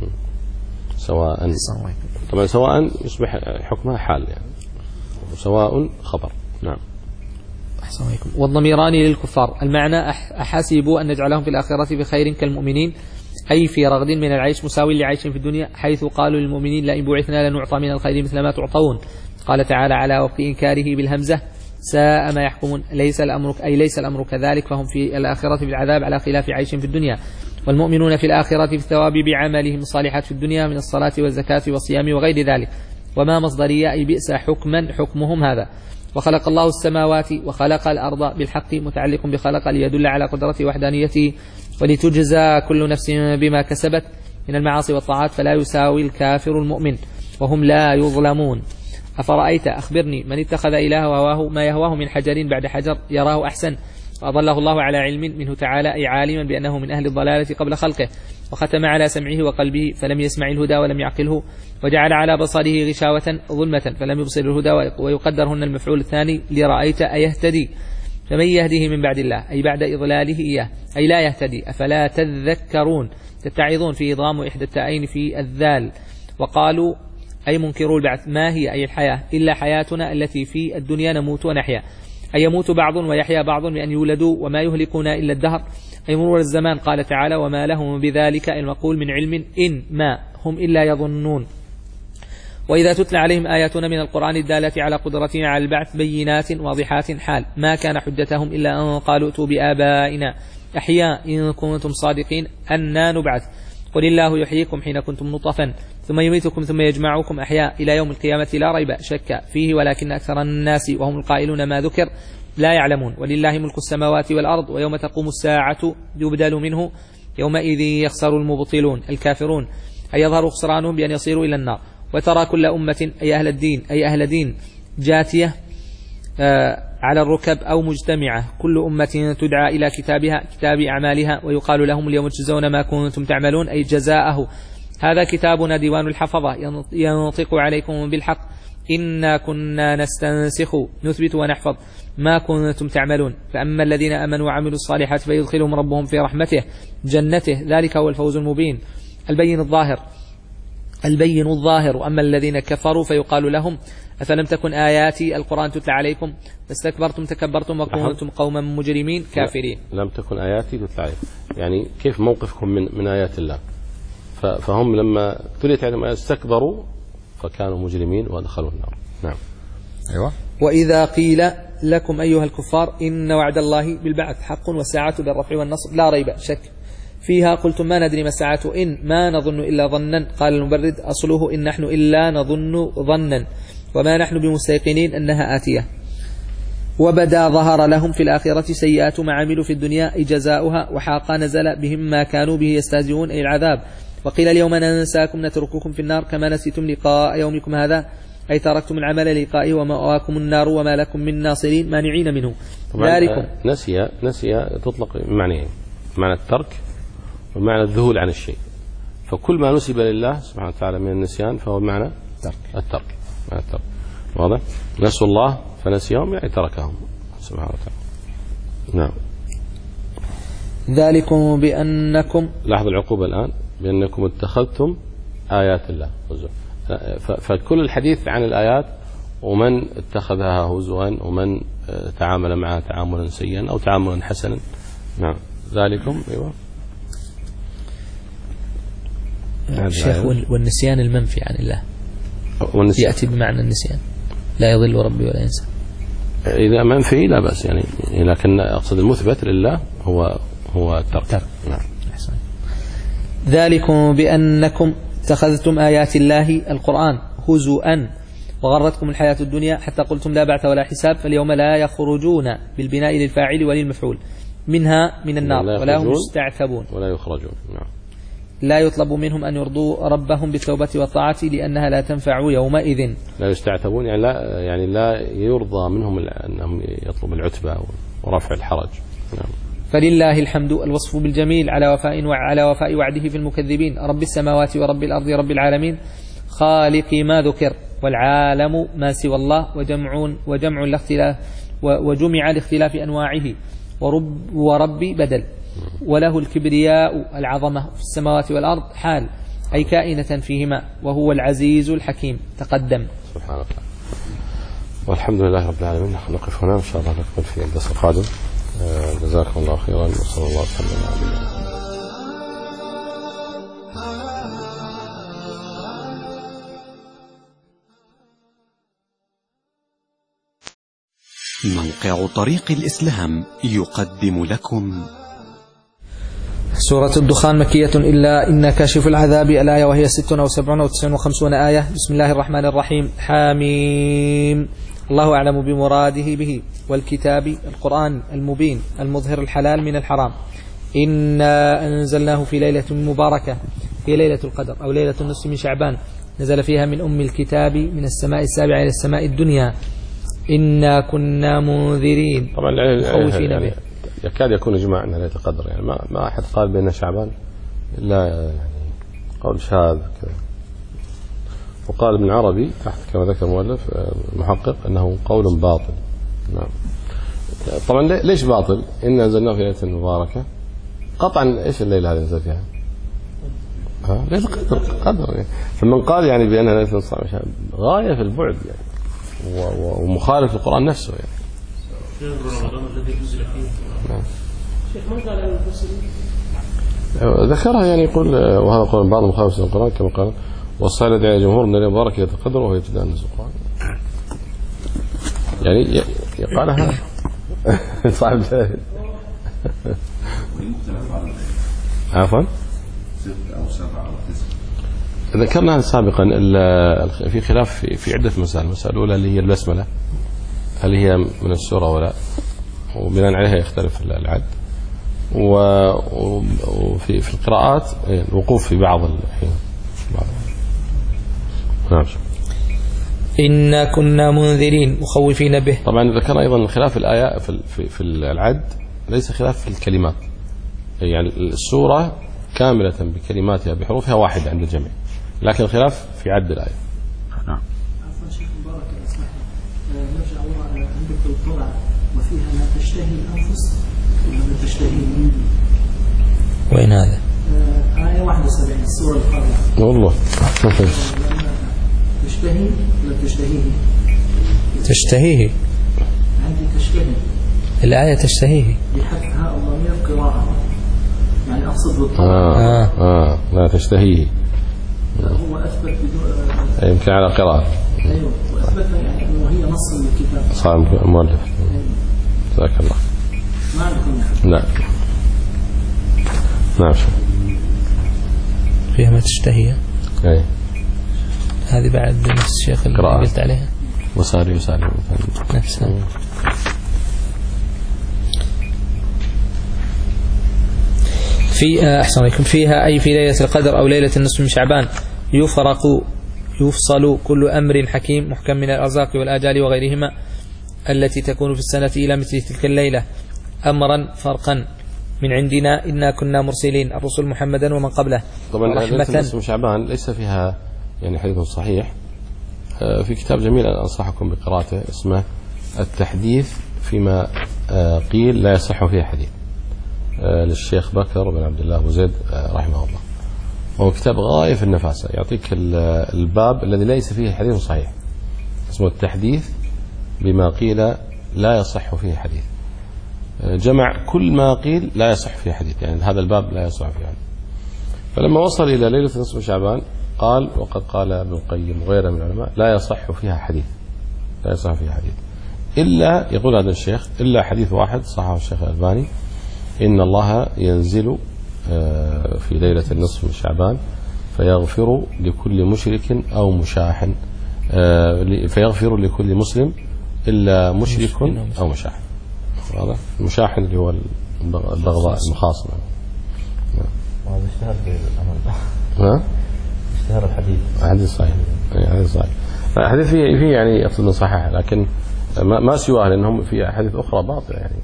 سواء طبعا سواء يصبح حكمها حال يعني وسواء خبر. نعم. أحسن عليكم. والضميران للكفار المعنى أحاسبوا أن نجعلهم في الآخرة بخير كالمؤمنين أي في رغد من العيش مساوي لعيش في الدنيا حيث قالوا للمؤمنين لئن بعثنا لنعطى من الخير مثل ما تعطون. قال تعالى على وفق إنكاره بالهمزة ساء ما يحكمون ليس الأمر أي ليس الأمر كذلك فهم في الآخرة بالعذاب على خلاف عيش في الدنيا والمؤمنون في الآخرة في الثواب بعملهم الصالحات في الدنيا من الصلاة والزكاة والصيام وغير ذلك. وما مصدرية أي بئس حكما حكمهم هذا. وخلق الله السماوات وخلق الأرض بالحق متعلق بخلق ليدل على قدرته وحدانيته ولتجزى كل نفس بما كسبت من المعاصي والطاعات فلا يساوي الكافر المؤمن وهم لا يظلمون. أفرأيت أخبرني من اتخذ إله وهواه ما يهواه من حجر بعد حجر يراه أحسن وأضله الله على علم منه تعالى أي عالما بأنه من أهل الضلالة قبل خلقه وختم على سمعه وقلبه فلم يسمع الهدى ولم يعقله وجعل على بصره غشاوة ظلمة فلم يبصر الهدى ويقدر هنا المفعول الثاني لرأيت أيهتدي فمن يهديه من بعد الله أي بعد إضلاله إياه أي لا يهتدي أفلا تذكرون تتعظون في إضغام إحدى التائين في الذال. وقالوا أي منكروا البعث. ما هي أي الحياة إلا حياتنا التي في الدنيا نموت ونحيا، أي يموت بعض ويحيا بعض بأن يولدوا وما يهلكنا إلا الدهر، أي مرور الزمان. قال تعالى وما لهم بذلك المقول من علم إن ما هم إلا يظنون. وإذا تتلى عليهم آياتنا من القرآن الدالة على قدرتنا على البعث بينات واضحات حال ما كان حجتهم إلا أن قالوا ائتوا بآبائنا أحياء إن كنتم صادقين أنا نبعث قل الله يحييكم حين كنتم نطفا ثم يميتكم ثم يجمعكم أحياء إلى يوم القيامة لا ريب شك فيه ولكن أكثر الناس وهم القائلون ما ذكر لا يعلمون. ولله ملك السماوات والأرض ويوم تقوم الساعة يبدل منه يومئذ يخسر المبطلون الكافرون، أي يظهر خسرانهم بأن يصيروا إلى النار. وترى كل أمة أي أهل الدين أي أهل دين جاتية آه على الركب أو مجتمعة، كل أمة تدعى إلى كتابها كتاب أعمالها ويقال لهم اليوم تجزون ما كنتم تعملون أي جزاءه. هذا كتابنا ديوان الحفظة ينطق عليكم بالحق إنا كنا نستنسخ نثبت ونحفظ ما كنتم تعملون. فأما الذين آمنوا وعملوا الصالحات فيدخلهم ربهم في رحمته جنته ذلك هو الفوز المبين البين الظاهر البين الظاهر. وأما الذين كفروا فيقال لهم أفلم تكن آياتي القرآن تتلى عليكم فاستكبرتم تكبرتم وكنتم قوما مجرمين كافرين. لم تكن آياتي تتلى عليكم يعني كيف موقفكم من, من آيات الله؟ فهم لما تليت عليهم آيات استكبروا فكانوا مجرمين ودخلوا النار. نعم. أيوة. وإذا قيل لكم أيها الكفار إن وعد الله بالبعث حق والساعة بالرفع والنصب لا ريب شك فيها قلتم ما ندري ما الساعة إن ما نظن إلا ظنا. قال المبرد أصله إن نحن إلا نظن ظنا وما نحن بمستيقنين أنها آتية. وبدا ظهر لهم في الآخرة سيئات ما عملوا في الدنيا أي جزاؤها وحاق نزل بهم ما كانوا به يستهزئون أي العذاب. وقيل اليوم ننساكم نترككم في النار كما نسيتم لقاء يومكم هذا أي تركتم العمل لقائه ومأواكم النار وما لكم من ناصرين مانعين منه. ذلكم نسي نسي تطلق معنيين معنى الترك ومعنى الذهول عن الشيء، فكل ما نسب لله سبحانه وتعالى من النسيان فهو معنى الترك الترك معنى الترك واضح. نسوا الله فنسيهم يعني تركهم سبحانه وتعالى. نعم. ذلكم بأنكم لاحظوا العقوبة الآن بأنكم اتخذتم آيات الله هزوا، فكل الحديث عن الآيات ومن اتخذها هزوا ومن تعامل معها تعاملا سيئا أو تعاملا حسنا. نعم. ذلكم أيوة الشيخ. والنسيان المنفي عن الله والنسيان. يأتي بمعنى النسيان لا يضل ربي ولا ينسى. إذا منفي لا بأس يعني، لكن أقصد المثبت لله هو هو الترك. نعم. ذلكم بأنكم اتخذتم آيات الله القرآن هزؤا وغرتكم الحياة الدنيا حتى قلتم لا بعث ولا حساب فاليوم لا يخرجون بالبناء للفاعل وللمفعول منها من النار ولا هم يستعتبون ولا يخرجون. نعم. لا يطلب منهم أن يرضوا ربهم بالتوبة والطاعة لأنها لا تنفع يومئذ. لا يستعتبون يعني لا يعني لا يرضى منهم أنهم يطلب العتبة ورفع الحرج. نعم. فلله الحمد الوصف بالجميل على وفاء وعلى وفاء وعده في المكذبين رب السماوات ورب الأرض رب العالمين خالق ما ذكر والعالم ما سوى الله وجمع وجمع الاختلاف وجمع لاختلاف أنواعه ورب ورب بدل وله الكبرياء العظمة في السماوات والأرض حال أي كائنة فيهما وهو العزيز الحكيم تقدم. سبحان الله. والحمد لله رب العالمين. نقف هنا إن شاء الله نكمل في الدرس القادم. جزاكم الله خيرا وصلى الله وسلم على نبينا. موقع طريق الإسلام يقدم لكم سورة الدخان مكية إلا إن كاشف العذاب الآية وهي ست أو سبع أو تسع وخمسون آية. بسم الله الرحمن الرحيم. حاميم. الله أعلم بمراده به والكتاب القرآن المبين المظهر الحلال من الحرام. إنا أنزلناه في ليلة مباركة في ليلة القدر أو ليلة النصف من شعبان نزل فيها من أم الكتاب من السماء السابعة إلى السماء الدنيا إنا كنا منذرين طبعا خوفين يعني به. يكاد يكون إجماع أن ليلة القدر يعني ما ما أحد قال بأن شعبان إلا يعني قول شاذ كذا. وقال ابن عربي تحت كما ذكر المؤلف المحقق أنه قول باطل. نعم. طبعا ليش باطل؟ إن نزلناه في ليلة مباركة قطعا. إيش الليلة هذه نزل فيها؟ ها ليلة القدر قدر يعني. فمن قال يعني بأنها ليلة نصف شعبان غاية في البعد يعني ومخالف للقرآن نفسه يعني. شهر رمضان الذي نزل فيه. نعم. شيخ من قال على المفسرين؟ ذكرها يعني يقول وهذا قول بعض مخالف للقرآن كما قال والصالح دعاء جمهور من المبارك يتقدر وهو يبتدأ الناس القرآن يعني قالها صاحب جاهل. عفوا أو سبعة أو تسعة. ذكرنا سابقا في خلاف في عدة مسائل. المسألة الأولى اللي هي البسملة هل هي من السورة ولا، وبناء عليها يختلف العد. وفي في القراءات الوقوف في بعض الحين. نعم. إنا كنا منذرين مخوفين به. طبعا ذكرنا أيضا الخلاف الآية في في في العد ليس خلاف في الكلمات، يعني السورة كاملة بكلماتها بحروفها واحدة عند الجميع، لكن الخلاف في عد الآية. نعم. عفوا شيخ مبارك اسمح لي نرجع وراء عندك القرعة وفيها ما تشتهي الأنفس وما تشتهي. وين هذا؟ آية واحد وسبعين السورة القارعة. والله. تشتهي ولا تشتهيه؟ تشتهيه. عندي تشتهي. الآية تشتهيه. بحذفها الضمير قراءة. يعني أقصد بالطبع. آه. آه. لا تشتهيه. هو أثبت بدون. يمكن على قراءة. أيوة وأثبتها يعني أنه هي نص من الكتاب. صار مؤلف. جزاك الله. ما عندكم. لا. نعم. فيها ما تشتهي. أي. هذه بعد نفس الشيخ اللي قراءة. قلت عليها. وصار يسار. نفسها. في أحسن عليكم فيها أي في ليلة القدر أو ليلة النصف من شعبان يفرق يفصل كل أمر حكيم محكم من الأرزاق والآجال وغيرهما التي تكون في السنة إلى مثل تلك الليلة أمرا فرقا من عندنا إنا كنا مرسلين الرسل محمدا ومن قبله. طبعا ليلة النصف من شعبان ليس فيها يعني حديث صحيح. في كتاب جميل أنصحكم بقراءته اسمه التحديث فيما قيل لا يصح فيه حديث للشيخ بكر بن عبد الله أبو زيد رحمه الله. وهو كتاب غاية في النفاسة يعطيك الباب الذي ليس فيه حديث صحيح اسمه التحديث بما قيل لا يصح فيه حديث. جمع كل ما قيل لا يصح فيه حديث، يعني هذا الباب لا يصح فيه حديث. فلما وصل إلى ليلة نصف شعبان قال وقد قال ابن القيم وغيره من العلماء لا يصح فيها حديث، لا يصح فيها حديث إلا يقول هذا الشيخ إلا حديث واحد صححه الشيخ الألباني إن الله ينزل في ليلة النصف من شعبان فيغفر لكل مشرك أو مشاح فيغفر لكل مسلم إلا مشرك أو مشاح. هذا المشاح اللي هو البغضاء المخاصمة. وهذا اشتهر في الأمر. ها؟ اشتهر الحديث. حديث صحيح. حديث صحيح. الحديث فيه فيه يعني أصل صحيح لكن ما ما سواه لأنهم في أحاديث أخرى باطلة يعني.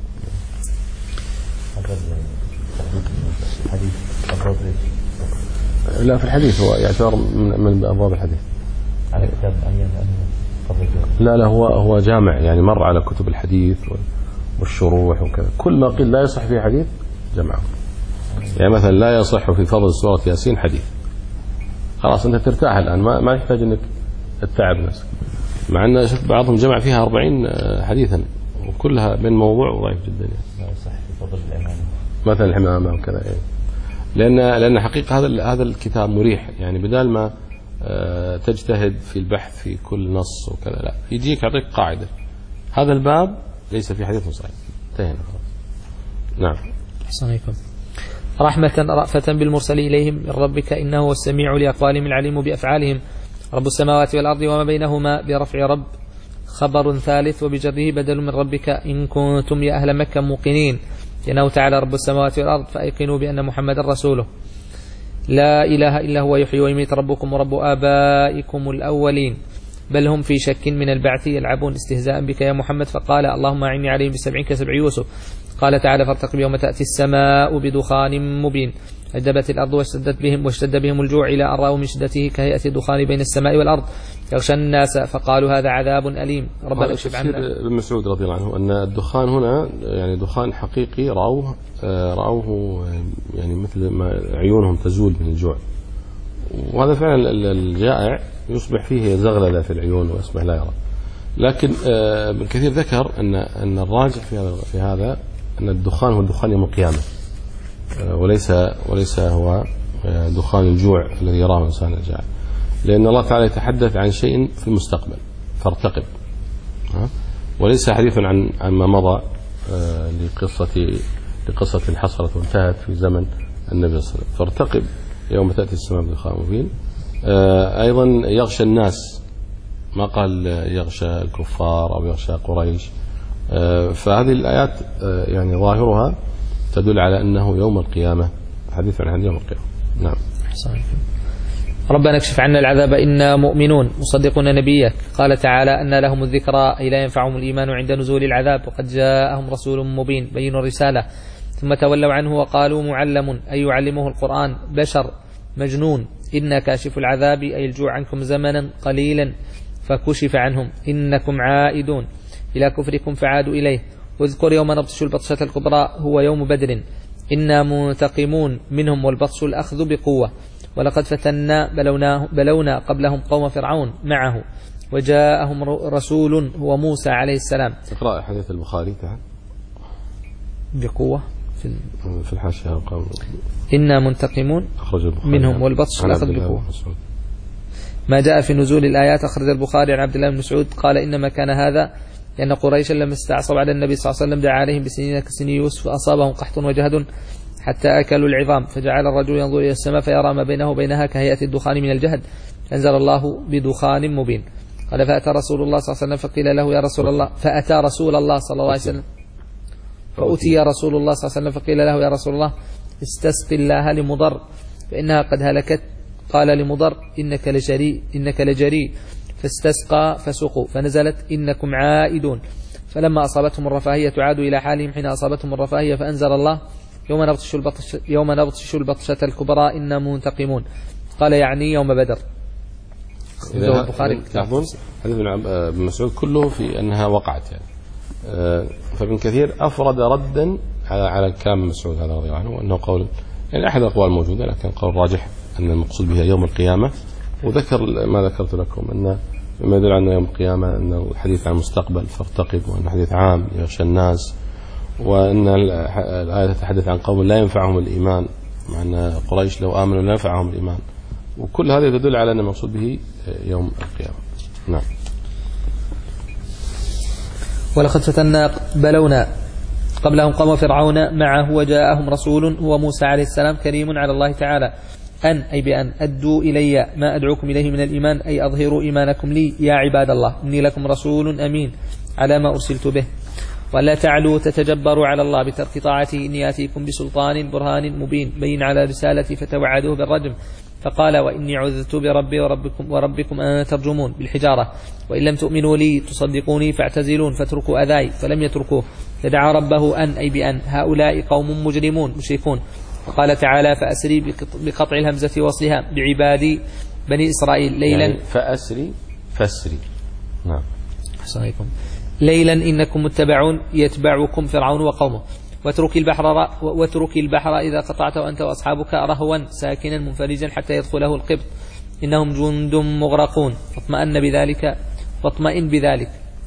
الحديث أبواب ليش؟ لا في الحديث هو يعتبر من, من أبواب الحديث. على كتاب معين لا لا هو هو جامع يعني مر على كتب الحديث والشروح وكذا كل ما قيل لا يصح فيه حديث جمعه. يعني مثلا لا يصح في فضل سورة ياسين حديث خلاص أنت ترتاح الآن ما ما يحتاج أنك تتعب نفسك، مع أن شفت بعضهم جمع فيها أربعين حديثا وكلها من موضوع ضعيف جدا يعني. لا يصح في فضل الإمامة مثلا الحمامة وكذا يعني. لأن لأن حقيقة هذا هذا الكتاب مريح يعني بدال ما تجتهد في البحث في كل نص وكذا لا يجيك يعطيك قاعدة هذا الباب ليس في حديث صحيح انتهينا خلاص. نعم. عليكم. رحمة رأفة بالمرسل إليهم من ربك إنه هو السميع لأقوالهم العليم بأفعالهم رب السماوات والأرض وما بينهما برفع رب خبر ثالث وبجره بدل من ربك إن كنتم يا أهل مكة موقنين لأنه تعالى رب السماوات والأرض فأيقنوا بأن محمد رسوله لا إله إلا هو يحيي ويميت ربكم ورب آبائكم الأولين بل هم في شك من البعث يلعبون استهزاء بك يا محمد فقال اللهم أعني عليهم بسبع كسبع يوسف. قال تعالى فارتقب يوم تأتي السماء بدخان مبين أدبت الأرض واشتدت بهم واشتد بهم الجوع إلى أن رأوا من شدته كهيئة الدخان بين السماء والأرض يغشى الناس فقالوا هذا عذاب أليم ربنا اكشف عنا. ابن مسعود رضي الله عنه أن الدخان هنا يعني دخان حقيقي رأوه رأوه يعني مثل ما عيونهم تزول من الجوع وهذا فعلا الجائع يصبح فيه زغللة في العيون ويصبح لا يرى. لكن ابن كثير ذكر أن أن الراجح في هذا في هذا أن الدخان هو دخان يوم القيامة، وليس وليس هو دخان الجوع الذي يراه الإنسان الجائع، لأن الله تعالى يتحدث عن شيء في المستقبل فارتقب، وليس حديثا عن عن ما مضى لقصة لقصة حصلت وانتهت في زمن النبي صلى الله عليه وسلم. فارتقب يوم تأتي السماء بدخان مبين. أيضا يغشى الناس، ما قال يغشى الكفار أو يغشى قريش. فهذه الآيات يعني ظاهرها تدل على أنه يوم القيامة، حديث عن يوم القيامة. نعم. ربنا اكشف عنا العذاب إنا مؤمنون مصدقون نبيك. قال تعالى أن لهم الذكرى أي لا ينفعهم الإيمان عند نزول العذاب وقد جاءهم رسول مبين بين الرسالة ثم تولوا عنه وقالوا معلم أي يعلمه القرآن بشر مجنون. إنا كاشف العذاب أي الجوع عنكم زمنا قليلا فكشف عنهم إنكم عائدون إلى كفركم فعادوا إليه. واذكر يوم نبطش البطشة الكبرى هو يوم بدر إنا منتقمون منهم والبطش الأخذ بقوة ولقد فتنا بلونا, بلونا قبلهم قوم فرعون معه وجاءهم رسول هو موسى عليه السلام. اقرأ حديث البخاري تعال بقوة في, في الحاشية قام إنا منتقمون منهم والبطش الأخذ بقوة. ما جاء في نزول الآيات أخرج البخاري عن عبد الله بن مسعود قال إنما كان هذا لأن قريشا لما استعصوا على النبي صلى الله عليه وسلم دعا عليهم بسنين كسني يوسف فأصابهم قحط وجهد حتى أكلوا العظام فجعل الرجل ينظر إلى السماء فيرى ما بينه وبينها كهيئة الدخان من الجهد أنزل الله بدخان مبين. قال فأتى رسول الله صلى الله عليه وسلم فقيل له يا رسول الله فأتى رسول الله صلى الله عليه وسلم فأتي رسول الله صلى الله عليه وسلم فقيل له يا رسول الله استسق الله لمضر فإنها قد هلكت. قال لمضر إنك لجريء إنك لجريء فاستسقى فسقوا فنزلت إنكم عائدون. فلما أصابتهم الرفاهية عادوا إلى حالهم حين أصابتهم الرفاهية فأنزل الله يوم نبطش البطش يوم نبطش البطشة الكبرى إنا منتقمون. قال يعني يوم بدر. البخاري تلاحظون حديث ابن مسعود كله في أنها وقعت يعني. فابن كثير أفرد ردا على على كلام مسعود هذا رضي الله عنه أنه قول يعني أحد الأقوال الموجودة لكن قول راجح أن المقصود بها يوم القيامة. وذكر ما ذكرت لكم أن ما يدل على يوم القيامة أنه الحديث عن المستقبل فارتقب وأن حديث عام يغشى الناس وأن الآية تتحدث عن قوم لا ينفعهم الإيمان مع أن قريش لو آمنوا لا ينفعهم الإيمان وكل هذا تدل على أن المقصود به يوم القيامة. نعم. ولقد فتنا بلونا قبلهم قوم فرعون معه وجاءهم رسول هو موسى عليه السلام كريم على الله تعالى أن أي بأن أدوا إلي ما أدعوكم إليه من الإيمان أي أظهروا إيمانكم لي يا عباد الله إني لكم رسول أمين على ما أرسلت به ولا تعلوا تتجبروا على الله بترك طاعته إني آتيكم بسلطان برهان مبين بين على رسالتي فتوعدوه بالرجم فقال وإني عذت بربي وربكم, وربكم أن ترجمون بالحجارة وإن لم تؤمنوا لي تصدقوني فاعتزلون فاتركوا أذاي فلم يتركوه فدعا ربه أن أي بأن هؤلاء قوم مجرمون مشركون. وقال تعالى فأسري بقطع الهمزة وصلها بعبادي بني إسرائيل ليلا يعني فأسري فأسري نعم حسنكم ليلا إنكم متبعون يتبعكم فرعون وقومه واترك البحر واترك البحر إذا قطعته أنت وأصحابك رهوا ساكنا منفرجا حتى يدخله القبط إنهم جند مغرقون فاطمئن بذلك فاطمئن بذلك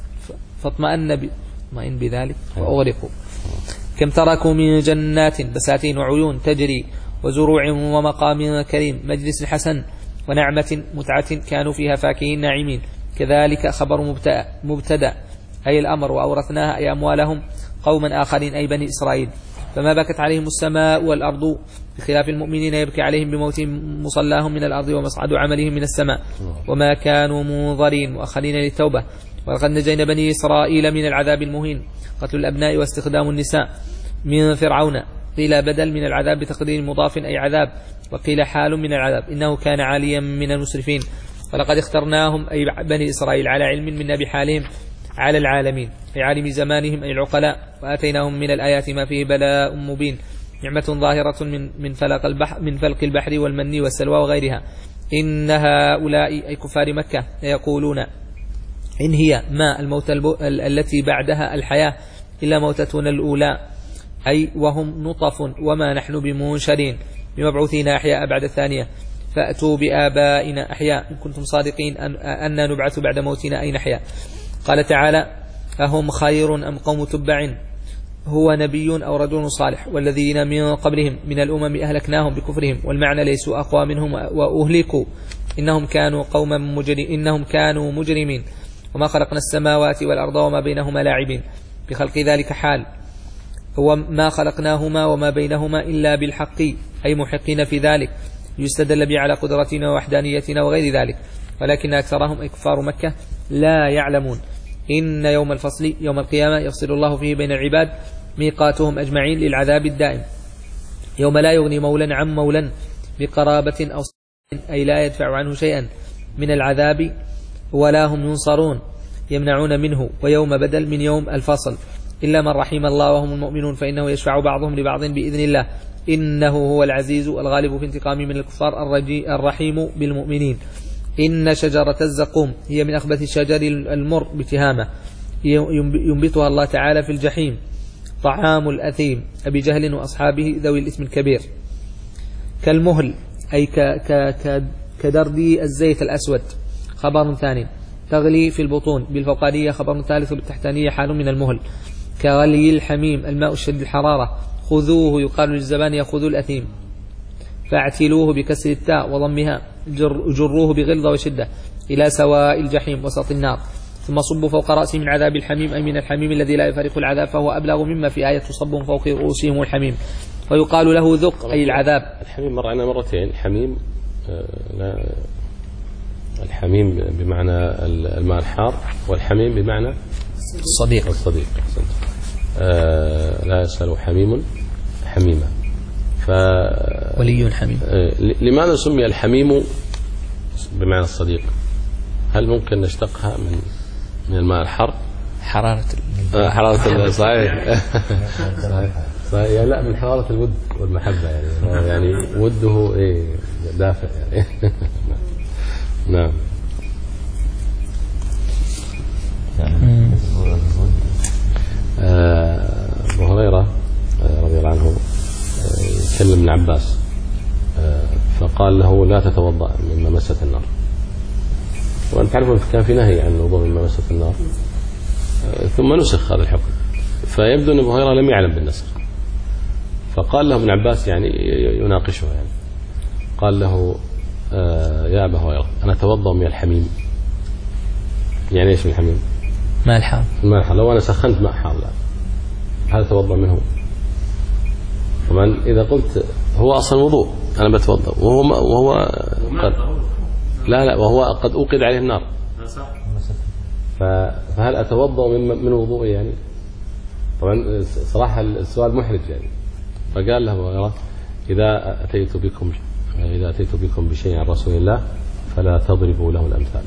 فاطمئن ب... بذلك وأغرقوا. كم تركوا من جنات بساتين وعيون تجري وزروع ومقام كريم مجلس حسن ونعمة متعة كانوا فيها فاكهين ناعمين كذلك خبر مبتدأ أي الأمر وأورثناها أي أموالهم قوما آخرين أي بني إسرائيل فما بكت عليهم السماء والأرض بخلاف المؤمنين يبكي عليهم بموتهم مصلاهم من الأرض ومصعد عملهم من السماء وما كانوا منظرين مؤخرين للتوبة. ولقد نجينا بني إسرائيل من العذاب المهين قتل الأبناء واستخدام النساء من فرعون قيل بدل من العذاب بتقدير مضاف أي عذاب وقيل حال من العذاب إنه كان عاليا من المسرفين. ولقد اخترناهم أي بني إسرائيل على علم منا بحالهم على العالمين أي عالم زمانهم أي العقلاء وآتيناهم من الآيات ما فيه بلاء مبين نعمة ظاهرة من من فلق البحر من فلق البحر والمن والسلوى وغيرها. إن هؤلاء أي كفار مكة يقولون إن هي ما الموت التي بعدها الحياة إلا موتتنا الأولى أي وهم نطف وما نحن بمنشرين بمبعوثين أحياء بعد الثانية فأتوا بآبائنا أحياء إن كنتم صادقين أن أن نبعث بعد موتنا أي نحيا. قال تعالى أهم خير أم قوم تبع هو نبي أو رجل صالح والذين من قبلهم من الأمم أهلكناهم بكفرهم والمعنى ليسوا أقوى منهم وأهلكوا إنهم كانوا قوما مجرمين إنهم كانوا مجرمين وما خلقنا السماوات والأرض وما بينهما لاعبين بخلق ذلك حال وما خلقناهما وما بينهما إلا بالحق أي محقين في ذلك يستدل به على قدرتنا ووحدانيتنا وغير ذلك ولكن أكثرهم أي كفار مكة لا يعلمون. إن يوم الفصل يوم القيامة يفصل الله فيه بين العباد ميقاتهم أجمعين للعذاب الدائم يوم لا يغني مولا عن مولا بقرابة أو صلة أي لا يدفع عنه شيئا من العذاب ولا هم ينصرون يمنعون منه ويوم بدل من يوم الفصل إلا من رحم الله وهم المؤمنون فإنه يشفع بعضهم لبعض بإذن الله إنه هو العزيز الغالب في انتقام من الكفار الرحيم بالمؤمنين. إن شجرة الزقوم هي من أخبث الشجر المر بتهامة ينبتها الله تعالى في الجحيم طعام الأثيم أبي جهل وأصحابه ذوي الإثم الكبير. كالمهل أي ك ك ك كدردي الزيت الأسود خبر ثاني تغلي في البطون بالفوقانية خبر ثالث بالتحتانية حال من المهل. كغلي الحميم الماء الشد الحرارة خذوه يقال للزبان يأخذوا الأثيم فاعتلوه بكسر التاء وضمها جر جروه بغلظة وشدة إلى سواء الجحيم وسط النار ثم صبوا فوق رأسه من عذاب الحميم أي من الحميم الذي لا يفارق العذاب فهو أبلغ مما في آية تصب فوق رؤوسهم الحميم ويقال له ذق أي العذاب. الحميم مر عنا مرتين حميم لا الحميم بمعنى الماء الحار والحميم بمعنى الصديق الصديق آه لا يسأل حميم حميما ف ولي حميم. آه لماذا سمي الحميم بمعنى الصديق؟ هل ممكن نشتقها من من الماء الحار؟ حرارة آه حرارة صحيح صحيح صحيح يعني لا من حرارة الود والمحبة يعني يعني وده ايه دافع يعني نعم. أبو هريرة رضي الله عنه يكلم ابن عباس فقال له لا تتوضأ مما مست النار وأنت تعرفون كان في نهي عن الوضوء مما مست النار ثم نسخ هذا الحكم فيبدو أن أبو هريرة لم يعلم بالنسخ فقال له ابن عباس يعني يناقشه يعني قال له يا أبا هريرة أنا أتوضأ من الحميم يعني إيش من الحميم؟ ماء الحار. الماء الحار لو أنا سخنت ماء حار لا هل أتوضأ منه؟ طبعا إذا قلت هو أصلا وضوء أنا بتوضأ وهو ما وهو قد لا لا وهو قد أوقد عليه النار فهل أتوضأ من من وضوء يعني؟ طبعا صراحة السؤال محرج يعني فقال له إذا أتيت بكم إذا أتيت بكم بشيء عن رسول الله فلا تضربوا له الأمثال.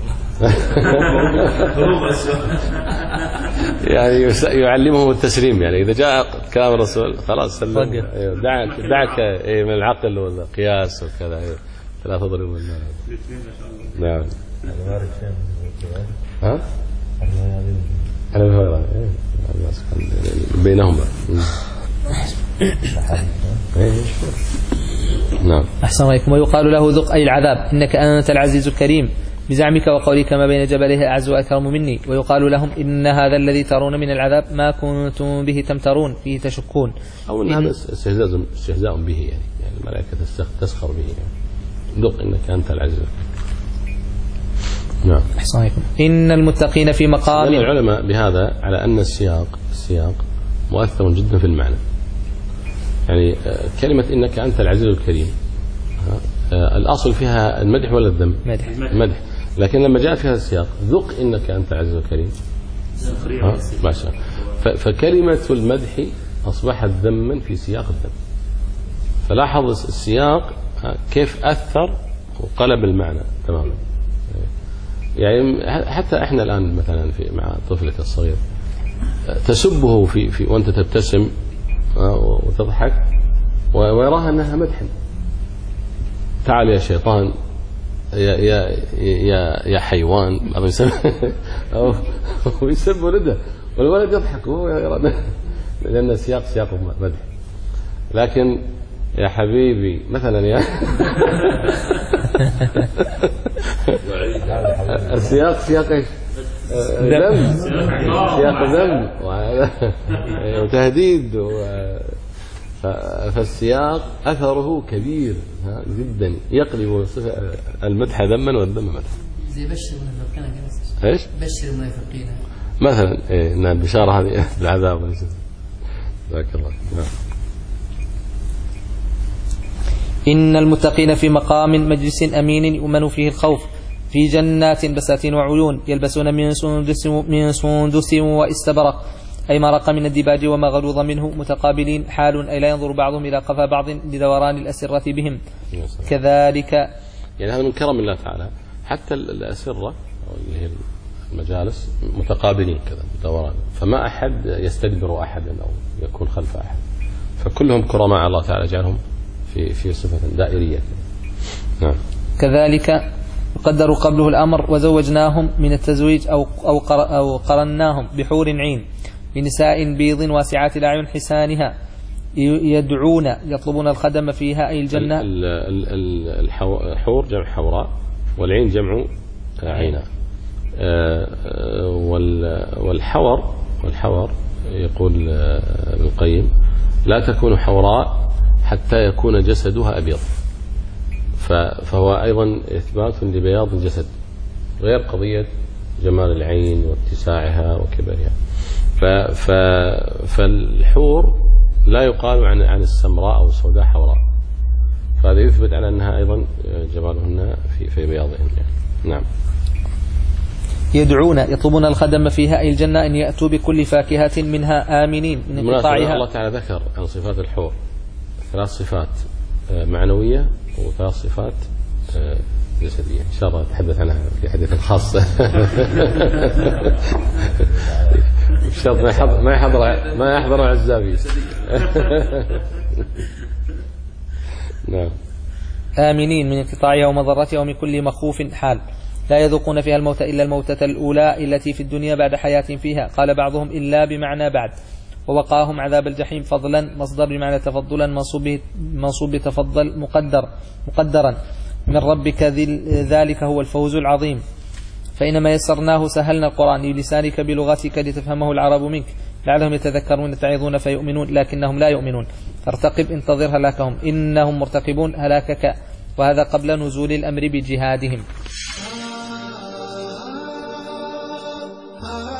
يعني يعلمهم التسليم يعني إذا جاء كلام الرسول خلاص سلم دعك دعك من العقل والقياس وكذا فلا تضربوا النار. نعم. ها؟ أنا بينهما. نعم. أحسن عليكم. ويقال له ذق أي العذاب إنك أنت العزيز الكريم بزعمك وقولك ما بين جبليه أعز وأكرم مني. ويقال لهم إن هذا الذي ترون من العذاب ما كنتم به تمترون فيه تشكون أو استهزاء استهزاء به يعني يعني الملائكة تسخر به يعني ذق إنك أنت العزيز. نعم. أحسن عليكم. إن المتقين في مقام. العلماء بهذا على أن السياق السياق مؤثر جدا في المعنى يعني كلمة إنك أنت العزيز الكريم الأصل فيها المدح ولا الذم؟ مدح. مدح لكن لما جاء فيها السياق ذق إنك أنت العزيز الكريم ما شاء الله فكلمة المدح أصبحت ذما في سياق الذم فلاحظ السياق كيف أثر وقلب المعنى تماما يعني حتى إحنا الآن مثلا في مع طفلك الصغير تسبه في في وأنت تبتسم وتضحك ويراها أنها مدح تعال يا شيطان يا يا يا يا حيوان أو يسب أو يسب ولده والولد يضحك وهو يرى لأن السياق سياق مدح لكن يا حبيبي مثلا يا السياق سياق ايش؟ ذم، سياق ذم وتهديد، فالسياق أثره كبير جدا يقلب المدح ذما والذم مدحا. زي بشر المنافقين ايش؟ بشر المنافقين مثلا إيه ان البشاره هذه بالعذاب وليس. جزاك الله. نعم. إن المتقين في مقام مجلس أمين يؤمن فيه الخوف في جنات بساتين وعيون يلبسون من سندس من سندس واستبرق أي مرق من الدباج وما غلظ منه متقابلين حال أي لا ينظر بعضهم إلى قفا بعض لدوران الأسرة بهم. كذلك يعني هذا من كرم الله تعالى حتى الأسرة اللي هي المجالس متقابلين كذا دوران، فما أحد يستدبر أحدا أو يكون خلف أحد، فكلهم كرماء الله تعالى جعلهم في في صفة دائرية. نعم. كذلك يقدر قبله الأمر وزوجناهم من التزويج أو أو أو قرناهم بحور عين بنساء بيض واسعات الأعين حسانها يدعون يطلبون الخدم فيها أي الجنة. الحور جمع حوراء والعين جمع عينا. والحور والحور يقول ابن القيم لا تكون حوراء حتى يكون جسدها أبيض، فهو أيضا إثبات لبياض الجسد غير قضية جمال العين واتساعها وكبرها. فالحور لا يقال عن عن السمراء أو السوداء حوراء، فهذا يثبت على أنها أيضا جمالهن في في بياضهن. نعم. يدعون يطلبون الخدم فيها أي الجنة أن يأتوا بكل فاكهة منها آمنين من انقطاعها. الله تعالى ذكر عن صفات الحور ثلاث صفات معنوية وثلاث صفات جسدية، إن شاء الله نتحدث عنها في حديث خاص. ما يحضر ما يحضر ما يحضر عزابي. نعم. آمنين من انقطاعها ومضرتها ومن كل مخوف حال لا يذوقون فيها الموت إلا الموتة الأولى التي في الدنيا بعد حياة فيها. قال بعضهم إلا بمعنى بعد. ووقاهم عذاب الجحيم فضلا مصدر بمعنى تفضلا منصوب منصوب تفضل مقدر مقدرا من ربك ذلك هو الفوز العظيم. فإنما يسرناه سهلنا القرآن لسانك بلغتك لتفهمه العرب منك لعلهم يتذكرون يتعظون فيؤمنون لكنهم لا يؤمنون. فارتقب انتظر هلاكهم إنهم مرتقبون هلاكك، وهذا قبل نزول الأمر بجهادهم.